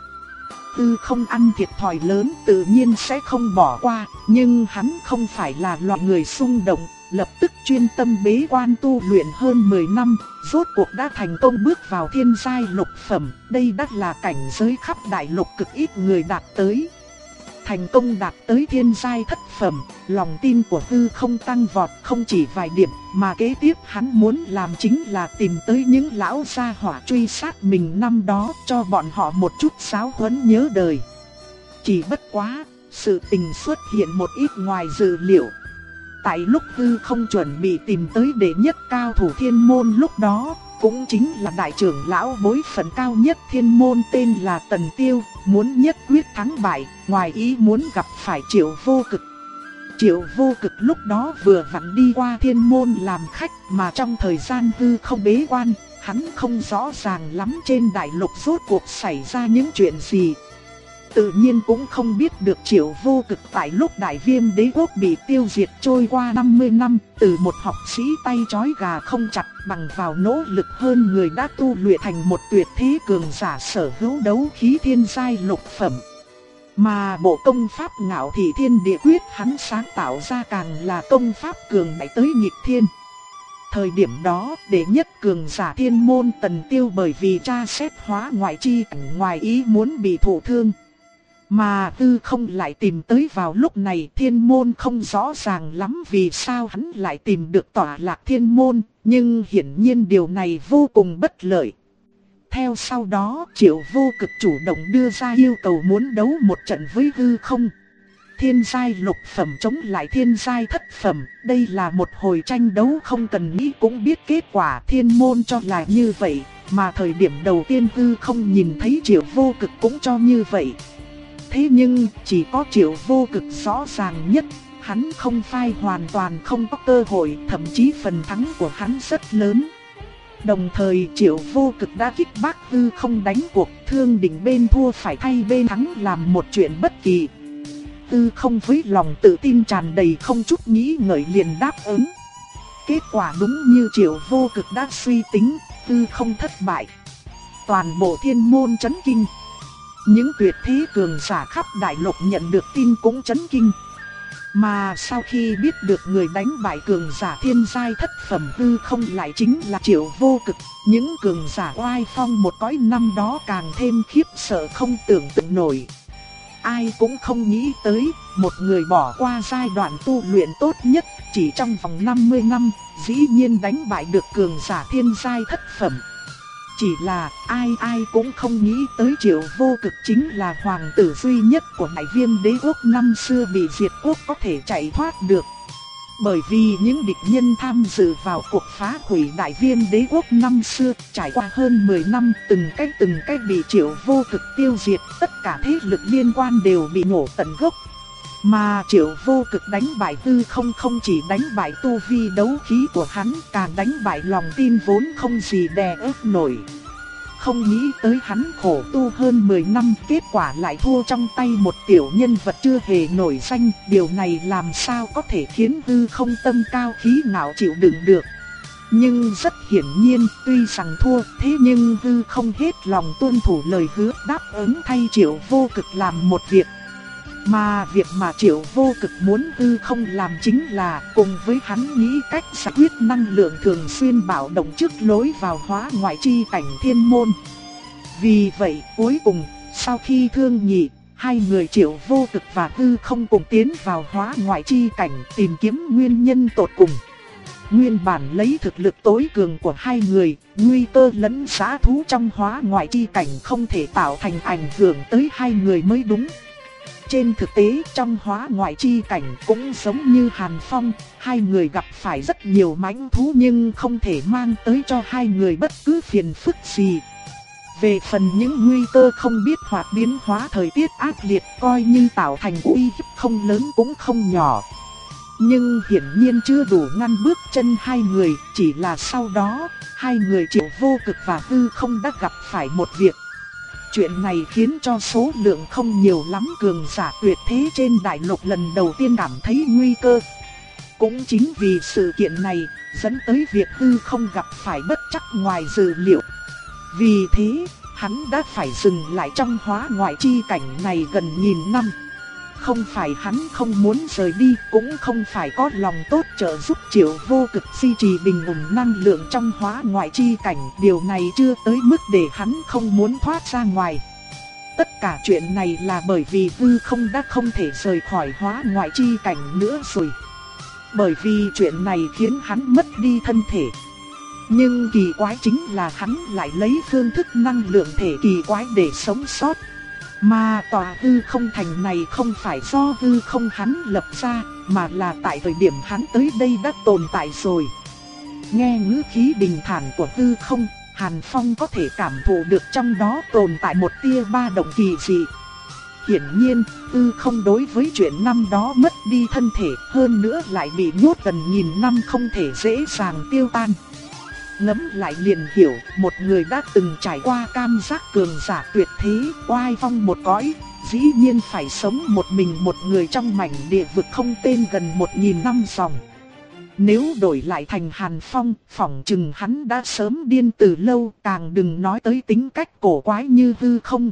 Hư Không ăn thiệt thòi lớn tự nhiên sẽ không bỏ qua, nhưng hắn không phải là loại người xung động, lập tức chuyên tâm bế quan tu luyện hơn mười năm, rốt cuộc đã thành công bước vào thiên giai lục phẩm, đây đã là cảnh giới khắp đại lục cực ít người đạt tới. Thành công đạt tới thiên giai thất phẩm, lòng tin của Hư Không tăng vọt không chỉ vài điểm, mà kế tiếp hắn muốn làm chính là tìm tới những lão gia hỏa truy sát mình năm đó, cho bọn họ một chút giáo huấn nhớ đời. Chỉ bất quá, sự tình xuất hiện một ít ngoài dự liệu. Tại lúc Hư Không chuẩn bị tìm tới đệ nhất cao thủ thiên môn lúc đó, cũng chính là đại trưởng lão bối phận cao nhất thiên môn tên là Tần Tiêu, muốn nhất quyết thắng bại, ngoài ý muốn gặp phải Triệu Vô Cực. Triệu Vô Cực lúc đó vừa vặn đi qua thiên môn làm khách, mà trong thời gian Hư Không bế quan, hắn không rõ ràng lắm trên đại lục rốt cuộc xảy ra những chuyện gì. Tự nhiên cũng không biết được Triệu Vô Cực tại lúc Đại Viêm Đế Quốc bị tiêu diệt trôi qua năm mươi năm, từ một học sĩ tay trói gà không chặt bằng vào nỗ lực hơn người đã tu luyện thành một tuyệt thế cường giả sở hữu đấu khí thiên giai lục phẩm. Mà bộ công pháp Ngạo Thị Thiên Địa Quyết hắn sáng tạo ra càng là công pháp cường đại tới nghịch thiên. Thời điểm đó, đệ nhất cường giả thiên môn Tần Tiêu bởi vì tra xét hóa ngoại chi cảnh ngoài ý muốn bị thụ thương. Mà Hư Không lại tìm tới vào lúc này, thiên môn không rõ ràng lắm vì sao hắn lại tìm được tọa lạc thiên môn, nhưng hiển nhiên điều này vô cùng bất lợi. Theo sau đó, Triệu Vô Cực chủ động đưa ra yêu cầu muốn đấu một trận với Hư Không. Thiên giai lục phẩm chống lại thiên giai thất phẩm, đây là một hồi tranh đấu không cần nghĩ cũng biết kết quả, thiên môn cho là như vậy, mà thời điểm đầu tiên Hư Không nhìn thấy Triệu Vô Cực cũng cho như vậy. Thế nhưng, chỉ có Triệu Vô Cực rõ ràng nhất, hắn không phai hoàn toàn không có cơ hội, thậm chí phần thắng của hắn rất lớn. Đồng thời Triệu Vô Cực đã kích bác Hư Không đánh cuộc, thương định bên thua phải thay bên thắng làm một chuyện bất kỳ. Hư Không với lòng tự tin tràn đầy không chút nghĩ ngợi liền đáp ứng. Kết quả đúng như Triệu Vô Cực đã suy tính, Hư Không thất bại. Toàn bộ thiên môn chấn kinh. Những tuyệt thế cường giả khắp đại lục nhận được tin cũng chấn kinh. Mà sau khi biết được người đánh bại cường giả thiên giai thất phẩm Hư Không lại chính là Triệu Vô Cực, những cường giả oai phong một cõi năm đó càng thêm khiếp sợ không tưởng tượng nổi. Ai cũng không nghĩ tới, một người bỏ qua giai đoạn tu luyện tốt nhất, chỉ trong vòng năm mươi năm, dĩ nhiên đánh bại được cường giả thiên giai thất phẩm. Chỉ là ai ai cũng không nghĩ tới Triệu Vô Cực chính là hoàng tử duy nhất của Đại Viêm Đế Quốc năm xưa bị diệt quốc có thể chạy thoát được. Bởi vì những địch nhân tham dự vào cuộc phá hủy Đại Viêm Đế Quốc năm xưa trải qua hơn mười năm từng cách từng cách bị Triệu Vô Cực tiêu diệt, tất cả thế lực liên quan đều bị nhổ tận gốc. Mà Triệu Vô Cực đánh bại Tư Không không chỉ đánh bại tu vi đấu khí của hắn, càng đánh bại lòng tin vốn không gì đè ép nổi. Không nghĩ tới hắn khổ tu hơn mười năm, kết quả lại thua trong tay một tiểu nhân vật chưa hề nổi danh. Điều này làm sao có thể khiến Tư Không tâm cao khí ngạo chịu đựng được. Nhưng rất hiển nhiên, tuy rằng thua, thế nhưng Tư Không hết lòng tuân thủ lời hứa, đáp ứng thay Triệu Vô Cực làm một việc. Mà việc mà Triệu Vô Cực muốn Tư Không làm chính là cùng với hắn nghĩ cách giải quyết năng lượng thường xuyên bạo động trước lối vào hóa ngoại chi cảnh thiên môn. Vì vậy, cuối cùng, sau khi thương nghị, hai người Triệu Vô Cực và Tư Không cùng tiến vào hóa ngoại chi cảnh tìm kiếm nguyên nhân tột cùng. Nguyên bản lấy thực lực tối cường của hai người, nguy cơ lẫn dã thú trong hóa ngoại chi cảnh không thể tạo thành ảnh hưởng tới hai người mới đúng. Trên thực tế trong hóa ngoại chi cảnh cũng giống như Hàn Phong, hai người gặp phải rất nhiều mãnh thú nhưng không thể mang tới cho hai người bất cứ phiền phức gì. Về phần những nguy cơ không biết hoặc biến hóa thời tiết ác liệt coi như tạo thành uy hiếp không lớn cũng không nhỏ. Nhưng hiển nhiên chưa đủ ngăn bước chân hai người, chỉ là sau đó, hai người Triệu Vô Cực và Tư Không đã gặp phải một việc. Chuyện này khiến cho số lượng không nhiều lắm cường giả tuyệt thế trên đại lục lần đầu tiên cảm thấy nguy cơ. Cũng chính vì sự kiện này, dẫn tới việc Tư Không gặp phải bất trắc ngoài dự liệu. Vì thế, hắn đã phải dừng lại trong hóa ngoại chi cảnh này gần nghìn năm. Không phải hắn không muốn rời đi, cũng không phải có lòng tốt trợ giúp Triệu Vô Cực duy trì bình ổn năng lượng trong hóa ngoại chi cảnh. Điều này chưa tới mức để hắn không muốn thoát ra ngoài. Tất cả chuyện này là bởi vì Tư Không đã không thể rời khỏi hóa ngoại chi cảnh nữa rồi. Bởi vì chuyện này khiến hắn mất đi thân thể. Nhưng kỳ quái chính là hắn lại lấy phương thức năng lượng thể kỳ quái để sống sót. Mà tòa hư không thành này không phải do hư không hắn lập ra, mà là tại thời điểm hắn tới đây đã tồn tại rồi. Nghe ngữ khí bình thản của hư không, Hàn Phong có thể cảm thụ được trong đó tồn tại một tia ba động kỳ dị. Hiển nhiên, hư không đối với chuyện năm đó mất đi thân thể, hơn nữa lại bị nhốt gần nghìn năm không thể dễ dàng tiêu tan. Ngẫm lại liền hiểu, một người đã từng trải qua cam giác cường giả tuyệt thế, oai phong một cõi, dĩ nhiên phải sống một mình một người trong mảnh địa vực không tên gần một nghìn năm dòng. Nếu đổi lại thành Hàn Phong, phỏng chừng hắn đã sớm điên từ lâu, càng đừng nói tới tính cách cổ quái như hư không.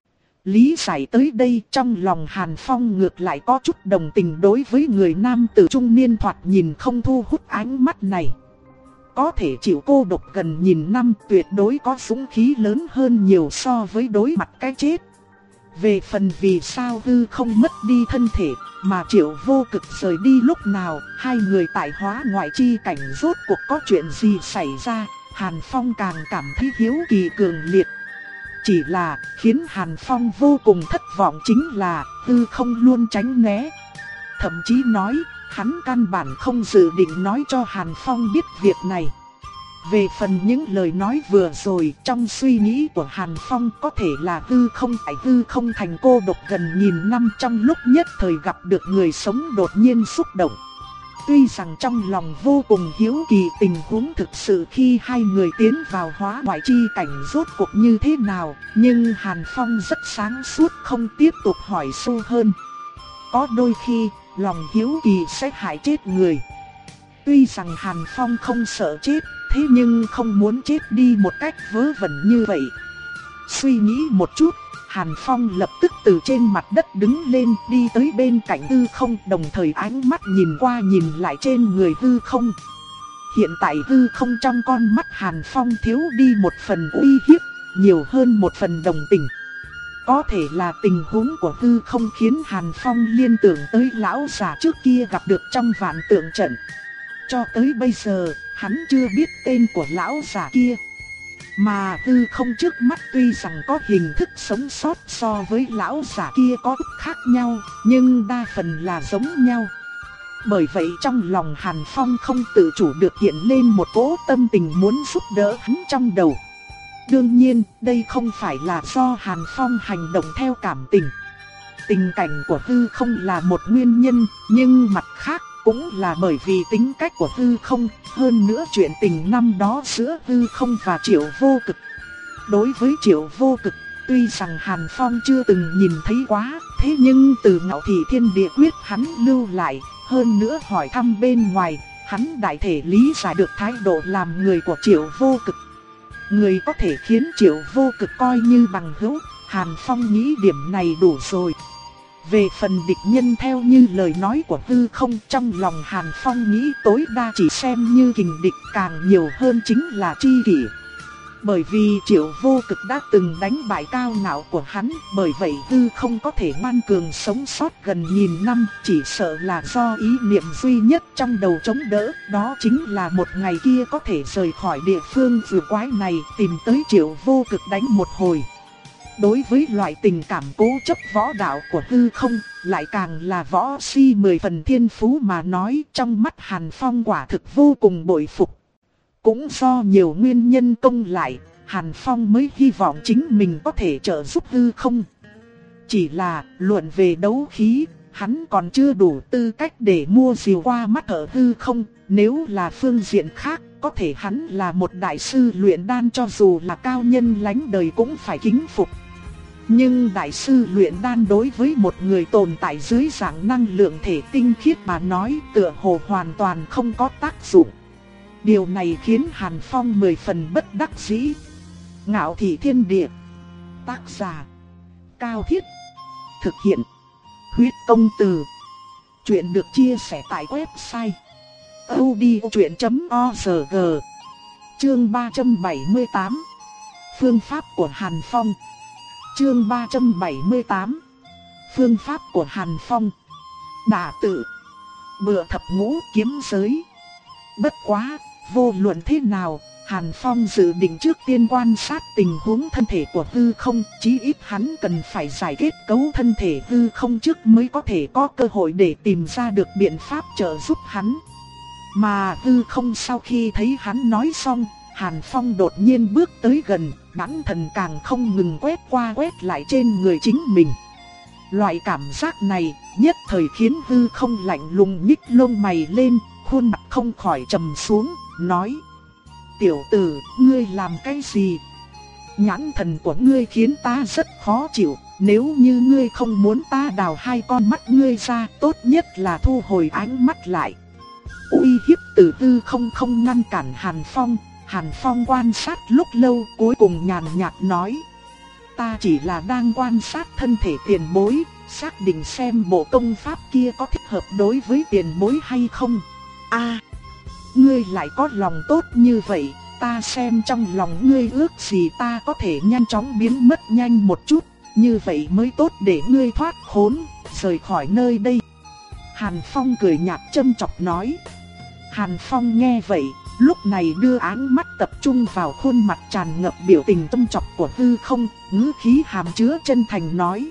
Lý giải tới đây, trong lòng Hàn Phong ngược lại có chút đồng tình đối với người nam tử trung niên thoạt nhìn không thu hút ánh mắt này. Có thể chịu cô độc gần nghìn năm, tuyệt đối có dũng khí lớn hơn nhiều so với đối mặt cái chết. Về phần vì sao hư không mất đi thân thể, mà Triệu Vô Cực rời đi lúc nào, hai người tại hóa ngoại chi cảnh rốt cuộc có chuyện gì xảy ra, Hàn Phong càng cảm thấy hiếu kỳ cường liệt. Chỉ là khiến Hàn Phong vô cùng thất vọng chính là hư không luôn tránh né. Thậm chí nói, hắn căn bản không dự định nói cho Hàn Phong biết việc này. Về phần những lời nói vừa rồi, trong suy nghĩ của Hàn Phong có thể là hư không tại hư không thành cô độc gần nghìn năm, trong lúc nhất thời gặp được người sống đột nhiên xúc động. Tuy rằng trong lòng vô cùng hiếu kỳ tình huống thực sự khi hai người tiến vào hóa ngoại chi cảnh rốt cuộc như thế nào, nhưng Hàn Phong rất sáng suốt không tiếp tục hỏi sâu hơn. Có đôi khi, lòng hiếu kỳ sẽ hại chết người. Tuy rằng Hàn Phong không sợ chết, thế nhưng không muốn chết đi một cách vớ vẩn như vậy. Suy nghĩ một chút, Hàn Phong lập tức từ trên mặt đất đứng lên đi tới bên cạnh hư không, đồng thời ánh mắt nhìn qua nhìn lại trên người hư không. Hiện tại hư không trong con mắt Hàn Phong thiếu đi một phần uy hiếp, nhiều hơn một phần đồng tình. Có thể là tình huống của hư không khiến Hàn Phong liên tưởng tới lão già trước kia gặp được trong vạn tượng trận. Cho tới bây giờ, hắn chưa biết tên của lão già kia. Mà hư không trước mắt tuy rằng có hình thức sống sót so với lão già kia có chút khác nhau, nhưng đa phần là giống nhau. Bởi vậy trong lòng Hàn Phong không tự chủ được hiện lên một cỗ tâm tình muốn giúp đỡ hắn trong đầu. Đương nhiên, đây không phải là do Hàn Phong hành động theo cảm tình. tình cảnh của Tư Không là một nguyên nhân, nhưng mặt khác cũng là bởi vì tính cách của Tư Không, hơn nữa chuyện tình năm đó giữa Tư Không và Triệu Vô Cực. Đối với Triệu Vô Cực, tuy rằng Hàn Phong chưa từng nhìn thấy quá, thế nhưng từ Ngạo Thị Thiên Địa Quyết hắn lưu lại, hơn nữa hỏi thăm bên ngoài, hắn đại thể lý giải được thái độ làm người của Triệu Vô Cực. Người có thể khiến Triệu Vô Cực coi như bằng hữu, Hàn Phong nghĩ điểm này đủ rồi. Về phần địch nhân theo như lời nói của Tư Không, trong lòng Hàn Phong nghĩ tối đa chỉ xem như kình địch, càng nhiều hơn chính là tri kỷ. Bởi vì Triệu Vô Cực đã từng đánh bại cao ngạo của hắn, bởi vậy Tư Không có thể ngoan cường sống sót gần nghìn năm, chỉ sợ là do ý niệm duy nhất trong đầu chống đỡ, đó chính là một ngày kia có thể rời khỏi địa phương vừa quái này, tìm tới Triệu Vô Cực đánh một hồi. Đối với loại tình cảm cố chấp võ đạo của Tư Không, lại càng là võ si mười phần thiên phú mà nói, trong mắt Hàn Phong quả thực vô cùng bội phục. Cũng do nhiều nguyên nhân công lại, Hàn Phong mới hy vọng chính mình có thể trợ giúp Tư Không. Chỉ là luận về đấu khí, hắn còn chưa đủ tư cách để mua diều qua mắt ở Tư Không. Nếu là phương diện khác, có thể hắn là một đại sư luyện đan, cho dù là cao nhân lánh đời cũng phải kính phục. Nhưng đại sư luyện đan đối với một người tồn tại dưới dạng năng lượng thể tinh khiết mà nói, tựa hồ hoàn toàn không có tác dụng. Điều này khiến Hàn Phong mười phần bất đắc dĩ. Ngạo Thị Thiên Địa. Tác giả: Cao Thiết. Thực hiện: Huyết Công Từ. Chuyện được chia sẻ tại website audiochuyện chấm org. Chương ba trăm bảy mươi tám. Phương pháp của Hàn Phong. Chương ba trăm bảy mươi tám. Phương pháp của Hàn Phong. Đả tự. Bựa thập ngũ kiếm giới. Bất quá, vô luận thế nào, Hàn Phong dự định trước tiên quan sát tình huống thân thể của Tư Không, chí ít hắn cần phải giải kết cấu thân thể Tư Không trước mới có thể có cơ hội để tìm ra được biện pháp trợ giúp hắn. Mà Tư Không sau khi thấy hắn nói xong, Hàn Phong đột nhiên bước tới gần, nhãn thần càng không ngừng quét qua quét lại trên người chính mình. Loại cảm giác này nhất thời khiến Tư Không lạnh lùng nhích lông mày lên, khuôn mặt không khỏi trầm xuống, nói: Tiểu tử, ngươi làm cái gì? Nhãn thần của ngươi khiến ta rất khó chịu, nếu như ngươi không muốn ta đào hai con mắt ngươi ra, tốt nhất là thu hồi ánh mắt lại. Uy hiếp từ Tư Không không ngăn cản Hàn Phong. Hàn Phong quan sát lúc lâu, cuối cùng nhàn nhạt nói: Ta chỉ là đang quan sát thân thể tiền bối, xác định xem bộ công pháp kia có thích hợp đối với tiền bối hay không. A, ngươi lại có lòng tốt như vậy, ta xem trong lòng ngươi ước gì ta có thể nhanh chóng biến mất nhanh một chút, như vậy mới tốt để ngươi thoát khốn, rời khỏi nơi đây. Hàn Phong cười nhạt châm chọc nói. Hàn Phong nghe vậy, lúc này đưa ánh mắt tập trung vào khuôn mặt tràn ngập biểu tình châm chọc của Tư Không, ngữ khí hàm chứa chân thành nói: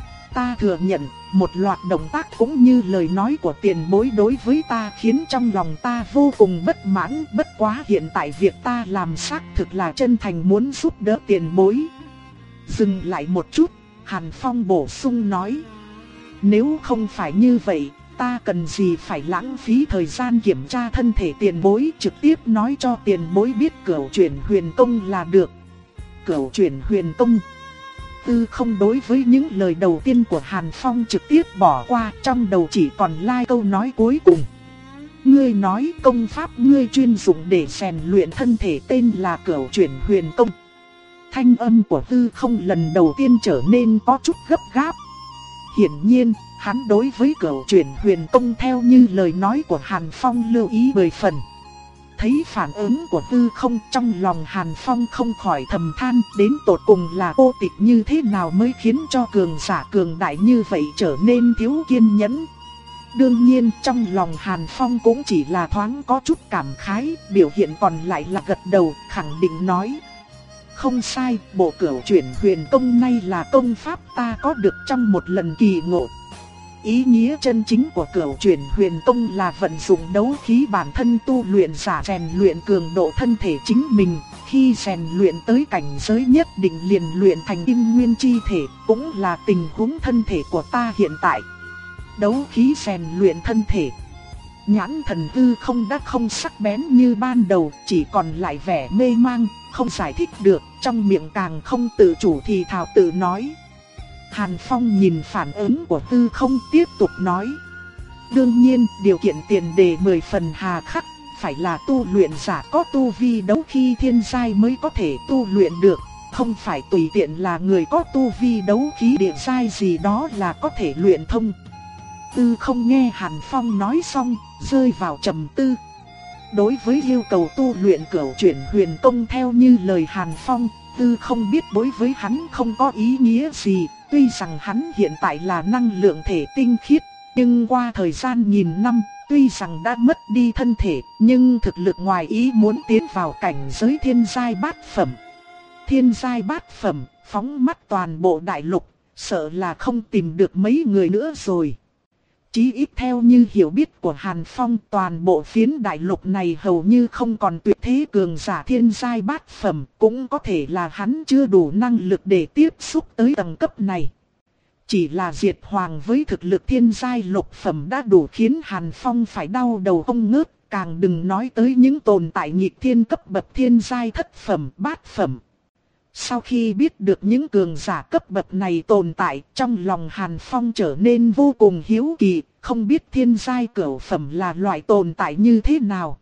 Ta thừa nhận, một loạt động tác cũng như lời nói của tiền bối đối với ta khiến trong lòng ta vô cùng bất mãn, bất quá hiện tại việc ta làm xác thực là chân thành muốn giúp đỡ tiền bối. Dừng lại một chút, Hàn Phong bổ sung nói: Nếu không phải như vậy, ta cần gì phải lãng phí thời gian kiểm tra thân thể tiền bối, trực tiếp nói cho tiền bối biết Cửu Chuyển Huyền Công là được. Cửu Chuyển Huyền Công. Tư Không đối với những lời đầu tiên của Hàn Phong trực tiếp bỏ qua, trong đầu chỉ còn lại câu nói cuối cùng. Ngươi nói công pháp ngươi chuyên dụng để rèn luyện thân thể tên là Cửu Chuyển Huyền Công. Thanh âm của Tư Không lần đầu tiên trở nên có chút gấp gáp. Hiển nhiên, hắn đối với Cửu Chuyển Huyền Công theo như lời nói của Hàn Phong lưu ý mười phần. Thấy phản ứng của Tư Không, trong lòng Hàn Phong không khỏi thầm than, đến tột cùng là Ô Tịch như thế nào mới khiến cho cường giả cường đại như vậy trở nên thiếu kiên nhẫn. Đương nhiên trong lòng Hàn Phong cũng chỉ là thoáng có chút cảm khái, biểu hiện còn lại là gật đầu, khẳng định nói: Không sai, bộ Cửu Chuyển Huyền Công này là công pháp ta có được trong một lần kỳ ngộ. Ý nghĩa chân chính của Cửu Chuyển Huyền Công là vận dụng đấu khí bản thân tu luyện giả rèn luyện cường độ thân thể chính mình, khi rèn luyện tới cảnh giới nhất định liền luyện thành kim nguyên chi thể, cũng là tình huống thân thể của ta hiện tại. Đấu khí rèn luyện thân thể. Nhãn thần Tư Không đã không sắc bén như ban đầu, chỉ còn lại vẻ mê mang, không giải thích được, trong miệng càng không tự chủ thì thào tự nói. Hàn Phong nhìn phản ứng của Tư Không tiếp tục nói. Đương nhiên, điều kiện tiền đề mười phần hà khắc, phải là tu luyện giả có tu vi đấu khí thiên giai mới có thể tu luyện được, không phải tùy tiện là người có tu vi đấu khí địa giai gì đó là có thể luyện thông. Tư Không nghe Hàn Phong nói xong, rơi vào trầm tư. Đối với yêu cầu tu luyện Cửu Chuyển Huyền Công theo như lời Hàn Phong, Tư Không biết đối với hắn không có ý nghĩa gì, tuy rằng hắn hiện tại là năng lượng thể tinh khiết, nhưng qua thời gian nghìn năm, tuy rằng đã mất đi thân thể, nhưng thực lực ngoài ý muốn tiến vào cảnh giới thiên giai bát phẩm. Thiên giai bát phẩm, phóng mắt toàn bộ đại lục, sợ là không tìm được mấy người nữa rồi. Chí ít theo như hiểu biết của Hàn Phong, toàn bộ phiến đại lục này hầu như không còn tuyệt thế cường giả thiên giai bát phẩm, cũng có thể là hắn chưa đủ năng lực để tiếp xúc tới tầng cấp này. Chỉ là Diệt Hoàng với thực lực thiên giai lục phẩm đã đủ khiến Hàn Phong phải đau đầu không ngớt, càng đừng nói tới những tồn tại nghịch thiên cấp bậc thiên giai thất phẩm, bát phẩm. Sau khi biết được những cường giả cấp bậc này tồn tại, trong lòng Hàn Phong trở nên vô cùng hiếu kỳ, không biết thiên giai cửu phẩm là loại tồn tại như thế nào.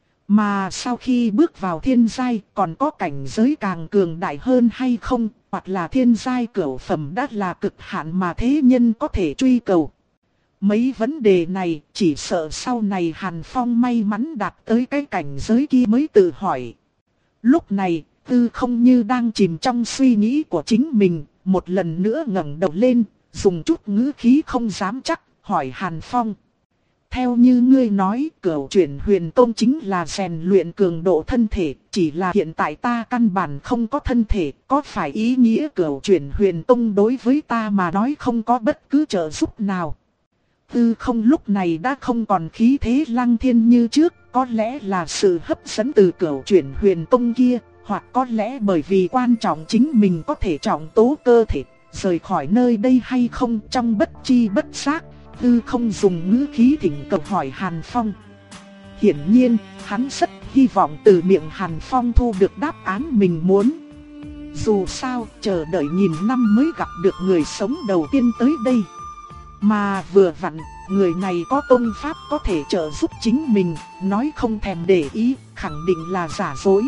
Mà sau khi bước vào thiên giai còn có cảnh giới càng cường đại hơn hay không, hoặc là thiên giai cửu phẩm đã là cực hạn mà thế nhân có thể truy cầu. Mấy vấn đề này chỉ sợ sau này Hàn Phong may mắn đạt tới cái cảnh giới kia mới tự hỏi. Lúc này, Tư Không như đang chìm trong suy nghĩ của chính mình, một lần nữa ngẩng đầu lên, dùng chút ngữ khí không dám chắc, hỏi Hàn Phong. Theo như ngươi nói, Cửu Chuyển Huyền Công chính là rèn luyện cường độ thân thể, chỉ là hiện tại ta căn bản không có thân thể, có phải ý nghĩa Cửu Chuyển Huyền Công đối với ta mà nói không có bất cứ trợ giúp nào? Tư Không lúc này đã không còn khí thế lăng thiên như trước, có lẽ là sự hấp dẫn từ Cửu Chuyển Huyền Công kia, hoặc có lẽ bởi vì quan trọng chính mình có thể trọng tố cơ thể, rời khỏi nơi đây hay không. Trong bất chi bất giác, Tư Không dùng ngữ khí thỉnh cầu hỏi Hàn Phong. Hiển nhiên, hắn rất hy vọng từ miệng Hàn Phong thu được đáp án mình muốn. Dù sao, chờ đợi nghìn năm mới gặp được người sống đầu tiên tới đây. Mà vừa vặn, người này có công pháp có thể trợ giúp chính mình, nói không thèm để ý, khẳng định là giả dối.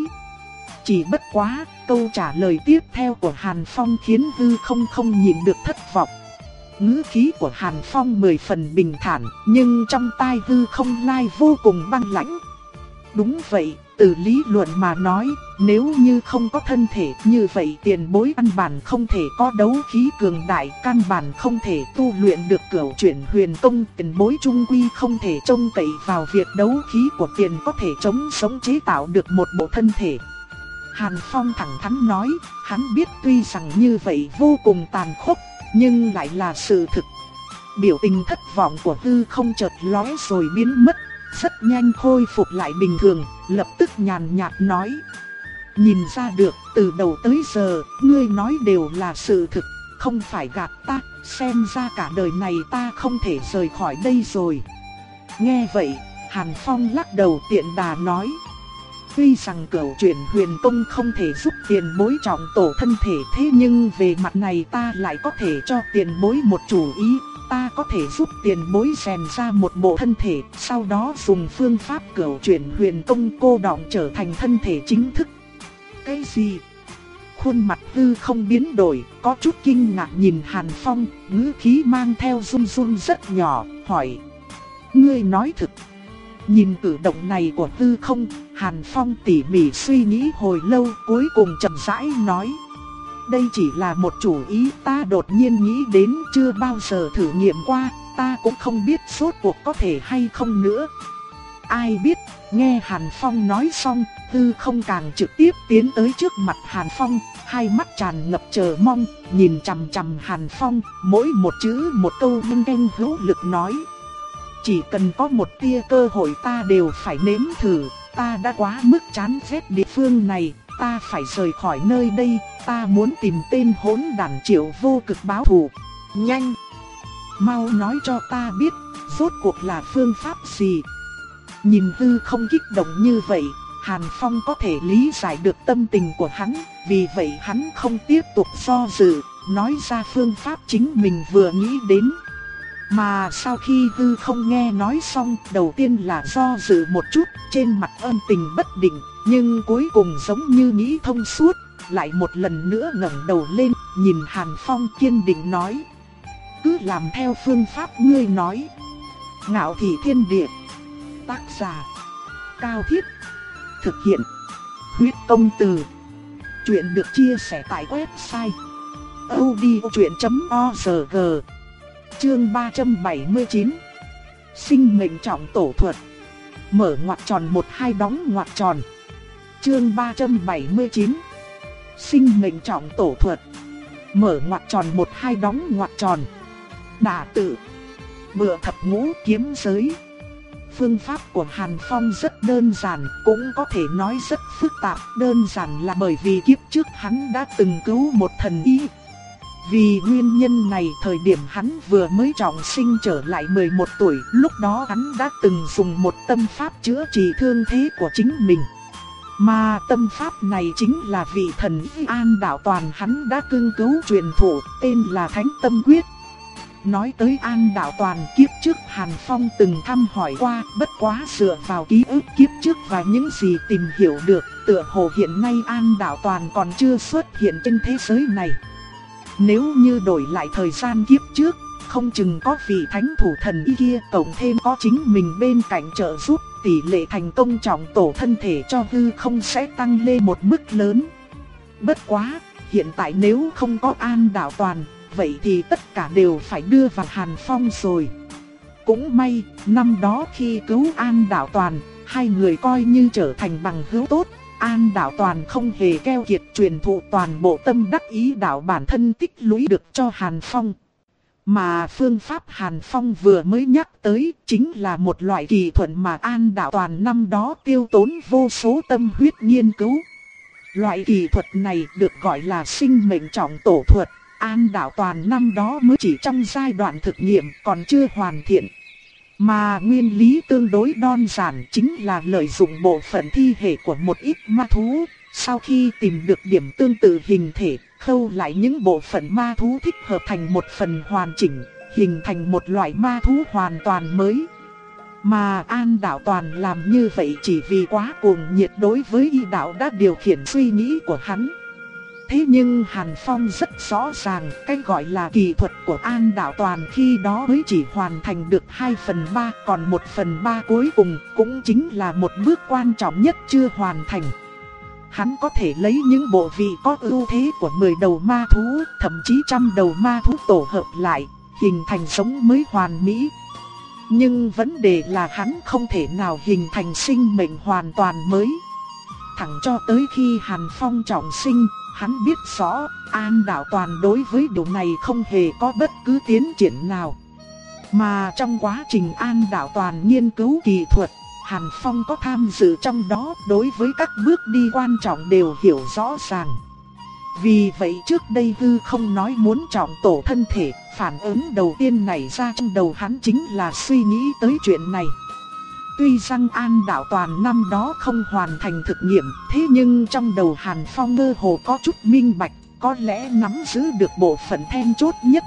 Chỉ bất quá, câu trả lời tiếp theo của Hàn Phong khiến Tư Không không nhịn được thất vọng. Ngữ khí của Hàn Phong mười phần bình thản, nhưng trong tai Tư Không lai vô cùng băng lãnh. Đúng vậy, từ lý luận mà nói, nếu như không có thân thể như vậy tiền bối căn bản không thể có đấu khí cường đại, căn bản không thể tu luyện được Cửu Chuyển Huyền Công, tiền bối chung quy không thể trông cậy vào việc đấu khí của tiền có thể chống sống chế tạo được một bộ thân thể. Hàn Phong thẳng thắn nói, hắn biết tuy rằng như vậy vô cùng tàn khốc, nhưng lại là sự thực. Biểu tình thất vọng của Tư Không chợt lóe rồi biến mất, rất nhanh khôi phục lại bình thường, lập tức nhàn nhạt nói. Nhìn ra được, từ đầu tới giờ, ngươi nói đều là sự thực, không phải gạt ta, xem ra cả đời này ta không thể rời khỏi đây rồi. Nghe vậy, Hàn Phong lắc đầu tiện đà nói. Tuy rằng Cửu Chuyển Huyền Công không thể giúp tiền bối trọng tổ thân thể, thế nhưng về mặt này ta lại có thể cho tiền bối một chủ ý. Ta có thể giúp tiền bối rèn ra một bộ thân thể, sau đó dùng phương pháp Cửu Chuyển Huyền Công cô đọng trở thành thân thể chính thức. Cái gì? Khuôn mặt Tư Không biến đổi, có chút kinh ngạc nhìn Hàn Phong, ngữ khí mang theo run run rất nhỏ, hỏi. Ngươi nói thực? Nhìn cử động này của Tư Không, Hàn Phong tỉ mỉ suy nghĩ hồi lâu, cuối cùng chậm rãi nói. Đây chỉ là một chủ ý ta đột nhiên nghĩ đến, chưa bao giờ thử nghiệm qua, ta cũng không biết rốt cuộc có thể hay không nữa. Ai biết, nghe Hàn Phong nói xong, Tư Không càng trực tiếp tiến tới trước mặt Hàn Phong, hai mắt tràn ngập chờ mong, nhìn chằm chằm Hàn Phong, mỗi một chữ một câu minh canh hữu lực nói. Chỉ cần có một tia cơ hội ta đều phải nếm thử, ta đã quá mức chán ghét địa phương này, ta phải rời khỏi nơi đây, ta muốn tìm tên hỗn đản Triệu Vô Cực báo thù. Nhanh! Mau nói cho ta biết, rốt cuộc là phương pháp gì? Nhìn hư không kích động như vậy, Hàn Phong có thể lý giải được tâm tình của hắn, vì vậy hắn không tiếp tục do dự, nói ra phương pháp chính mình vừa nghĩ đến. Mà sau khi hư không nghe nói xong, đầu tiên là do dự một chút, trên mặt âm tình bất định, nhưng cuối cùng giống như nghĩ thông suốt, lại một lần nữa ngẩng đầu lên, nhìn Hàn Phong kiên định nói: cứ làm theo phương pháp ngươi nói. Ngạo Thị Thiên Địa. Tác giả: Cao Thiết. Thực hiện: Huyết Công Từ. Chuyện được chia sẻ tại website audiochuyện chấm org. Chương ba trăm bảy mươi chín. Sinh mệnh trọng tổ thuật. Mở ngoặc tròn một hai đóng ngoặc tròn. Chương ba trăm bảy mươi chín. Sinh mệnh trọng tổ thuật. Mở ngoặc tròn một hai đóng ngoặc tròn. Đả tự. Bựa thập ngũ kiếm giới. Phương pháp của Hàn Phong rất đơn giản, cũng có thể nói rất phức tạp. Đơn giản là bởi vì kiếp trước hắn đã từng cứu một thần y. Vì nguyên nhân này, thời điểm hắn vừa mới trọng sinh trở lại mười một tuổi, lúc đó hắn đã từng dùng một tâm pháp chữa trị thương thế của chính mình. Mà tâm pháp này chính là vị thần y An Đạo Toàn hắn đã cưng cứu truyền thụ, tên là Thánh Tâm Quyết. Nói tới An Đạo Toàn, kiếp trước Hàn Phong từng thăm hỏi qua, bất quá dựa vào ký ức kiếp trước và những gì tìm hiểu được, tựa hồ hiện nay An Đạo Toàn còn chưa xuất hiện trên thế giới này. Nếu như đổi lại thời gian kiếp trước, không chừng có vị thánh thủ thần y kia, cộng thêm có chính mình bên cạnh trợ giúp, tỷ lệ thành công trọng tổ thân thể cho hư không sẽ tăng lên một mức lớn. Bất quá, hiện tại nếu không có An Đạo Toàn, vậy thì tất cả đều phải đưa vào Hàn Phong rồi. Cũng may, năm đó khi cứu An Đạo Toàn, hai người coi như trở thành bằng hữu tốt. An Đạo Toàn không hề keo kiệt truyền thụ toàn bộ tâm đắc ý đạo bản thân tích lũy được cho Hàn Phong. Mà phương pháp Hàn Phong vừa mới nhắc tới chính là một loại kỳ thuật mà An Đạo Toàn năm đó tiêu tốn vô số tâm huyết nghiên cứu. Loại kỳ thuật này được gọi là sinh mệnh trọng tổ thuật. An Đạo Toàn năm đó mới chỉ trong giai đoạn thực nghiệm, còn chưa hoàn thiện. Mà nguyên lý tương đối đơn giản chính là lợi dụng bộ phận thi thể của một ít ma thú. Sau khi tìm được điểm tương tự hình thể, khâu lại những bộ phận ma thú thích hợp thành một phần hoàn chỉnh, hình thành một loại ma thú hoàn toàn mới. Mà An Đạo Toàn làm như vậy chỉ vì quá cuồng nhiệt đối với y đạo đã điều khiển suy nghĩ của hắn. Thế nhưng Hàn Phong rất rõ ràng, cái gọi là kỳ thuật của An Đạo Toàn khi đó mới chỉ hoàn thành được hai phần ba, còn một phần ba cuối cùng cũng chính là một bước quan trọng nhất chưa hoàn thành. Hắn có thể lấy những bộ vị có ưu thế của mười đầu ma thú, thậm chí trăm đầu ma thú tổ hợp lại, hình thành sống mới hoàn mỹ. Nhưng vấn đề là hắn không thể nào hình thành sinh mệnh hoàn toàn mới. Thẳng cho tới khi Hàn Phong trọng sinh, hắn biết rõ An Đạo Toàn đối với điều này không hề có bất cứ tiến triển nào. Mà trong quá trình An Đạo Toàn nghiên cứu kỳ thuật, Hàn Phong có tham dự trong đó, đối với các bước đi quan trọng đều hiểu rõ ràng. Vì vậy trước đây hư không nói muốn trọng tổ thân thể, phản ứng đầu tiên nảy ra trong đầu hắn chính là suy nghĩ tới chuyện này. Tuy rằng An Đạo Toàn năm đó không hoàn thành thực nghiệm, thế nhưng trong đầu Hàn Phong mơ hồ có chút minh bạch, có lẽ nắm giữ được bộ phận then chốt nhất.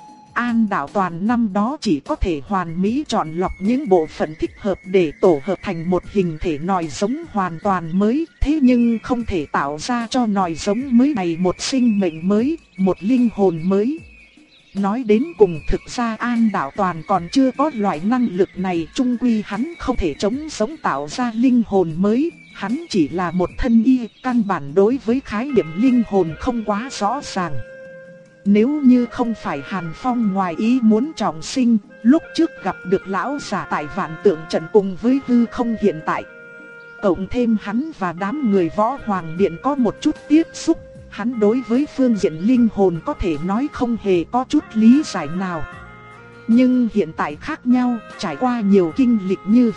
An Đạo Toàn năm đó chỉ có thể hoàn mỹ chọn lọc những bộ phận thích hợp để tổ hợp thành một hình thể nòi giống hoàn toàn mới, thế nhưng không thể tạo ra cho nòi giống mới này một sinh mệnh mới, một linh hồn mới. Nói đến cùng thực ra An Đạo Toàn còn chưa có loại năng lực này, chung quy hắn không thể chống sống tạo ra linh hồn mới, hắn chỉ là một thân y, căn bản đối với khái niệm linh hồn không quá rõ ràng. Nếu như không phải Hàn Phong ngoài ý muốn trọng sinh, lúc trước gặp được lão giả tại Vạn Tượng Trận cùng với hư không hiện tại, cộng thêm hắn và đám người Võ Hoàng Điện có một chút tiếp xúc, hắn đối với phương diện linh hồn có thể nói không hề có chút lý giải nào. Nhưng hiện tại khác nhau, trải qua nhiều kinh lịch như vậy,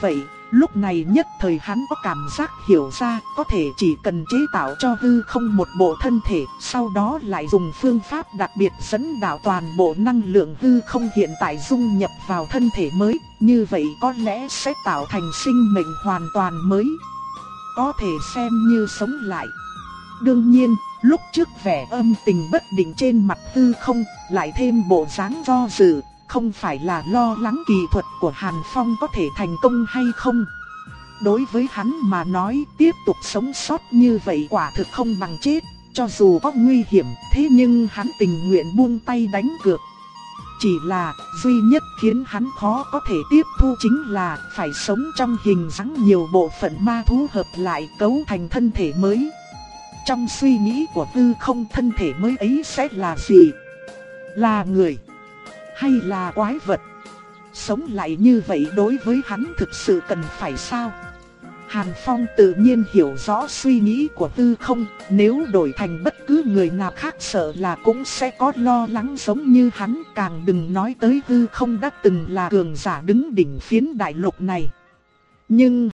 Lúc này nhất thời hắn có cảm giác hiểu ra, có thể chỉ cần chế tạo cho hư không một bộ thân thể, sau đó lại dùng phương pháp đặc biệt dẫn đạo toàn bộ năng lượng hư không hiện tại dung nhập vào thân thể mới, như vậy có lẽ sẽ tạo thành sinh mệnh hoàn toàn mới, có thể xem như sống lại. Đương nhiên, lúc trước vẻ âm tình bất định trên mặt hư không, lại thêm bộ dáng do dự, không phải là lo lắng kỳ thuật của Hàn Phong có thể thành công hay không. Đối với hắn mà nói, tiếp tục sống sót như vậy quả thực không bằng chết, cho dù có nguy hiểm, thế nhưng hắn tình nguyện buông tay đánh cược. Chỉ là, duy nhất khiến hắn khó có thể tiếp thu chính là phải sống trong hình dáng nhiều bộ phận ma thú hợp lại cấu thành thân thể mới. Trong suy nghĩ của Tư Không, thân thể mới ấy sẽ là gì? Là người? Hay là quái vật? Sống lại như vậy đối với hắn thực sự cần phải sao? Hàn Phong tự nhiên hiểu rõ suy nghĩ của Tư Không, nếu đổi thành bất cứ người nào khác sợ là cũng sẽ có lo lắng giống như hắn, càng đừng nói tới Tư Không đã từng là cường giả đứng đỉnh phiến đại lục này. Nhưng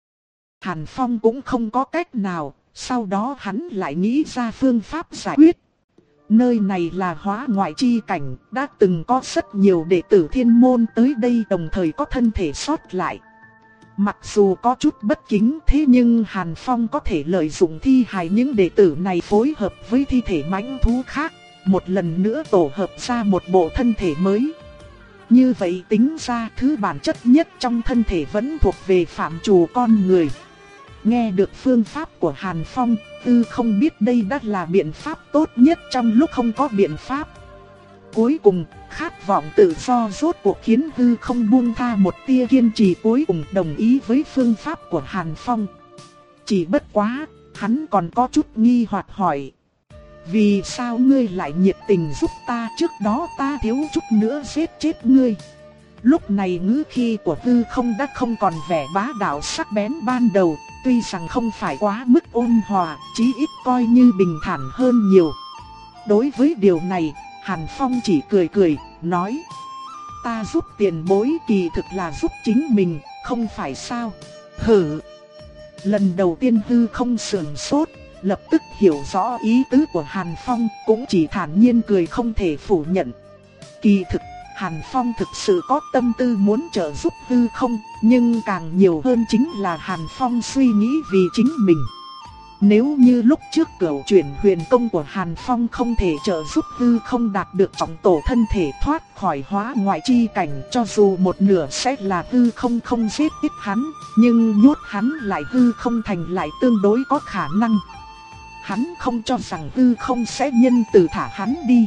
Hàn Phong cũng không có cách nào, sau đó hắn lại nghĩ ra phương pháp giải quyết. Nơi này là Hóa Ngoại chi cảnh, đã từng có rất nhiều đệ tử thiên môn tới đây đồng thời có thân thể sót lại. Mặc dù có chút bất kính, thế nhưng Hàn Phong có thể lợi dụng thi hài những đệ tử này phối hợp với thi thể mãnh thú khác, một lần nữa tổ hợp ra một bộ thân thể mới. Như vậy tính ra thứ bản chất nhất trong thân thể vẫn thuộc về phạm trù con người. Nghe được phương pháp của Hàn Phong, Tư Không biết đây đã là biện pháp tốt nhất trong lúc không có biện pháp. Cuối cùng, khát vọng tự do rốt cuộc khiến Tư Không buông tha một tia kiên trì, cuối cùng đồng ý với phương pháp của Hàn Phong. Chỉ bất quá, hắn còn có chút nghi hoặc hỏi: vì sao ngươi lại nhiệt tình giúp ta, trước đó ta thiếu chút nữa giết chết ngươi? Lúc này ngữ khí của Tư Không đã không còn vẻ bá đạo sắc bén ban đầu, tuy rằng không phải quá mức ôn hòa, chí ít coi như bình thản hơn nhiều. Đối với điều này, Hàn Phong chỉ cười cười, nói: ta giúp tiền bối kỳ thực là giúp chính mình, không phải sao? Hử! Lần đầu tiên Tư Không sườn sốt, lập tức hiểu rõ ý tứ của Hàn Phong, cũng chỉ thản nhiên cười không thể phủ nhận. Kỳ thực, Hàn Phong thực sự có tâm tư muốn trợ giúp Tư Không, nhưng càng nhiều hơn chính là Hàn Phong suy nghĩ vì chính mình. Nếu như lúc trước cửu chuyển huyền công của Hàn Phong không thể trợ giúp Tư Không đạt được trọng tổ thân thể thoát khỏi Hóa Ngoại chi cảnh, cho dù một nửa sẽ là Tư Không không giết chết hắn, nhưng nhốt hắn lại Tư Không thành lại tương đối có khả năng. Hắn không cho rằng Tư Không sẽ nhân từ thả hắn đi.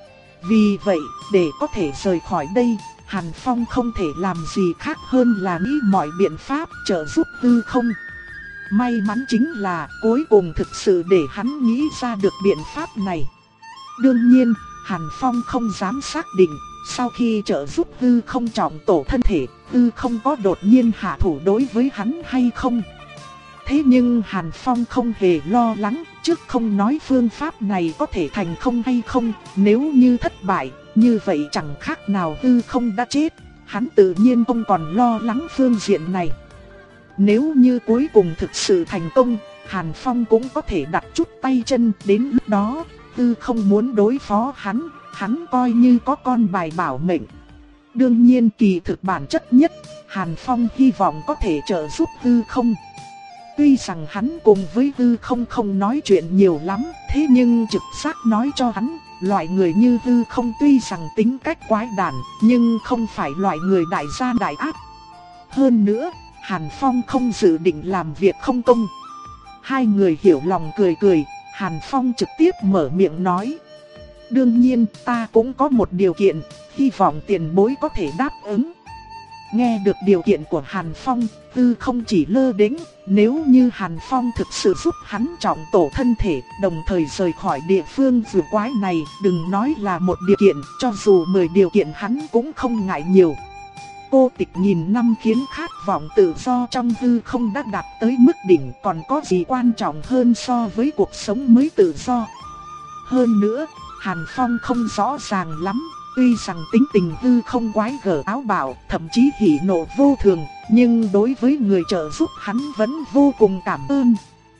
Vì vậy, để có thể rời khỏi đây, Hàn Phong không thể làm gì khác hơn là nghĩ mọi biện pháp trợ giúp Tư Không. May mắn chính là cuối cùng thực sự để hắn nghĩ ra được biện pháp này. Đương nhiên, Hàn Phong không dám xác định, sau khi trợ giúp Tư Không trọng tổ thân thể, Tư Không có đột nhiên hạ thủ đối với hắn hay không. Thế nhưng Hàn Phong không hề lo lắng, trước không nói phương pháp này có thể thành không hay không, nếu như thất bại, như vậy chẳng khác nào Tư Không đã chết, hắn tự nhiên không còn lo lắng phương diện này. Nếu như cuối cùng thực sự thành công, Hàn Phong cũng có thể đặt chút tay chân, đến lúc đó, Tư Không muốn đối phó hắn, hắn coi như có con bài bảo mệnh. Đương nhiên kỳ thực bản chất nhất, Hàn Phong hy vọng có thể trợ giúp Tư Không. Tuy rằng hắn cùng với Tư Không không nói chuyện nhiều lắm, thế nhưng trực giác nói cho hắn, loại người như Tư Không tuy rằng tính cách quái đản, nhưng không phải loại người đại gian đại ác. Hơn nữa, Hàn Phong không dự định làm việc không công. Hai người hiểu lòng cười cười, Hàn Phong trực tiếp mở miệng nói: đương nhiên ta cũng có một điều kiện, hy vọng tiền bối có thể đáp ứng. Nghe được điều kiện của Hàn Phong, Tư Không chỉ lơ đễnh, nếu như Hàn Phong thực sự giúp hắn trọng tổ thân thể, đồng thời rời khỏi địa phương vừa quái này, đừng nói là một điều kiện, cho dù mười điều kiện hắn cũng không ngại nhiều. Cô tịch nghìn năm khiến khát vọng tự do trong Tư Không đã đạt tới mức đỉnh, còn có gì quan trọng hơn so với cuộc sống mới tự do. Hơn nữa, Hàn Phong không rõ ràng lắm, tuy rằng tính tình Tư Không quái gở áo bạo, thậm chí hỉ nộ vô thường, nhưng đối với người trợ giúp hắn vẫn vô cùng cảm ơn.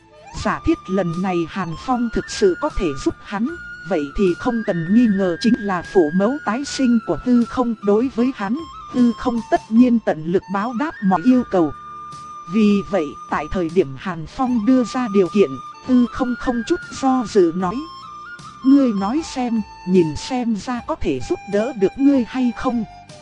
Giả thiết lần này Hàn Phong thực sự có thể giúp hắn, vậy thì không cần nghi ngờ chính là phụ mẫu tái sinh của Tư Không. Đối với hắn, Tư Không tất nhiên tận lực báo đáp mọi yêu cầu. Vì vậy, tại thời điểm Hàn Phong đưa ra điều kiện, Tư Không không chút do dự nói: ngươi nói xem, nhìn xem ra có thể giúp đỡ được ngươi hay không.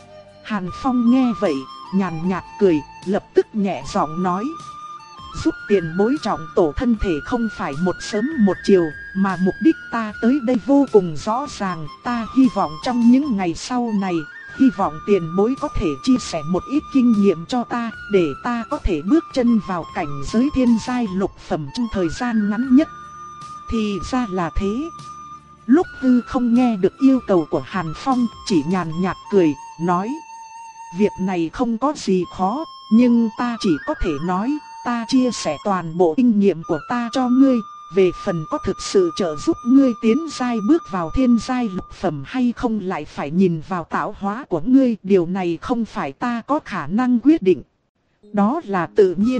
Hàn Phong nghe vậy, nhàn nhạt cười, lập tức nhẹ giọng nói: giúp tiền bối trọng tổ thân thể không phải một sớm một chiều, mà mục đích ta tới đây vô cùng rõ ràng. Ta hy vọng trong những ngày sau này, hy vọng tiền bối có thể chia sẻ một ít kinh nghiệm cho ta, để ta có thể bước chân vào cảnh giới thiên giai lục phẩm trong thời gian ngắn nhất. Thì ra là thế. Lúc Tư Không nghe được yêu cầu của Hàn Phong, chỉ nhàn nhạt cười, nói: việc này không có gì khó, nhưng ta chỉ có thể nói, ta chia sẻ toàn bộ kinh nghiệm của ta cho ngươi. Về phần có thực sự trợ giúp ngươi tiến giai bước vào thiên giai lục phẩm hay không lại phải nhìn vào tạo hóa của ngươi. Điều này không phải ta có khả năng quyết định. Đó là tự nhiên.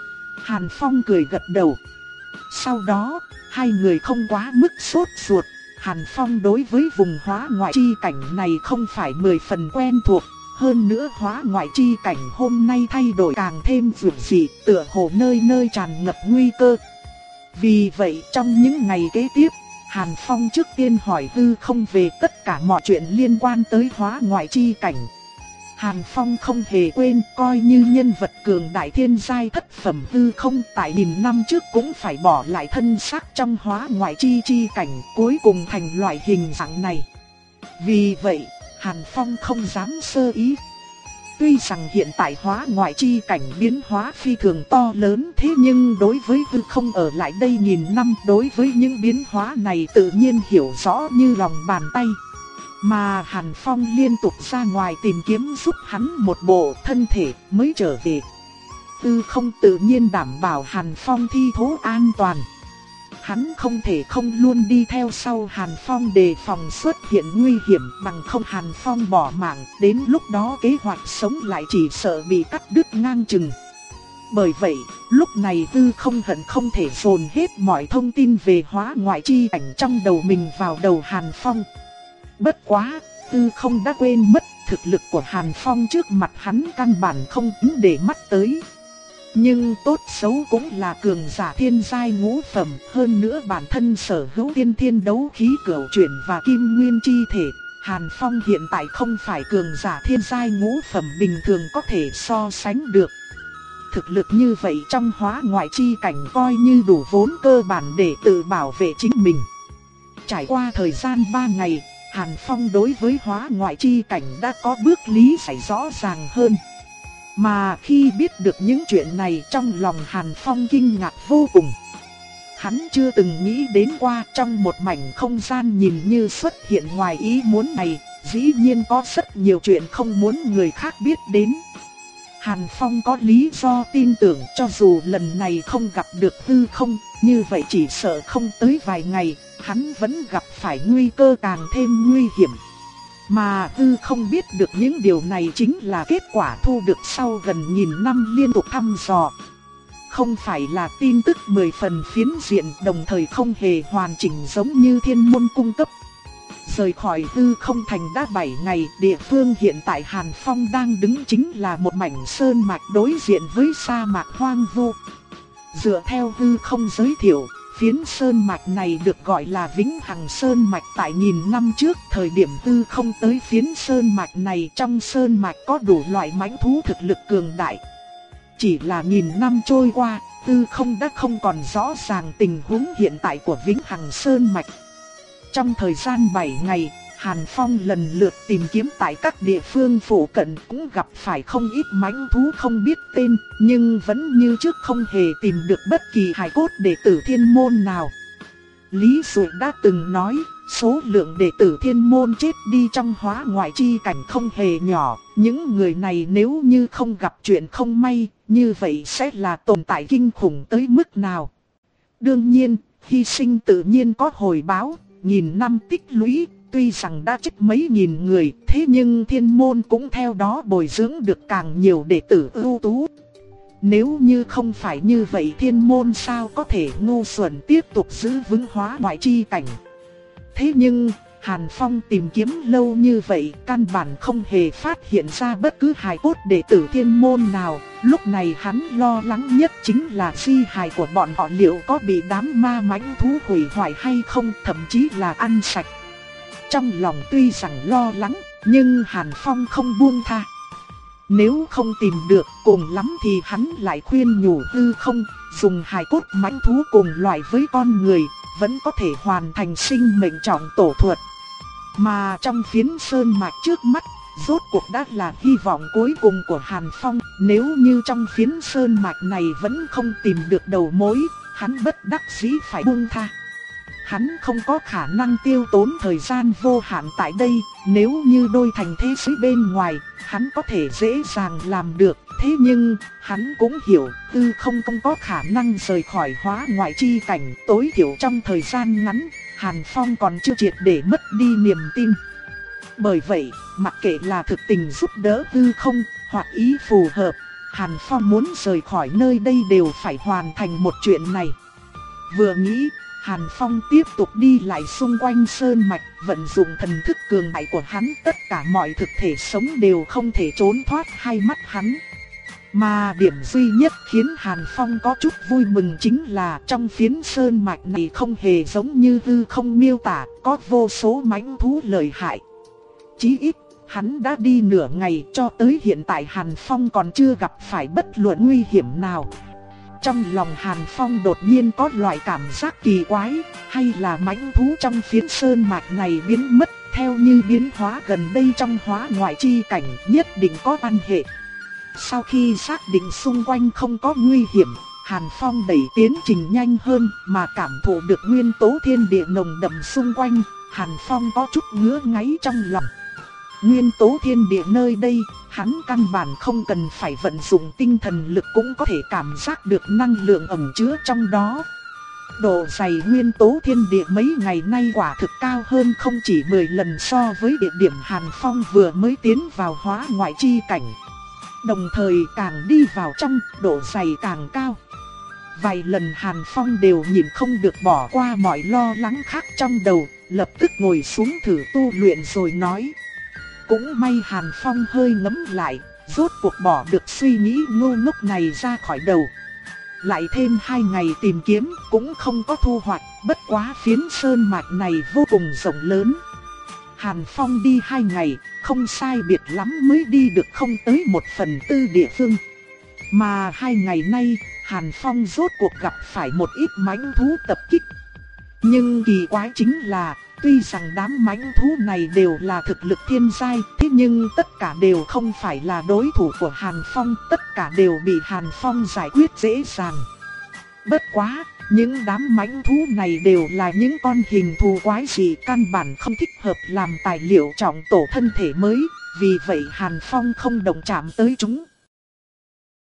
Hàn Phong cười gật đầu. Sau đó, hai người không quá mức sốt ruột. Hàn Phong đối với vùng hóa ngoại chi cảnh này không phải mười phần quen thuộc. Hơn nữa hóa ngoại chi cảnh hôm nay thay đổi càng thêm vượt dị, tựa hồ nơi nơi tràn ngập nguy cơ. Vì vậy trong những ngày kế tiếp, Hàn Phong trước tiên hỏi Tư Không về tất cả mọi chuyện liên quan tới hóa ngoại chi cảnh. Hàn Phong không hề quên, coi như nhân vật cường đại thiên giai thất phẩm Tư Không tại nghìn năm trước cũng phải bỏ lại thân xác trong hóa ngoại chi chi cảnh, cuối cùng thành loại hình dạng này. Vì vậy, Hàn Phong không dám sơ ý. Tuy rằng hiện tại hóa ngoại chi cảnh biến hóa phi thường to lớn, thế nhưng đối với Tư Không ở lại đây nghìn năm, đối với những biến hóa này tự nhiên hiểu rõ như lòng bàn tay. Mà Hàn Phong liên tục ra ngoài tìm kiếm giúp hắn một bộ thân thể mới trở về. Tư Không tự nhiên đảm bảo Hàn Phong thi thố an toàn. Hắn không thể không luôn đi theo sau Hàn Phong đề phòng xuất hiện nguy hiểm, bằng không Hàn Phong bỏ mạng, đến lúc đó kế hoạch sống lại chỉ sợ bị cắt đứt ngang chừng. Bởi vậy, lúc này Tư Không hận không thể dồn hết mọi thông tin về hóa ngoại chi cảnh trong đầu mình vào đầu Hàn Phong. Bất quá, Tư Không đã quên mất thực lực của Hàn Phong trước mặt hắn căn bản không tính để mắt tới. Nhưng tốt xấu cũng là cường giả thiên giai ngũ phẩm, hơn nữa bản thân sở hữu tiên thiên đấu khí cửu chuyển và kim nguyên chi thể. Hàn Phong hiện tại không phải cường giả thiên giai ngũ phẩm bình thường có thể so sánh được. Thực lực như vậy trong hóa ngoại chi cảnh coi như đủ vốn cơ bản để tự bảo vệ chính mình. Trải qua thời gian ba ngày, Hàn Phong đối với hóa ngoại chi cảnh đã có bước lý giải rõ ràng hơn. Mà khi biết được những chuyện này, trong lòng Hàn Phong kinh ngạc vô cùng. Hắn chưa từng nghĩ đến qua trong một mảnh không gian nhìn như xuất hiện ngoài ý muốn này, dĩ nhiên có rất nhiều chuyện không muốn người khác biết đến. Hàn Phong có lý do tin tưởng cho dù lần này không gặp được Tư Không, như vậy chỉ sợ không tới vài ngày, hắn vẫn gặp phải nguy cơ càng thêm nguy hiểm. Mà Tư Không biết được những điều này chính là kết quả thu được sau gần nghìn năm liên tục thăm dò. Không phải là tin tức mười phần phiến diện, đồng thời không hề hoàn chỉnh giống như thiên môn cung cấp. Rời khỏi Tư Không thành đã bảy ngày, địa phương hiện tại Hàn Phong đang đứng chính là một mảnh sơn mạch đối diện với sa mạc hoang vu. Dựa theo Tư Không giới thiệu, phiến sơn mạch này được gọi là Vĩnh Hằng Sơn Mạch. Tại nghìn năm trước, thời điểm Tư Không tới phiến sơn mạch này, trong sơn mạch có đủ loại mãnh thú thực lực cường đại. Chỉ là nghìn năm trôi qua, Tư Không đã không còn rõ ràng tình huống hiện tại của Vĩnh Hằng Sơn Mạch. Trong thời gian bảy ngày, Hàn Phong lần lượt tìm kiếm tại các địa phương phụ cận, cũng gặp phải không ít mãnh thú không biết tên, nhưng vẫn như trước không hề tìm được bất kỳ hài cốt đệ tử thiên môn nào. Lý Dụ đã từng nói, số lượng đệ tử thiên môn chết đi trong hóa ngoại chi cảnh không hề nhỏ, những người này nếu như không gặp chuyện không may, như vậy sẽ là tồn tại kinh khủng tới mức nào. Đương nhiên, hy sinh tự nhiên có hồi báo. Nghìn năm tích lũy, tuy rằng đã chết mấy nghìn người, thế nhưng thiên môn cũng theo đó bồi dưỡng được càng nhiều đệ tử ưu tú. Nếu như không phải như vậy, thiên môn sao có thể ngu xuẩn tiếp tục giữ vững hóa ngoại chi cảnh. Thế nhưng, Hàn Phong tìm kiếm lâu như vậy, căn bản không hề phát hiện ra bất cứ hài cốt đệ tử thiên môn nào. Lúc này hắn lo lắng nhất chính là di hài của bọn họ liệu có bị đám ma mãnh thú hủy hoại hay không, thậm chí là ăn sạch. Trong lòng tuy rằng lo lắng, nhưng Hàn Phong không buông tha. Nếu không tìm được, cùng lắm thì hắn lại khuyên nhủ hư không, dùng hài cốt mãnh thú cùng loại với con người, vẫn có thể hoàn thành sinh mệnh trọng tổ thuật. Mà trong phiến sơn mạch trước mắt, rốt cuộc đã là hy vọng cuối cùng của Hàn Phong. Nếu như trong phiến sơn mạch này vẫn không tìm được đầu mối, hắn bất đắc dĩ phải buông tha. Hắn không có khả năng tiêu tốn thời gian vô hạn tại đây, nếu như đôi thành thế giới bên ngoài, hắn có thể dễ dàng làm được. Thế nhưng, hắn cũng hiểu, tư không không có khả năng rời khỏi hóa ngoại chi cảnh, tối thiểu trong thời gian ngắn, Hàn Phong còn chưa triệt để mất đi niềm tin. Bởi vậy, mặc kệ là thực tình giúp đỡ tư không, hoặc ý phù hợp, Hàn Phong muốn rời khỏi nơi đây đều phải hoàn thành một chuyện này. Vừa nghĩ, Hàn Phong tiếp tục đi lại xung quanh sơn mạch, vận dụng thần thức cường đại của hắn, tất cả mọi thực thể sống đều không thể trốn thoát hai mắt hắn. Mà điểm duy nhất khiến Hàn Phong có chút vui mừng chính là trong phiến sơn mạch này không hề giống như hư không miêu tả, có vô số mãnh thú lợi hại. Chí ít, hắn đã đi nửa ngày, cho tới hiện tại Hàn Phong còn chưa gặp phải bất luận nguy hiểm nào. Trong lòng Hàn Phong đột nhiên có loại cảm giác kỳ quái, hay là mãnh thú trong phiến sơn mạch này biến mất, theo như biến hóa gần đây trong hóa ngoại chi cảnh nhất định có quan hệ. Sau khi xác định xung quanh không có nguy hiểm, Hàn Phong đẩy tiến trình nhanh hơn, mà cảm thụ được nguyên tố thiên địa nồng đậm xung quanh, Hàn Phong có chút ngứa ngáy trong lòng. Nguyên tố thiên địa nơi đây, hắn căn bản không cần phải vận dụng tinh thần lực cũng có thể cảm giác được năng lượng ẩn chứa trong đó. Độ dày nguyên tố thiên địa mấy ngày nay quả thực cao hơn không chỉ mười lần so với địa điểm Hàn Phong vừa mới tiến vào hóa ngoại chi cảnh. Đồng thời càng đi vào trong, độ dày càng cao. Vài lần Hàn Phong đều nhìn không được bỏ qua mọi lo lắng khác trong đầu, lập tức ngồi xuống thử tu luyện rồi nói. Cũng may Hàn Phong hơi ngẫm lại, rốt cuộc bỏ được suy nghĩ ngu ngốc này ra khỏi đầu. Lại thêm hai ngày tìm kiếm cũng không có thu hoạch, bất quá phiến sơn mạch này vô cùng rộng lớn. Hàn Phong đi hai ngày, không sai biệt lắm mới đi được không tới một phần tư địa phương. Mà hai ngày nay, Hàn Phong rốt cuộc gặp phải một ít mãnh thú tập kích. Nhưng kỳ quái chính là, tuy rằng đám mãnh thú này đều là thực lực thiên giai, thế nhưng tất cả đều không phải là đối thủ của Hàn Phong, tất cả đều bị Hàn Phong giải quyết dễ dàng. Bất quá, những đám mãnh thú này đều là những con hình thù quái dị, căn bản không thích hợp làm tài liệu trọng tổ thân thể mới, vì vậy Hàn Phong không động chạm tới chúng.